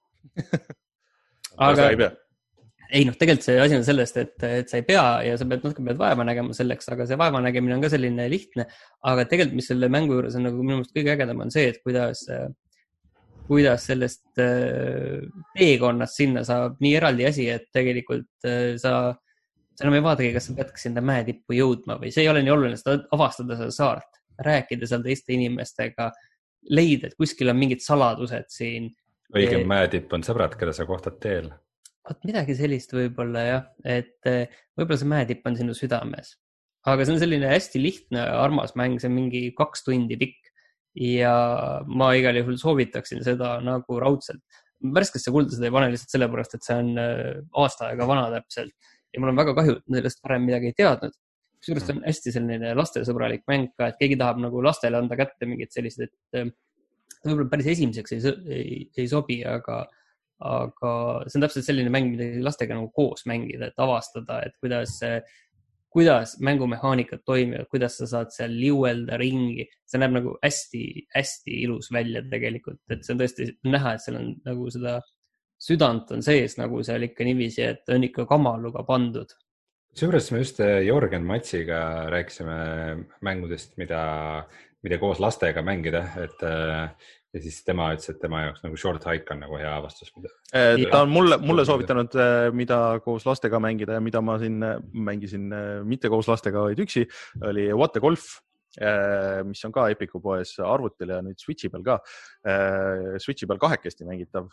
aga ei noh, tegelikult see asi on sellest, et, et sa ei pea ja sa pead natuke pead vaeva nägema selleks, aga see vaeva nägemine on ka selline lihtne, aga tegelikult mis selle mängu juures on nagu minu meelest kõige ägedam on see, et kuidas, kuidas sellest teekonnast sinna saab nii eraldi asi, et tegelikult sa, sa enam ei vaadagi, kas sa peadki sinna mäetippu jõudma või see ei ole nii oluline, seda avastada seda saart, rääkida seal teiste inimestega, leida, et kuskil on mingid saladused siin. Õigem mäetipp on sõbrad, keda sa kohtad teel. Vaat midagi sellist võib-olla jah, et võib-olla see mäetipp on sinu südames. Aga see on selline hästi lihtne armas mäng, see on mingi kaks tundi pikk ja ma igal juhul soovitaksin seda nagu raudselt. Värskesse kulda seda ei pane lihtsalt sellepärast, et see on aasta aega vana täpselt ja mul on väga kahju, et sellest varem midagi ei teadnud. Kusjuures on hästi selline lastesõbralik mäng ka, et keegi tahab nagu lastele anda kätte mingid sellised, et ta võib-olla päris esimeseks ei, ei, ei sobi, aga, aga see on täpselt selline mäng, mida lastega nagu koos mängida, et avastada, et kuidas, kuidas mängumehaanikad toimivad, kuidas sa saad seal liuelda ringi. See näeb nagu hästi, hästi ilus välja tegelikult, et see on tõesti näha, et seal on nagu seda südant on sees nagu seal ikka niiviisi, et on ikka kamaluga pandud. Seejuures me just Jorgen Matsiga rääkisime mängudest, mida, mida koos lastega mängida, et ja siis tema ütles, et tema jaoks nagu Short Hike on nagu hea vastus. Ta on mulle, mulle soovitanud, mida koos lastega mängida ja mida ma siin mängisin mitte koos lastega, vaid üksi, oli What the Golf, mis on ka Epiku poes arvutil ja nüüd Switchi peal ka. Switchi peal kahekesti mängitav.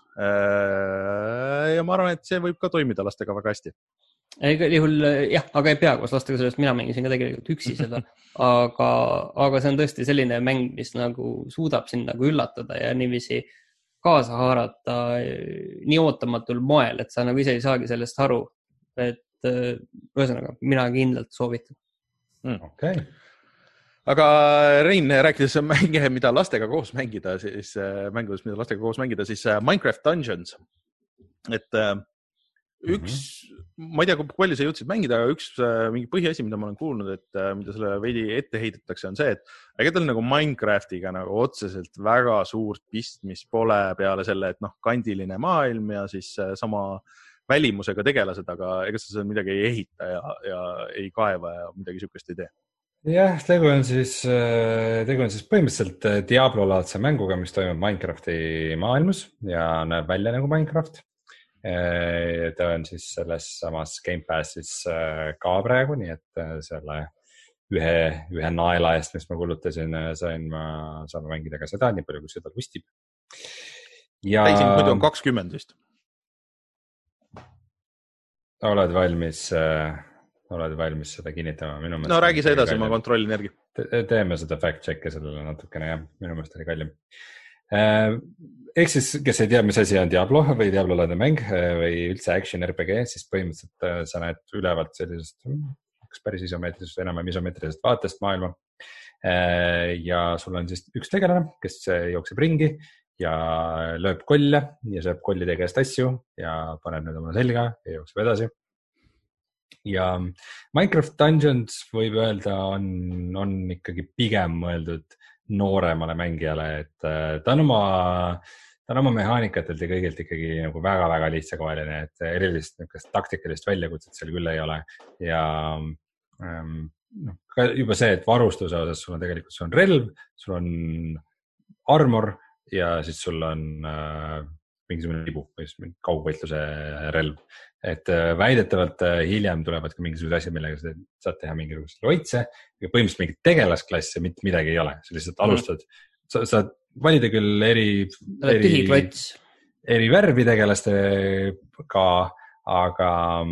Ja ma arvan, et see võib ka toimida lastega väga hästi. Igal juhul jah, aga ei pea koos lastega, sellest mina mängisin ka tegelikult üksi seda, aga, aga see on tõesti selline mäng, mis nagu suudab sind nagu üllatada ja niiviisi kaasa haarata nii ootamatul moel, et sa nagu ise ei saagi sellest aru, et ühesõnaga mina kindlalt soovitan. Mm, okay. Aga Rein, rääkides mänge, mida lastega koos mängida, siis mängudest, mida lastega koos mängida, siis Minecraft Dungeons, et üks, mm-hmm. ma ei tea, kui palju sa jõudsid mängida, aga üks mingi põhiasi, mida ma olen kuulnud, et mida selle veidi ette heidetakse, on see, et ega tal nagu Minecraftiga nagu otseselt väga suurt pistmist pole peale selle, et noh, kandiline maailm ja siis sama välimusega tegelased, aga ega sa seal midagi ei ehita ja, ja ei kaeva ja midagi sükest ei tee. Jah, tegu on siis, tegu on siis põhimõtteliselt Diablo-laadse mänguga, mis toimub Minecrafti maailmus ja näeb välja nagu Minecraft. Ta on siis selles samas Game Passis ka praegu, nii et selle ühe, ühe naela eest, mis ma kulutasin, sain ma saama mängida ka seda, nii palju kui seda lustib. Ja... Täisin, muidu on kakskümmend vist. Oled valmis, oled valmis seda kinnitama? Minu no räägi sa edasi, ma kontrollin järgi. Te, teeme seda fact-check'i sellele natukene, jah, minu mõist oli kallim. Ehk siis, kes ei tea, mis asi on Diablo või Diablo-laadne mäng või üldse action R P G, siis põhimõtteliselt sa näed ülevalt sellisest üks päris isomeetrisest, enam isomeetrisest vaatest maailma. Ja sul on siis üks tegelane, kes jookseb ringi ja lööb kolle ja sööb kollide käest asju ja paneb need oma selga ja jookseb edasi. Ja Minecraft Dungeons võib öelda on, on ikkagi pigem mõeldud nooremale mängijale, et ta on oma, ta on oma mehaanikatelt ja kõigilt ikkagi nagu väga-väga lihtsakoeline, et erilist taktikalist väljakutset seal küll ei ole. Ja ähm, no, juba see, et varustuse osas sul on tegelikult, sul on relv, sul on armor ja siis sul on äh, mingisugune libu või kaugvõitluse relv. Et väidetavalt hiljem tulevad ka mingisugused asjad, millega sa saad teha mingisugust loitse ja põhimõtteliselt mingit tegelasklasse, mitte midagi ei ole. Sa lihtsalt alustad, sa saad valida küll eri, eri, eri värvi tegelaste ka, aga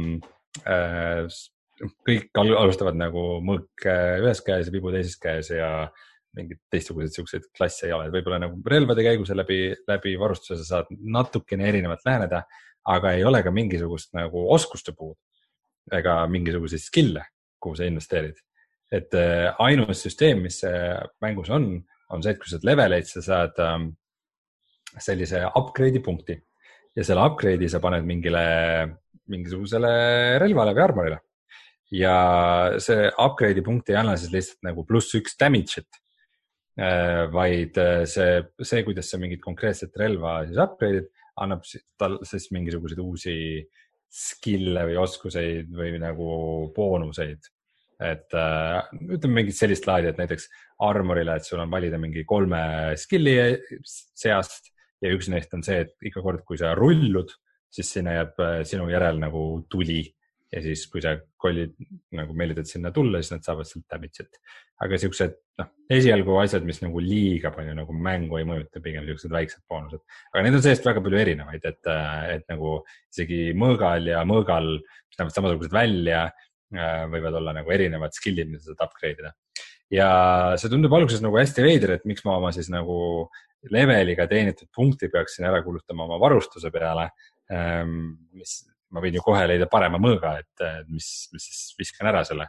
äh, kõik alustavad nagu mõõk ühes käes ja pibu teises käes ja mingid teistsugused siuksed klasse ei ole. Võib-olla nagu relvade käigus läbi, läbi varustuse sa saad natukene erinevat läheneda, aga ei ole ka mingisugust nagu oskuste puud ega mingisuguseid skille, kuhu sa investeerid. Et äh, ainus süsteem, mis mängus on, on see, et kui sa leveleid, sa saad ähm, sellise upgrade'i punkti ja selle upgrade'i sa paned mingile, mingisugusele relvale või armorile. Ja see upgrade'i punkti ei anna siis lihtsalt nagu pluss üks damage'it, äh, vaid see, see, kuidas sa mingit konkreetset relva siis upgrade'id, annab tal siis mingisuguseid uusi skille või oskuseid või nagu boonuseid. Et äh, ütleme mingit sellist laadi, et näiteks armorile, et sul on valida mingi kolme skilli seast ja üks neist on see, et iga kord, kui sa rullud, siis sinna jääb sinu järel nagu tuli ja siis, kui sa kollid nagu meelitad sinna tulla, siis nad saavad sealt damage'it. Aga siuksed, noh, esialgu asjad, mis nagu liiga palju nagu mängu ei mõjuta, pigem siuksed väiksed boonused. Aga need on sellest väga palju erinevaid, et, et nagu isegi mõõgal ja mõõgal, mis näevad samasugused välja, võivad olla nagu erinevad skillid, mida saad upgrade'ida. Ja see tundub alguses nagu hästi veider, et miks ma oma siis nagu leveliga teenitud punkti peaksin ära kulutama oma varustuse peale, mis ma võin ju kohe leida parema mõõga, et mis, mis siis viskan ära selle.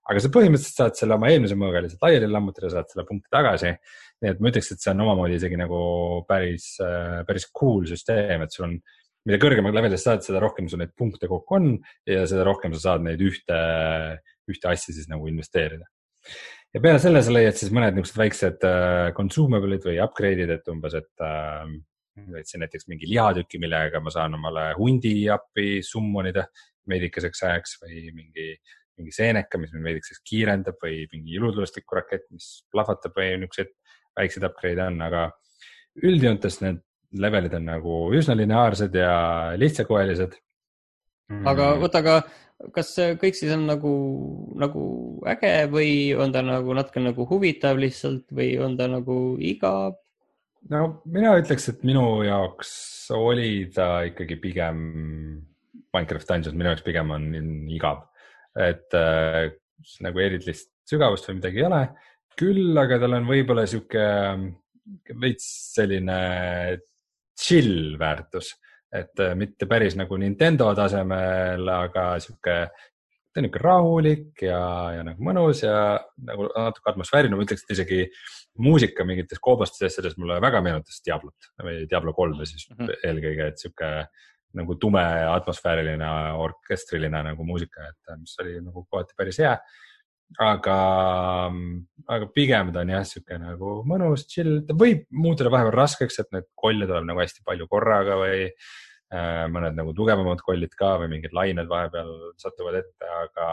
aga sa põhimõtteliselt saad selle oma eelmise mõõga lihtsalt laiali lammutada, saad selle punkti tagasi. Nii et ma ütleks, et see on omamoodi isegi nagu päris, päris cool süsteem, et sul on, mida kõrgema levelist saad, seda rohkem sul neid punkte kokku on ja seda rohkem sa saad neid ühte, ühte asja siis nagu investeerida. Ja peale selle sa leiad siis mõned niisugused väiksed consumable'id või upgrade'id, et umbes, et et see näiteks mingi lihatükki, millega ma saan omale hundi appi summonida veidikeseks ajaks või mingi, mingi seeneka, mis mind veidikeseks kiirendab või mingi ilutulestiku rakett, mis plahvatab või niisugused väiksed upgrade on, aga üldjoontes need levelid on nagu üsna lineaarsed ja lihtsakoelised. Aga võta, aga kas kõik siis on nagu, nagu äge või on ta nagu natuke nagu huvitav lihtsalt või on ta nagu igav? No mina ütleks, et minu jaoks oli ta ikkagi pigem Minecraft Dungeons, minu jaoks pigem on igav. Et äh, nagu eritlist sügavust või midagi ei ole. Küll, aga tal on võib-olla siuke veits selline chill väärtus. Et äh, mitte päris nagu Nintendo tasemel, aga siuke ta on niuke rahulik ja, ja nagu mõnus ja nagu natuke atmosfääriline. Ma ütleks, et isegi muusika mingites koobastes asjades mulle väga meenutas Diablot või Diablo kolm siis mm-hmm. eelkõige, et siuke nagu tume atmosfääriline orkestriline nagu muusika, et mis oli nagu kohati päris hea. Aga, aga pigem ta on jah, siuke nagu mõnus, chill. Ta võib muutuda vahepeal raskeks, et need kolle tuleb nagu hästi palju korraga või äh, mõned nagu tugevamad kollid ka või mingid lained vahepeal satuvad ette, aga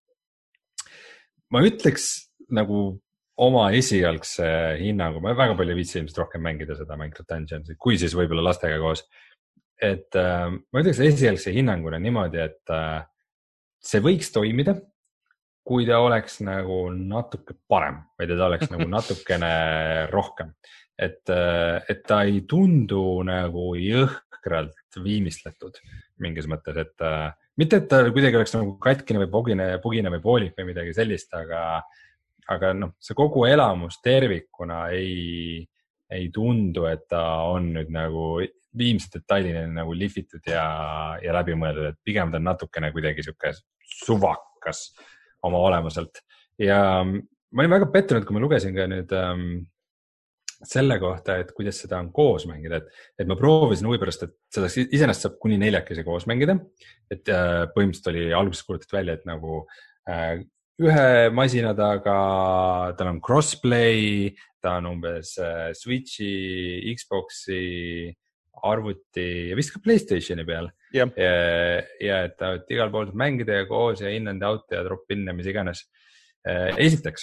ma ütleks nagu oma esialgse hinnangu, ma väga palju viitsi ilmselt rohkem mängida seda Minecraft Dungeons, kui siis võib-olla lastega koos. Et äh, ma ütleks esialgse hinnanguna niimoodi, et äh, see võiks toimida, kui ta oleks nagu natuke parem või ta oleks nagu natukene rohkem. Et, äh, et ta ei tundu nagu jõhkralt viimistletud mingis mõttes, et äh, mitte, et ta kuidagi oleks nagu katkine või pogine, pugine või poolik või midagi sellist, aga aga noh, see kogu elamus tervikuna ei, ei tundu, et ta on nüüd nagu viimse detailini nagu lihvitud ja, ja läbimõeldud, et pigem ta on natukene kuidagi siuke suvakas oma olemuselt. Ja ma olin väga pettunud, kui ma lugesin ka nüüd ähm, selle kohta, et kuidas seda on koos mängida, et, et ma proovisin huvi pärast, et seda iseenesest saab kuni neljakesi koos mängida, et äh, põhimõtteliselt oli alguses kuulutatud välja, et nagu äh, ühe masina taga, tal on crossplay, ta on umbes Switchi, Xboxi, arvuti ja vist ka PlayStationi peal. Yeah. Ja, ja et ta et igal pool mängida ja koos ja in and out ja drop in ja mis iganes. Esiteks,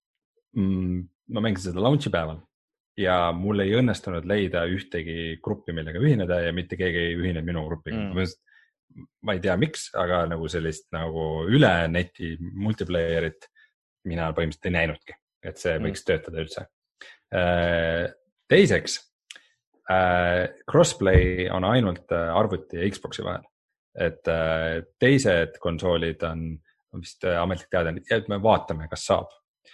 ma mängisin seda launchi päeval ja mul ei õnnestunud leida ühtegi gruppi, millega ühineda ja mitte keegi ei ühinenud minu grupiga. Mm. Ma ei tea miks, aga nagu sellist nagu üle neti multiplayerit mina põhimõtteliselt ei näinudki, et see võiks mm. töötada üldse. Teiseks, crossplay on ainult arvuti ja Xboxi vahel, et teised konsoolid on, on vist ametlik teada, et me vaatame, kas saab.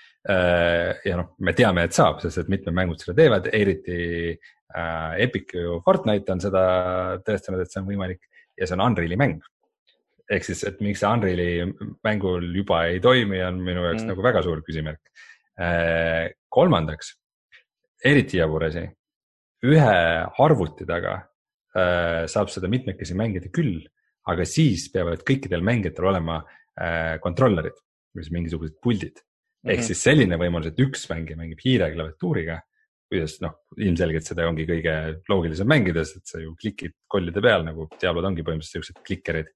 Ja noh, me teame, et saab, sest et mitmed mängud seda teevad, eriti Epic ju Fortnite on seda tõestanud, et see on võimalik. Ja see on Unreali mäng. Ehk siis, et miks see Unreali mängul juba ei toimi, on minu jaoks mm. nagu väga suur küsimärk. Kolmandaks, eriti jabur asi, ühe arvuti taga saab seda mitmekesi mängida küll, aga siis peavad kõikidel mängijatel olema kontrollerid, mis mingisugused puldid. Ehk mm-hmm. siis selline võimalus, et üks mängija mängib hiire klaviatuuriga, kuidas noh, ilmselgelt seda ongi kõige loogilisem mängides, et sa ju klikid kollide peal, nagu Diablod ongi põhimõtteliselt sellised klikkerid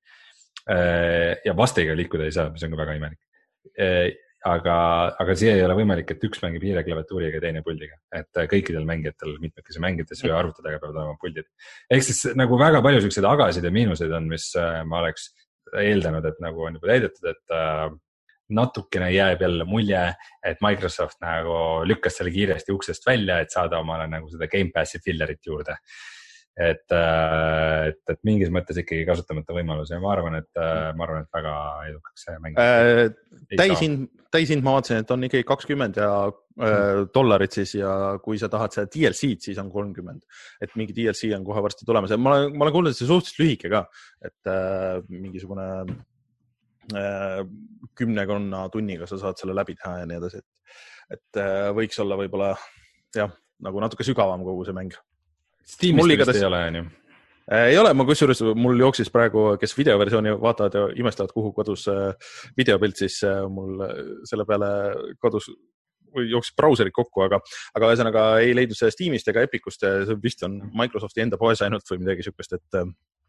ja vastiga liikuda ei saa, mis on ka väga imelik. Aga, aga siia ei ole võimalik, et üks mängib hiire klaviatuuriga ja teine puldiga, et kõikidel mängijatel mitmekesi mängides või arvutadega peavad olema puldid. Ehk siis nagu väga palju selliseid agasid ja miinuseid on, mis ma oleks eeldanud, et nagu on juba täidetud, et natukene jääb jälle mulje, et Microsoft nagu lükkas selle kiiresti uksest välja, et saada omale nagu seda Game Passi fillerit juurde. Et, et, et mingis mõttes ikkagi kasutamata võimalus ja ma arvan, et, ma arvan, et väga edukaks see mäng. Äh, täisind, täisind ma vaatasin, et on ikkagi kakskümmend ja äh, dollarit siis ja kui sa tahad seda D L C-d, siis on kolmkümmend. Et mingi D L C on kohe varsti tulemas ja ma olen, ma olen kuulnud, et see suhteliselt lühike ka, et äh, mingisugune kümnekonna tunniga sa saad selle läbi teha ja nii edasi, et, et võiks olla võib-olla jah, nagu natuke sügavam kogu see mäng. Steamis igatahes... ei ole, on ju? Ei ole, ma kusjuures mul jooksis praegu, kes videoversiooni vaatavad ja imestavad, kuhu kodus videopilt, siis mul selle peale kodus jooksis brauserid kokku, aga, aga ühesõnaga ei leidnud seda Steamist ega Epicust ja see vist on Microsofti enda poes ainult või midagi sükest, et,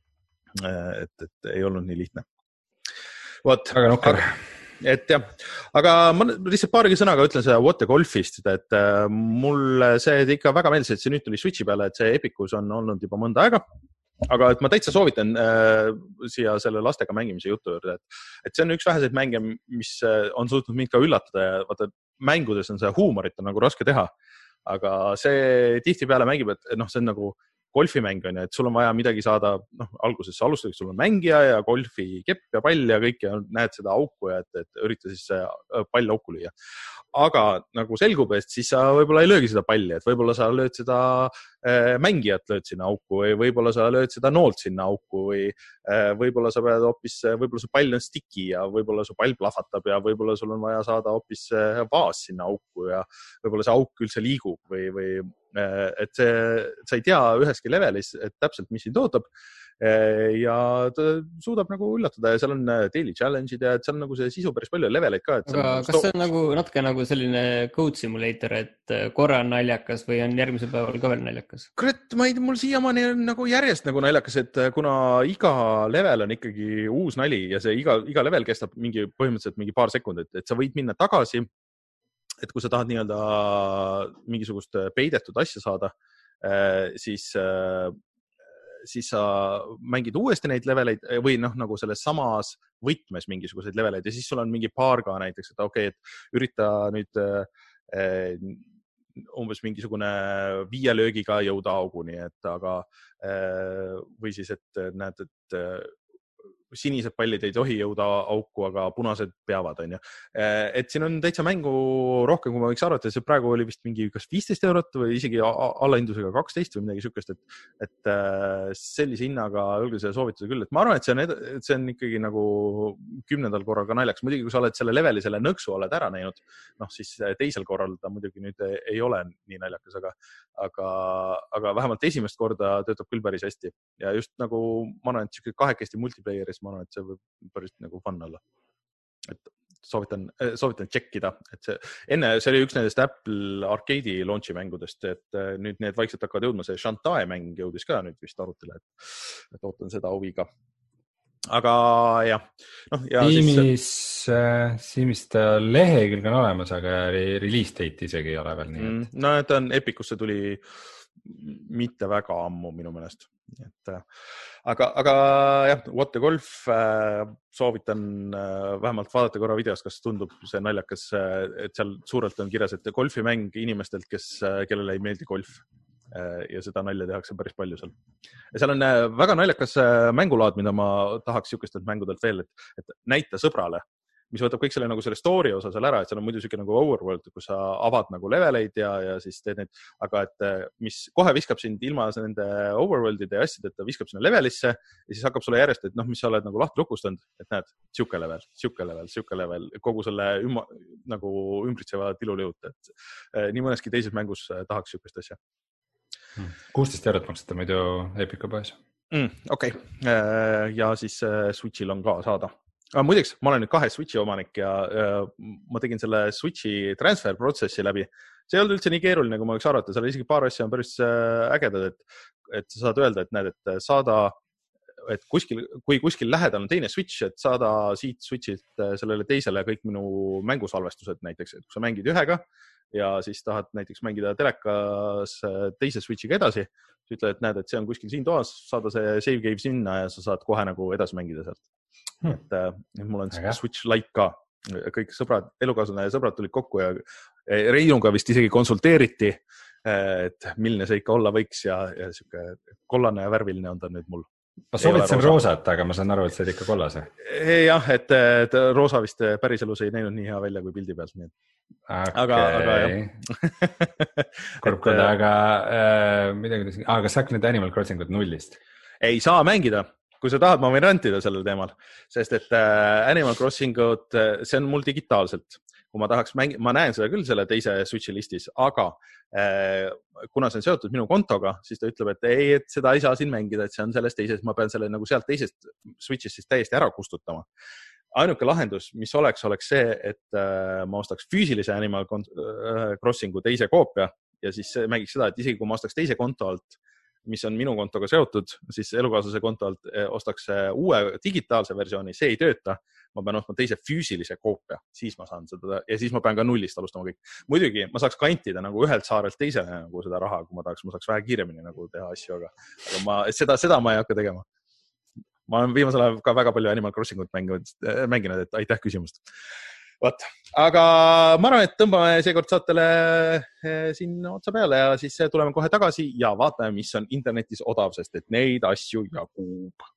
et, et ei olnud nii lihtne. Vot, aga nukker. Et jah, aga ma lihtsalt paarigi sõnaga ütlen seda What the Golfist, et mulle see ikka väga meeldis, et see nüüd tuli Switchi peale, et see Epicus on olnud juba mõnda aega. Aga et ma täitsa soovitan äh, siia selle lastega mängimise jutu juurde, et, et see on üks väheseid mänge, mis on suutnud mind ka üllatada ja vaata, mängudes on see huumorit on nagu raske teha, aga see tihti peale mängib, et noh, see on nagu golfimäng on ja et sul on vaja midagi saada, noh, alguses alustada, sul on mängija ja golfi kepp ja pall ja kõik ja näed seda auku ja et, et ürita siis pall auku lüüa. Aga nagu selgub, et siis sa võib-olla ei löögi seda palli, et võib-olla sa lööd seda äh, mängijat lööd sinna auku või võib-olla sa lööd seda noolt sinna auku või äh, võib-olla sa pead hoopis, võib-olla su pall on stiki ja võib-olla su pall plahvatab ja võib-olla sul on vaja saada hoopis äh, vaas sinna auku ja võib-olla see auk üldse liigub või, või äh, et see, sa ei tea üheski levelis, et täpselt, mis sind ootab ja ta suudab nagu üllatada ja seal on daily challenge'id ja et seal on nagu see sisu päris palju leveleid ka. Et aga kas see on nagu natuke nagu selline code simulator, et korra on naljakas või on järgmisel päeval ka veel naljakas? Kurat, ma ei tea, mul siiamaani on nagu järjest nagu naljakas, et kuna iga level on ikkagi uus nali ja see iga, iga level kestab mingi põhimõtteliselt mingi paar sekundit, et sa võid minna tagasi, et kui sa tahad nii-öelda mingisugust peidetud asja saada, siis siis sa mängid uuesti neid leveleid või noh, nagu selles samas võtmes mingisuguseid leveleid ja siis sul on mingi paar ka näiteks, et okei, et ürita nüüd eh, umbes mingisugune viie löögiga jõuda auguni, et aga eh, või siis, et näed, et eh, sinised pallid ei tohi jõuda auku, aga punased peavad, on ju. Et siin on täitsa mängu rohkem, kui ma võiks arvata, see praegu oli vist mingi kas viisteist eurot või isegi allahindusega kaksteist või midagi sükest, et, et sellise hinnaga julge selle soovitada küll. Et ma arvan, et see on, et see on ikkagi nagu kümnendal korral ka naljaks. Muidugi, kui sa oled selle leveli, selle nõksu oled ära näinud, noh siis teisel korral ta muidugi nüüd ei ole nii naljakas, aga, aga, aga vähemalt esimest korda töötab küll päris hästi. Ja just nagu ma arvan, et kahekesti multiplayeris ma arvan, et see võib päris nagu fun olla. Et soovitan, soovitan tšekkida, et see, enne see oli üks nendest Apple Arcade'i launchi mängudest, et nüüd need vaikselt hakkavad jõudma, see Shantae mäng jõudis ka nüüd vist arutile, et, et ootan seda huviga. Aga jah. No, ja Steamis, siis... Steamis ta lehekülg on olemas, aga release date isegi ei ole veel nii. Et... No, ta on Epicusse tuli mitte väga ammu minu meelest. Et, aga, aga jah, What the Golf äh, soovitan äh, vähemalt vaadata korra videost, kas tundub see naljakas, et seal suurelt on kirjas, et golfimäng inimestelt, kes, kellele ei meeldi golf äh, ja seda nalja tehakse päris palju seal. Ja seal on äh, väga naljakas äh, mängulaad, mida ma tahaks sihukestelt mängudelt veel, et, et näita sõbrale, mis võtab kõik selle nagu selle story osa seal ära, et seal on muidu siuke nagu overworld, kus sa avad nagu leveleid ja, ja siis teed neid, aga et mis kohe viskab sind ilma nende overworldide ja asjadeta, viskab sinna levelisse ja siis hakkab sulle järjest, et noh, mis sa oled nagu lahti lukustanud, et näed, siuke level, siuke level, siuke level, kogu selle ümma, nagu ümbritseva tilulõut, et nii mõneski teises mängus tahaks siukest asja. kuusteist eurot maksate muidu Epica poes. Mm, okei, okay. Ja siis Switchil on ka saada. Ah, muideks, ma olen nüüd kahe Switchi omanik ja äh, ma tegin selle Switchi transfer protsessi läbi. See ei olnud üldse nii keeruline, kui ma võiks arvata. Seal isegi paar asja on päris äh, ägedad, et, et sa saad öelda, et näed, et saada, et kuskil, kui kuskil lähedal on teine Switch, et saada siit Switchilt sellele teisele kõik minu mängusalvestused näiteks, et kui sa mängid ühega ja siis tahad näiteks mängida telekas teise Switchiga edasi, siis ütle, et näed, et see on kuskil siin toas, saada see save game sinna ja sa saad kohe nagu edasi mängida sealt. Hmm. Et, et mul on Aga. Switch Lite ka. Kõik sõbrad, elukaaslane ja sõbrad tulid kokku ja Reinuga vist isegi konsulteeriti, et milline see ikka olla võiks ja, ja siuke kollane ja värviline on ta nüüd mul. Ma soovitasin roosa. roosat, aga ma saan aru, et see oli ikka kollase. Jah, et, et roosa vist päriselus ei näinud nii hea välja kui pildi peal. Nii. Okay. Aga, aga jah. Korpkada, aga äh, midagi, aga kas sa hakkad nüüd Animal Crossingut nullist? Ei saa mängida. kui sa tahad, ma võin rantida sellel teemal, sest et Animal Crossingut, see on mul digitaalselt. Kui ma tahaks mängi-, ma näen seda küll selle teise Switchi listis, aga äh, kuna see on seotud minu kontoga, siis ta ütleb, et ei, et seda ei saa siin mängida, et see on selles teises, ma pean selle nagu sealt teisest Switchist siis täiesti ära kustutama. Ainuke lahendus, mis oleks, oleks see, et äh, ma ostaks füüsilise Animal Crossingu teise koopia ja siis mängiks seda, et isegi kui ma ostaks teise konto alt, mis on minu kontoga seotud, siis elukaaslase konto alt ostaks uue digitaalse versiooni, see ei tööta. Ma pean ostma teise füüsilise koopia, siis ma saan seda ja siis ma pean ka nullist alustama kõik. Muidugi ma saaks kantida nagu ühelt saarelt teisele nagu seda raha, kui ma tahaks, ma saaks vähe kiiremini nagu teha asju, aga, aga ma, seda, seda ma ei hakka tegema. Ma olen viimasel ajal ka väga palju Animal Crossingut mänginud, mänginud, et aitäh küsimust. Võt. Aga ma arvan, et tõmbame seekord saatele siin otsa peale ja siis tuleme kohe tagasi ja vaatame, mis on internetis odav, sest et neid asju jagub.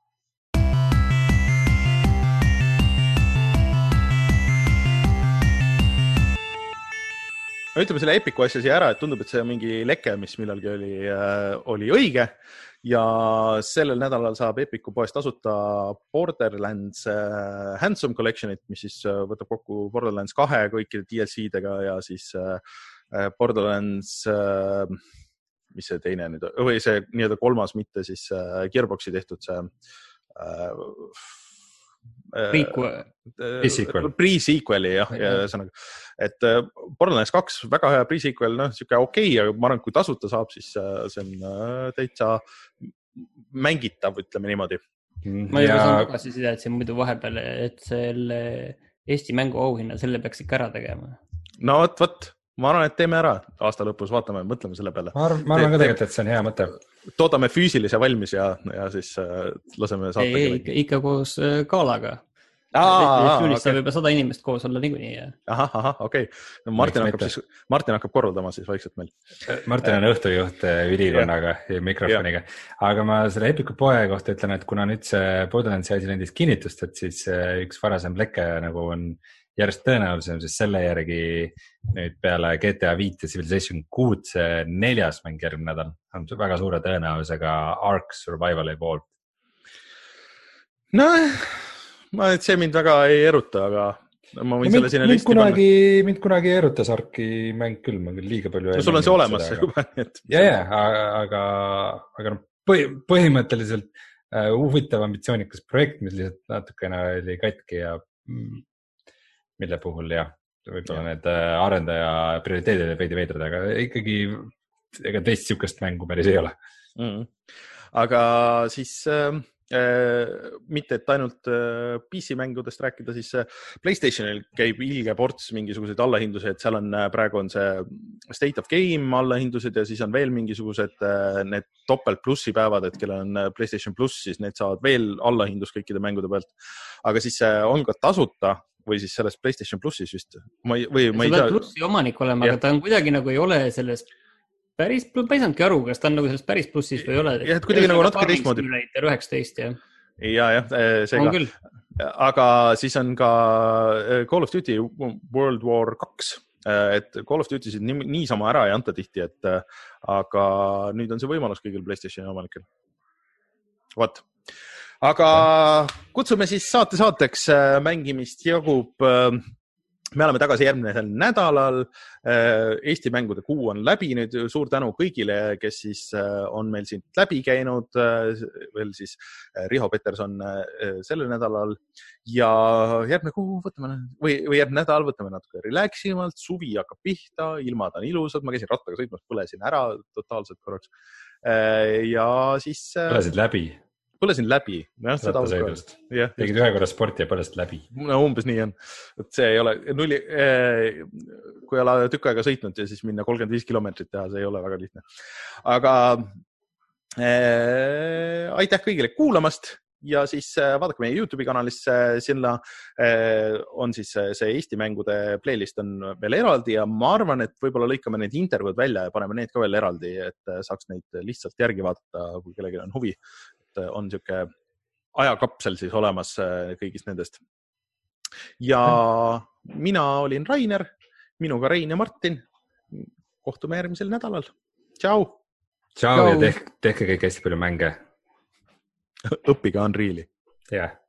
Ütleme selle Epiku asja siia ära, et tundub, et see on mingi leke, mis millalgi oli, äh, oli õige ja sellel nädalal saab Epiku poest tasuta Borderlands äh, Handsome Collectionit, mis siis äh, võtab kokku Borderlands kahe kõikide D L C-dega ja siis äh, Borderlands, äh, mis see teine nüüd, või see nii-öelda kolmas, mitte siis äh, Gearboxi tehtud see äh, Pre-sequel. Pre-sequeli, jah. Ja, sõnaga, et Borderlands kaks, väga hea pre-sequel, noh, siuke okei, aga ma arvan, kui tasuta saab, siis see on täitsa mängitav, ütleme niimoodi. Ma juba saan tagasi sida, et see muidu vahepeal, et selle Eesti mängu auhinna, selle peaks ikka ära tegema. No võt, võt. Ma arvan, et teeme ära aasta lõpus, vaatame, mõtleme selle peale. Ma arvan, ma arvan ka tegelikult, et see on hea mõte. Toodame füüsilise valmis ja, ja siis äh, laseme saata. Ei, ikka, ikka koos äh, kaalaga. Juulis saab juba sada inimest koos olla niikuinii. Ja. Aha, aha, okei. Okay. No, Martin, hakkab siis, Martin hakkab korraldama siis vaikselt meil. Martin on õhtujuht ülikonnaga ja mikrofoniga. Aga ma selle Epiku poe kohta ütlen, et kuna nüüd see Borderlands sai nendest kinnitust, et siis üks varasem leke nagu on järjest tõenäolisem, siis selle järgi nüüd peale G T A viis ja Civilization kuus see neljas mäng järgmine nädal on väga suure tõenäolisega Ark Survival Evolved. No, ma et see mind väga ei eruta, aga ma võin no, selle sinna mind, listi kunagi, panna. Mind kunagi erutas Arki mäng küll, ma küll liiga palju... No, sul on see olemas seda, juba. Et... Ja, ja, aga, aga no, põhimõtteliselt uh, huvitav ambitsioonikas projekt, mis lihtsalt natukene oli katki ja mm, mille puhul jah, võib-olla need arendaja prioriteedid veidi veidrad, aga ikkagi ega teist siukest mängu päris ei ole. Mm. Aga siis äh, mitte, et ainult äh, P C mängudest rääkida, siis äh, PlayStationil käib ilge ports mingisuguseid allahindusi, et seal on äh, praegu on see State of Game allahindused ja siis on veel mingisugused äh, need topelt plussi päevad, et kellel on PlayStation Plus, siis need saavad veel allahindus kõikide mängude pealt. Aga siis äh, on ka tasuta või siis selles PlayStation Plussis vist. Ma ei, või ma ei tea. Plussi omanik olema, ja. Aga ta on kuidagi nagu ei ole selles päris, ma ei saanudki aru, kas ta on nagu selles päris plussis või ei ole. Ja, et kuidagi nagu natuke teistmoodi. üheksateist, jah. Ja, jah, see ka. Aga siis on ka Call of Duty World War kaks. Et Call of Duty nii, niisama ära ei anta tihti, et aga nüüd on see võimalus kõigil PlayStationi omanikel. Vaat. Aga kutsume siis saate saateks mängimist jagub. Me oleme tagasi järgmisel nädalal. Eesti mängude kuu on läbi nüüd. Suur tänu kõigile, kes siis on meil siin läbi käinud. Veel siis Riho Peterson sellel nädalal. Ja järgmine kuu võtame, või, või järgmine nädal võtame natuke relaximalt. Suvi hakkab pihta, ilmad on ilusad. Ma käisin rattaga sõitmas, põlesin ära totaalselt korraks. Ja siis... Põlesid läbi? Põlesin läbi. Rattasõidust. Tegid ühe korra sporti ja põlesid läbi. No umbes nii on. Et see ei ole, nulli, eh, kui olla tükk aega sõitnud ja siis minna kolmkümmend viis kilomeetrit teha, see ei ole väga lihtne. Aga eh, aitäh kõigile kuulamast ja siis eh, vaadake meie YouTube'i kanalis, sinna eh, on siis see Eesti mängude playlist on veel eraldi ja ma arvan, et võib-olla lõikame need intervjuud välja ja paneme need ka veel eraldi, et saaks neid lihtsalt järgi vaadata, kui kellelgi on huvi. On siuke ajakapsel siis olemas kõigist nendest. Ja mina olin Rainer, minuga Rein ja Martin. Kohtume järgmisel nädalal. Tšau! Tšau ja tehke, tehke kõik hästi palju mänge. õppige Unreali. jah,